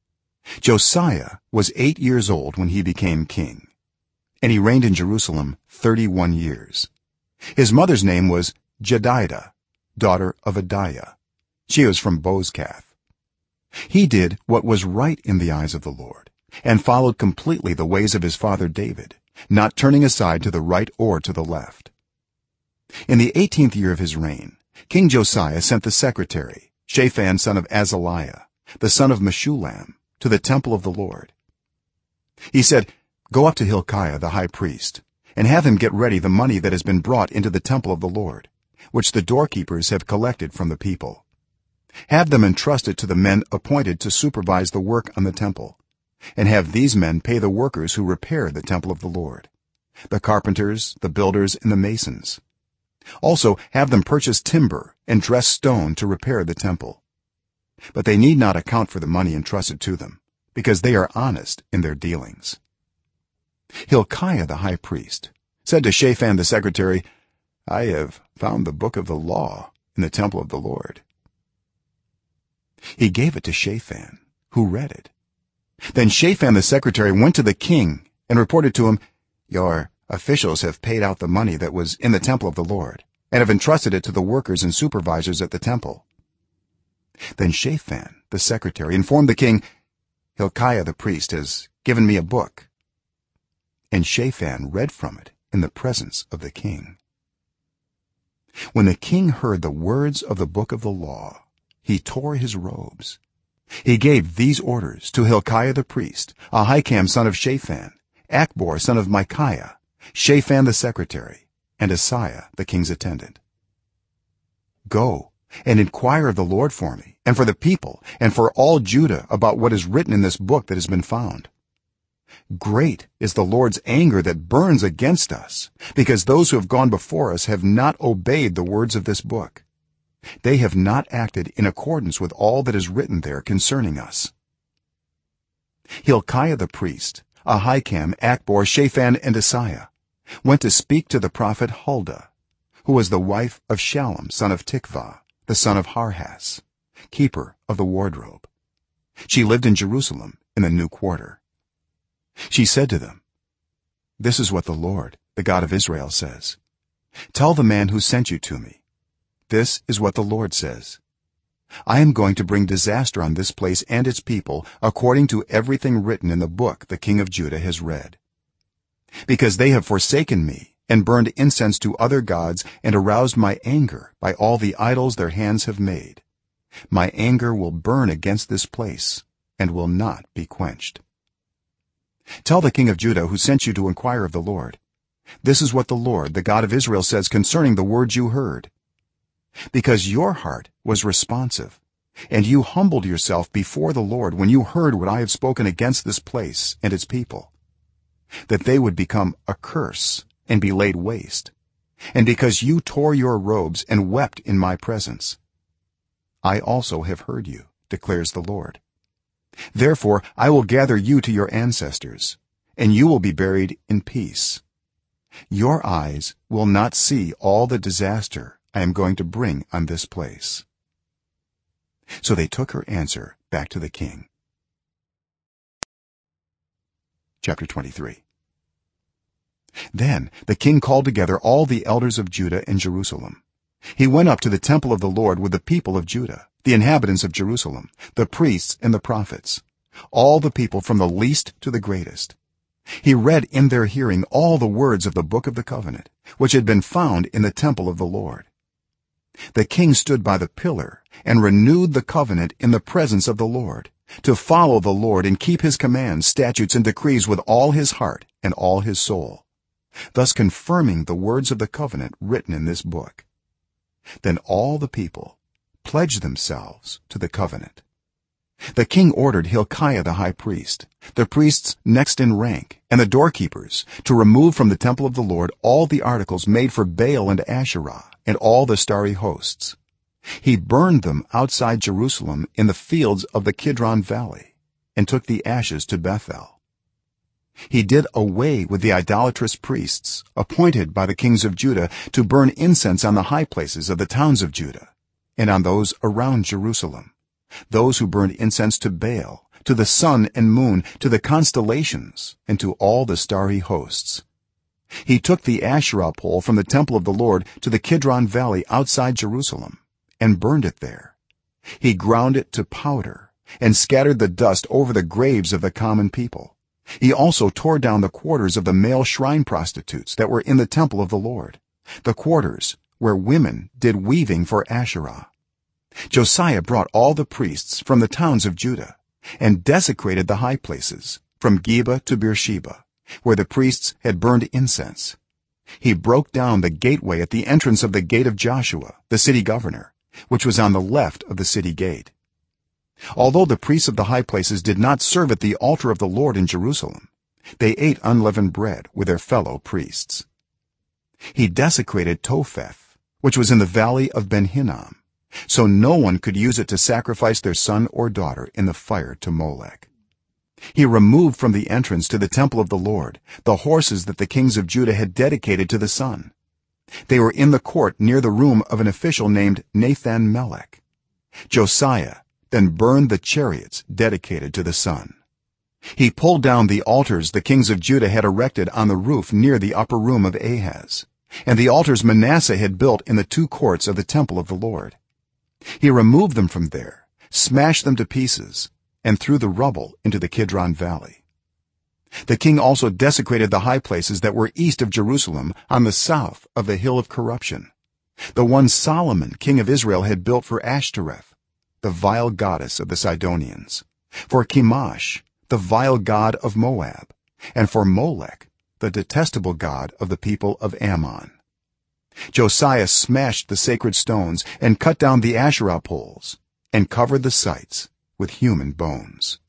josiah was 8 years old when he became king and he reigned in jerusalem 31 years his mother's name was jedidah daughter of adiah she was from bozkath he did what was right in the eyes of the lord and followed completely the ways of his father david not turning aside to the right or to the left in the 18th year of his reign king josiah sent the secretary shaphan son of azaliah the son of meshullam to the temple of the lord he said go up to hilkiah the high priest and have him get ready the money that has been brought into the temple of the lord which the doorkeepers have collected from the people have them entrust it to the men appointed to supervise the work on the temple and have these men pay the workers who repair the temple of the lord the carpenters the builders and the masons also have them purchase timber and dress stone to repair the temple but they need not account for the money entrusted to them because they are honest in their dealings hilkiah the high priest said to shaphan the secretary I have found the book of the law in the temple of the lord he gave it to shaphan who read it then shaphan the secretary went to the king and reported to him your officials have paid out the money that was in the temple of the lord and have entrusted it to the workers and supervisors at the temple then shaphan the secretary informed the king hilkiah the priest has given me a book and shaphan read from it in the presence of the king when the king heard the words of the book of the law he tore his robes he gave these orders to hilkiah the priest ahikam son of shaphan achbor son of micaiah shaphan the secretary and asaiah the king's attendant go and inquire of the lord for me and for the people and for all judah about what is written in this book that has been found great is the lord's anger that burns against us because those who have gone before us have not obeyed the words of this book they have not acted in accordance with all that is written there concerning us hilkiah the priest ahikam achbor shaphan and asaiah went to speak to the prophet huldah who was the wife of shallum son of tikvah the son of harhas keeper of the wardrobe she lived in jerusalem in the new quarter she said to them this is what the lord the god of israel says tell the man who sent you to me this is what the lord says I am going to bring disaster on this place and its people according to everything written in the book the king of judah has read because they have forsaken me and burned incense to other gods and aroused my anger by all the idols their hands have made my anger will burn against this place and will not be quenched tell the king of judah who sent you to inquire of the lord this is what the lord the god of israel says concerning the words you heard because your heart was responsive and you humbled yourself before the lord when you heard what I have spoken against this place and its people that they would become a curse and be laid waste and because you tore your robes and wept in my presence I also have heard you declares the lord therefore I will gather you to your ancestors and you will be buried in peace your eyes will not see all the disaster I am going to bring on this place so they took her answer back to the king chapter 23 then the king called together all the elders of judah and jerusalem he went up to the temple of the lord with the people of judah the inhabitants of jerusalem the priests and the prophets all the people from the least to the greatest he read in their hearing all the words of the book of the covenant which had been found in the temple of the lord the king stood by the pillar and renewed the covenant in the presence of the lord to follow the lord and keep his commands statutes and decrees with all his heart and all his soul thus confirming the words of the covenant written in this book then all the people pledged themselves to the covenant the king ordered hilkiah the high priest the priests next in rank and the doorkeepers to remove from the temple of the lord all the articles made for baal and asherah and all the starry hosts he burned them outside jerusalem in the fields of the kidron valley and took the ashes to bethel he did away with the idolatrous priests appointed by the kings of judah to burn incense on the high places of the towns of judah and on those around jerusalem those who burned incense to baal to the sun and moon, to the constellations, and to all the starry hosts. He took the Asherah pole from the temple of the Lord to the Kidron valley outside Jerusalem and burned it there. He ground it to powder and scattered the dust over the graves of the common people. He also tore down the quarters of the male shrine prostitutes that were in the temple of the Lord, the quarters where women did weaving for Asherah. Josiah brought all the priests from the towns of Judah and desecrated the high places from Geba to Beersheba, where the priests had burned incense. He broke down the gateway at the entrance of the gate of Joshua the city governor, which was on the left of the city gate. Although the priests of the high places did not serve at the altar of the Lord in Jerusalem, they ate unleavened bread with their fellow priests. He desecrated Topheth, which was in the valley of Ben Hinnom, so no one could use it to sacrifice their son or daughter in the fire to Molech. He removed from the entrance to the temple of the Lord the horses that the kings of Judah had dedicated to the sun. They were in the court near the room of an official named Nathan-Melech. Josiah then burned the chariots dedicated to the sun. He pulled down the altars the kings of Judah had erected on the roof near the upper room of Ahaz, and the altars Manasseh had built in the two courts of the temple of the Lord. He removed them from there, smashed them to pieces, and threw the rubble into the Kidron valley. The king also desecrated the high places that were east of Jerusalem on the south of the hill of corruption, the one Solomon king of Israel had built for Ashtoreth, the vile goddess of the Sidonians, for Chemosh, the vile god of Moab, and for Molech, the detestable god of the people of Ammon. Josiah smashed the sacred stones and cut down the Asherah poles and covered the sites with human bones.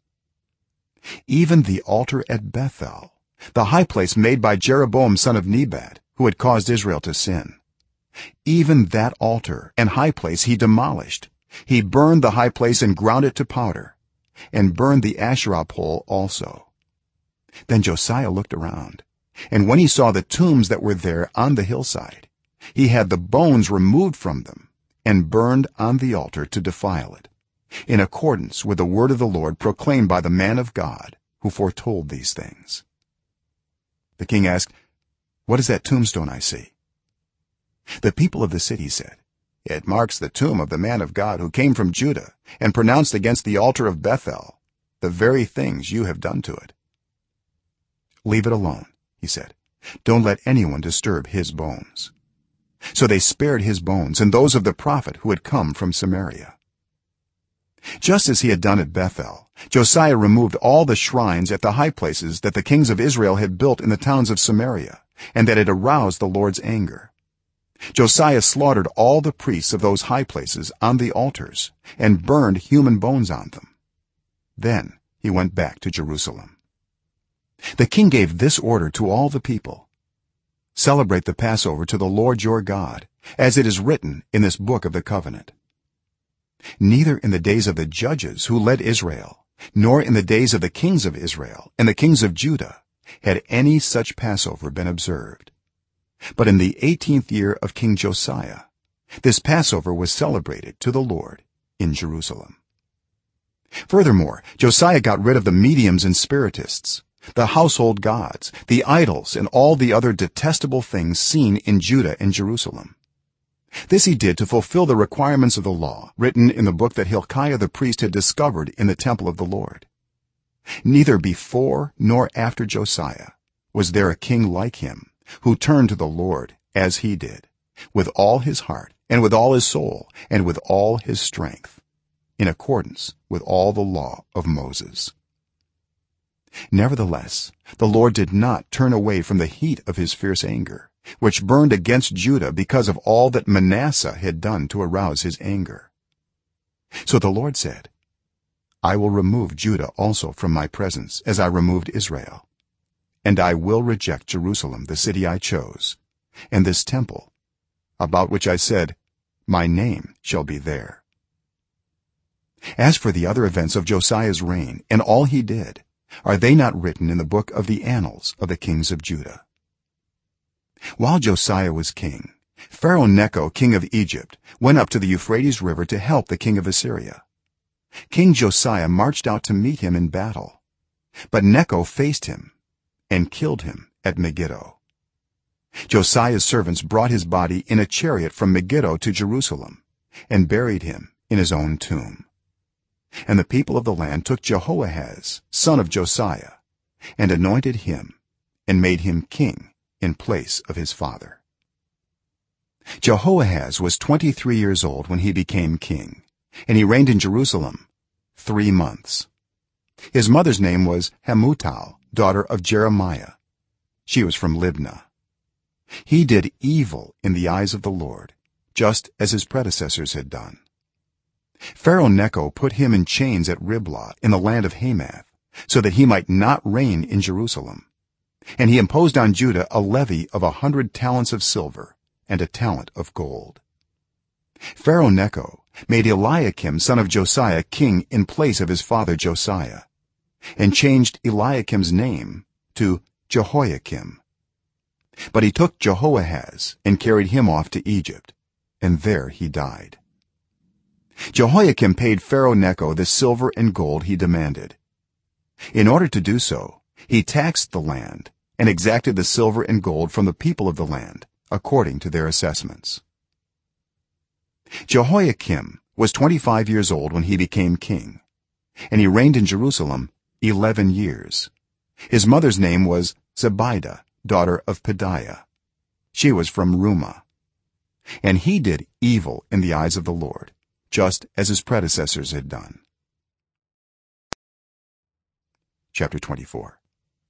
Even the altar at Bethel, the high place made by Jeroboam son of Nebat, who had caused Israel to sin, even that altar and high place he demolished. He burned the high place and ground it to powder, and burned the Asherah pole also. Then Josiah looked around, and when he saw the tombs that were there on the hillside, he had the bones removed from them and burned on the altar to defile it, in accordance with the word of the Lord proclaimed by the man of God who foretold these things. The king asked, "What is that tombstone I see?" The people of the city said, "It marks the tomb of the man of God who came from Judah and pronounced against the altar of Bethel the very things you have done to it." "Leave it alone," he said. "Don't let anyone disturb his bones." So they spared his bones and those of the prophet who had come from Samaria. Just as he had done at Bethel, Josiah removed all the shrines at the high places that the kings of Israel had built in the towns of Samaria and that had aroused the Lord's anger. Josiah slaughtered all the priests of those high places on the altars and burned human bones on them. Then he went back to Jerusalem. The king gave this order to all the people: "Celebrate the Passover to the Lord your God, as it is written in this book of the covenant." Neither in the days of the judges who led Israel, nor in the days of the kings of Israel and the kings of Judah had any such Passover been observed. But in the 18th year of King Josiah, this Passover was celebrated to the Lord in Jerusalem. Furthermore, Josiah got rid of the mediums and spiritists, the household gods, the idols, and all the other detestable things seen in Judah and Jerusalem. This he did to fulfill the requirements of the law written in the book that Hilkiah the priest had discovered in the temple of the Lord. Neither before nor after Josiah was there a king like him who turned to the Lord as he did, with all his heart and with all his soul and with all his strength, in accordance with all the law of Moses. Nevertheless, the Lord did not turn away from the heat of his fierce anger, which burned against Judah because of all that Manasseh had done to arouse his anger. So the Lord said, "I will remove Judah also from my presence as I removed Israel, and I will reject Jerusalem, the city I chose, and this temple about which I said, 'My name shall be there.'" As for the other events of Josiah's reign and all he did, are they not written in the book of the annals of the kings of Judah? While Josiah was king, Pharaoh Necho king of Egypt went up to the Euphrates river to help the king of Assyria. King Josiah marched out to meet him in battle, but Necho faced him and killed him at Megiddo. Josiah's servants brought his body in a chariot from Megiddo to Jerusalem and buried him in his own tomb. And the people of the land took Jehoahaz son of Josiah and anointed him and made him king in place of his father. Jehoahaz was 23 years old when he became king, and he reigned in Jerusalem 3 months. His mother's name was Hamutal, daughter of Jeremiah. She was from Libnah. He did evil in the eyes of the Lord, just as his predecessors had done. Pharaoh Necho put him in chains at Riblah in the land of Hamath, so that he might not reign in Jerusalem, and he imposed on Judah a levy of 100 talents of silver and a talent of gold. Pharaoh Necho made Eliakim son of Josiah king in place of his father Josiah, and changed Eliakim's name to Jehoiakim. But he took Jehoahaz and carried him off to Egypt, and there he died. Jehoiakim paid Pharaoh Necho the silver and gold he demanded. In order to do so, he taxed the land and exacted the silver and gold from the people of the land according to their assessments. Jehoiakim was 25 years old when he became king, and he reigned in Jerusalem 11 years. His mother's name was Zebidah, daughter of Pedaiah. She was from Rumah. And he did evil in the eyes of the Lord, just as his predecessors had done. Chapter 24.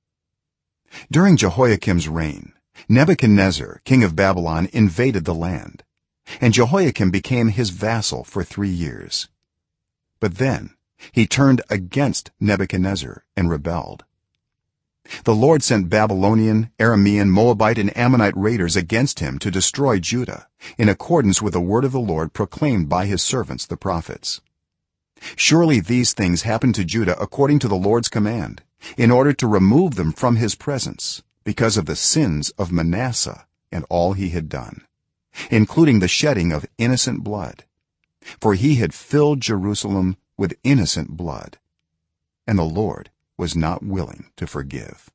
During Jehoiakim's reign, Nebuchadnezzar king of Babylon invaded the land, and Jehoiakim became his vassal for 3 years. But then he turned against Nebuchadnezzar and rebelled. The Lord sent Babylonian, Aramean, Moabite, and Ammonite raiders against him to destroy Judah, in accordance with the word of the Lord proclaimed by his servants the prophets. Surely these things happened to Judah according to the Lord's command, in order to remove them from his presence, because of the sins of Manasseh and all he had done, including the shedding of innocent blood, for he had filled Jerusalem with innocent blood, and the Lord was not willing to forgive.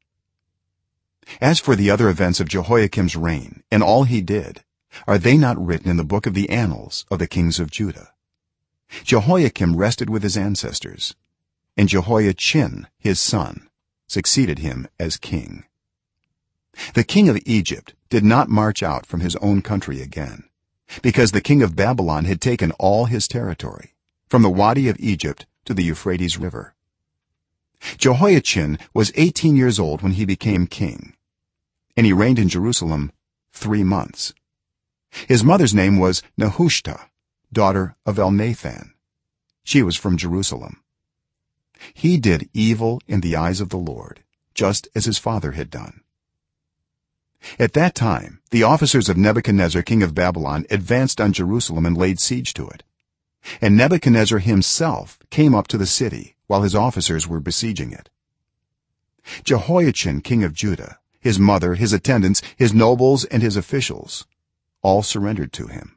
As for the other events of Jehoiakim's reign and all he did, are they not written in the book of the annals of the kings of Judah? Jehoiakim rested with his ancestors, and Jehoiachin his son succeeded him as king. The king of Egypt did not march out from his own country again, because the king of Babylon had taken all his territory, from the Wadi of Egypt to the Euphrates River. Jehoiachin was 18 years old when he became king, and he reigned in Jerusalem 3 months. His mother's name was Nehushta, daughter of Elnathan. She was from Jerusalem. He did evil in the eyes of the Lord, just as his father had done. At that time the officers of Nebuchadnezzar king of Babylon advanced on Jerusalem and laid siege to it, and Nebuchadnezzar himself came up to the city while his officers were besieging it. Jehoiachin king of Judah, his mother, his attendants, his nobles, and his officials all surrendered to him.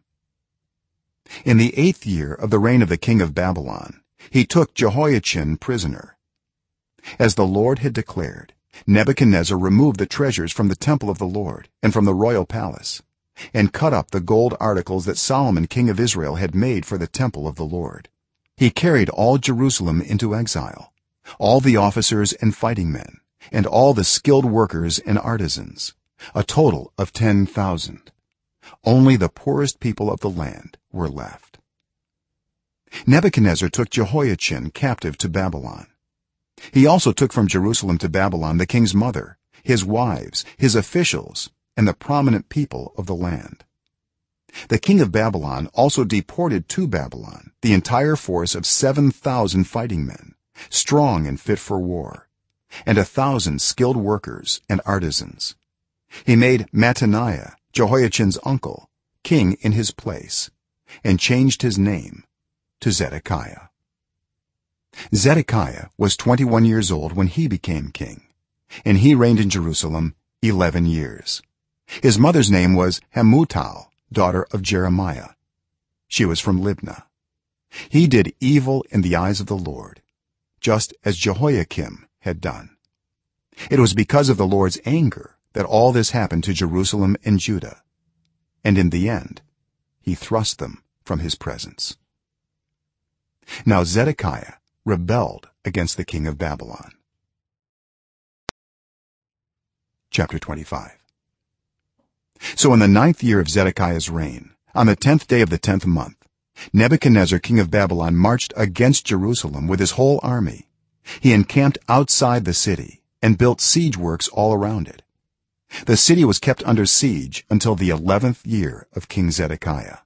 In the 8th year of the reign of the king of Babylon, he took Jehoiachin prisoner. As the Lord had declared, Nebuchadnezzar removed the treasures from the temple of the Lord and from the royal palace, and cut up the gold articles that Solomon king of Israel had made for the temple of the Lord. He carried all Jerusalem into exile, all the officers and fighting men, and all the skilled workers and artisans, a total of 10,000. Only the poorest people of the land were left. Nebuchadnezzar took Jehoiachin captive to Babylon. He also took from Jerusalem to Babylon the king's mother, his wives, his officials, and the prominent people of the land. The king of Babylon also deported to Babylon the entire force of 7,000 fighting men, strong and fit for war, and 1,000 skilled workers and artisans. He made Mattaniah, Jehoiachin's uncle, king in his place, and changed his name to Zedekiah. Zedekiah was 21 years old when he became king, and he reigned in Jerusalem 11 years. His mother's name was Hamutal, daughter of Jeremiah. She was from Libnah. he did evil in the eyes of the lord, just as Jehoiakim had done. It was because of the Lord's anger that all this happened to Jerusalem and Judah, and in the end he thrust them from his presence. Now Zedekiah rebelled against the king of Babylon. Chapter 25. So in the 9th year of Zedekiah's reign, on the 10th day of the 10th month, Nebuchadnezzar king of Babylon marched against Jerusalem with his whole army. He encamped outside the city and built siege works all around it. The city was kept under siege until the 11th year of King Zedekiah.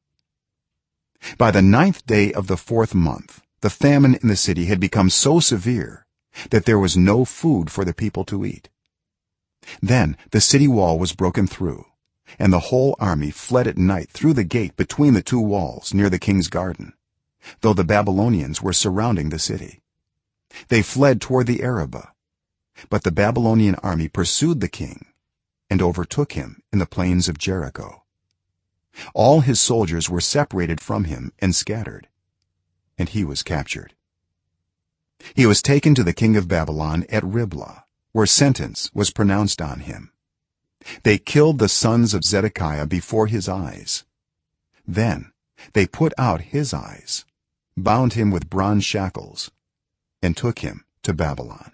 By the 9th day of the 4th month, the famine in the city had become so severe that there was no food for the people to eat. Then the city wall was broken through, and the whole army fled at night through the gate between the two walls near the king's garden, though the Babylonians were surrounding the city. They fled toward the Arabah, but the Babylonian army pursued the king and overtook him in the plains of Jericho. All his soldiers were separated from him and scattered, and he was captured. He was taken to the king of Babylon at Riblah, where sentence was pronounced on him. They killed the sons of Zedekiah before his eyes. Then they put out his eyes, bound him with bronze shackles, and took him to Babylon.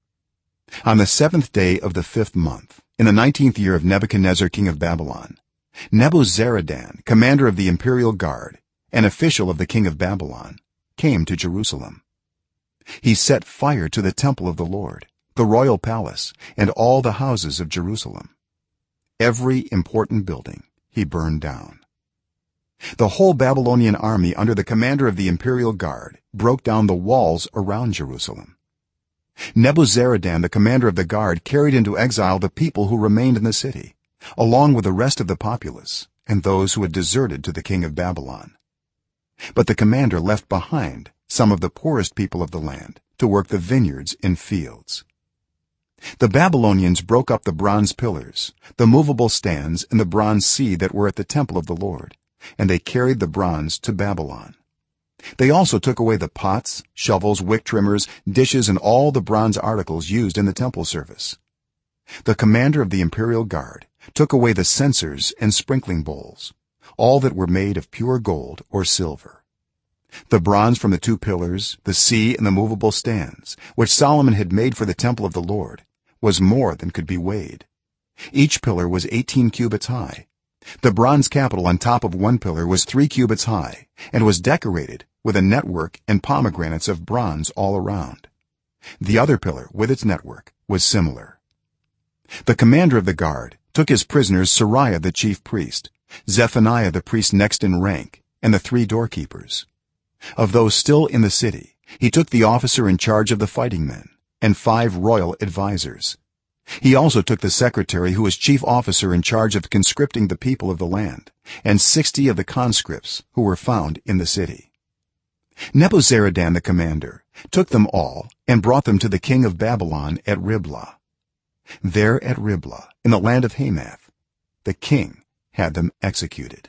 On the 7th day of the 5th month, in the 19th year of Nebuchadnezzar king of Babylon, Nebuzaradan, commander of the imperial guard, an official of the king of Babylon, came to Jerusalem. He set fire to the temple of the Lord, the royal palace, and all the houses of Jerusalem. Every important building he burned down. The whole Babylonian army under the commander of the imperial guard broke down the walls around Jerusalem. Nebuzaradan, the commander of the guard, carried into exile the people who remained in the city, along with the rest of the populace and those who had deserted to the king of Babylon. But the commander left behind some of the poorest people of the land to work the vineyards and fields. The Babylonians broke up the bronze pillars, the movable stands, and the bronze sea that were at the temple of the Lord, and they carried the bronze to Babylon. They also took away the pots, shovels, wick trimmers, dishes, and all the bronze articles used in the temple service. The commander of the imperial guard took away the censers and sprinkling bowls, all that were made of pure gold or silver. The bronze from the two pillars, the sea, and the movable stands, which Solomon had made for the temple of the Lord, was more than could be weighed. Each pillar was 18 cubits high. The bronze capital on top of one pillar was 3 cubits high and was decorated with a network and pomegranates of bronze all around. The other pillar with its network was similar. The commander of the guard took his prisoners Sariah the chief priest, Zephaniah the priest next in rank, and the 3 doorkeepers. Of those still in the city, he took the officer in charge of the fighting men and 5 royal advisers. He also took the secretary who was chief officer in charge of conscripting the people of the land, and 60 of the conscripts who were found in the city. Nebuzaradan the commander took them all and brought them to the king of Babylon at Riblah. There at Riblah, in the land of Hamath, the king had them executed.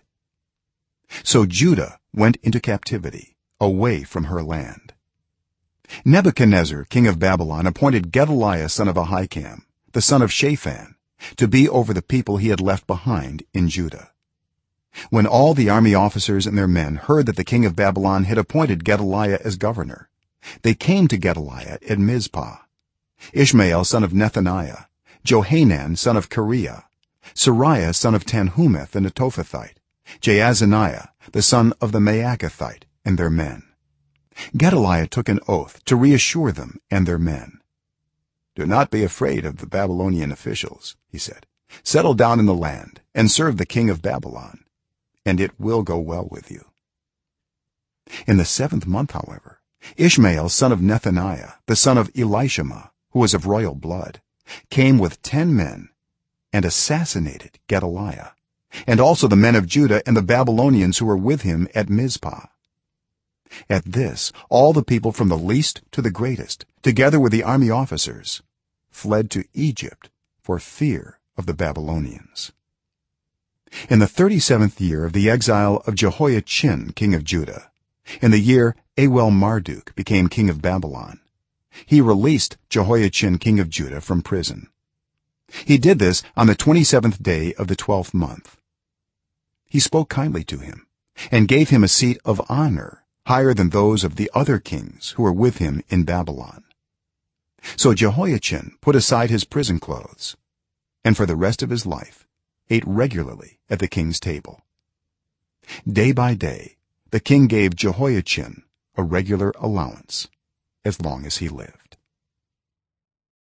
So Judah went into captivity away from her land. Nebuchadnezzar king of Babylon appointed Gedaliah son of Ahikam, the son of Shaphan, to be over the people he had left behind in Judah. When all the army officers and their men heard that the king of Babylon had appointed Gedaliah as governor, they came to Gedaliah at Mizpah. Ishmael son of Nethaniah, Johanan son of Kareah, Sariah son of Tanhumeth and Netophathite, Jaazaniah the son of the Maacathite, and their men. Gedaliah took an oath to reassure them and their men. "Do not be afraid of the Babylonian officials," he said. "Settle down in the land and serve the king of Babylon, and it will go well with you." In the 7th month, however, Ishmael son of Nethaniah, the son of Elishama, who was of royal blood, came with 10 men and assassinated Gedaliah, and also the men of Judah and the Babylonians who were with him at Mizpah. At this, all the people from the least to the greatest, together with the army officers, fled to Egypt for fear of the Babylonians. In the 37th year of the exile of Jehoiachin king of Judah, in the year Awel-Marduk became king of Babylon, he released Jehoiachin king of Judah from prison. He did this on the 27th day of the 12th month. He spoke kindly to him and gave him a seat of honor higher than those of the other kings who were with him in Babylon. So Jehoiachin put aside his prison clothes and for the rest of his life ate regularly at the king's table. Day by day the king gave Jehoiachin a regular allowance as long as he lived.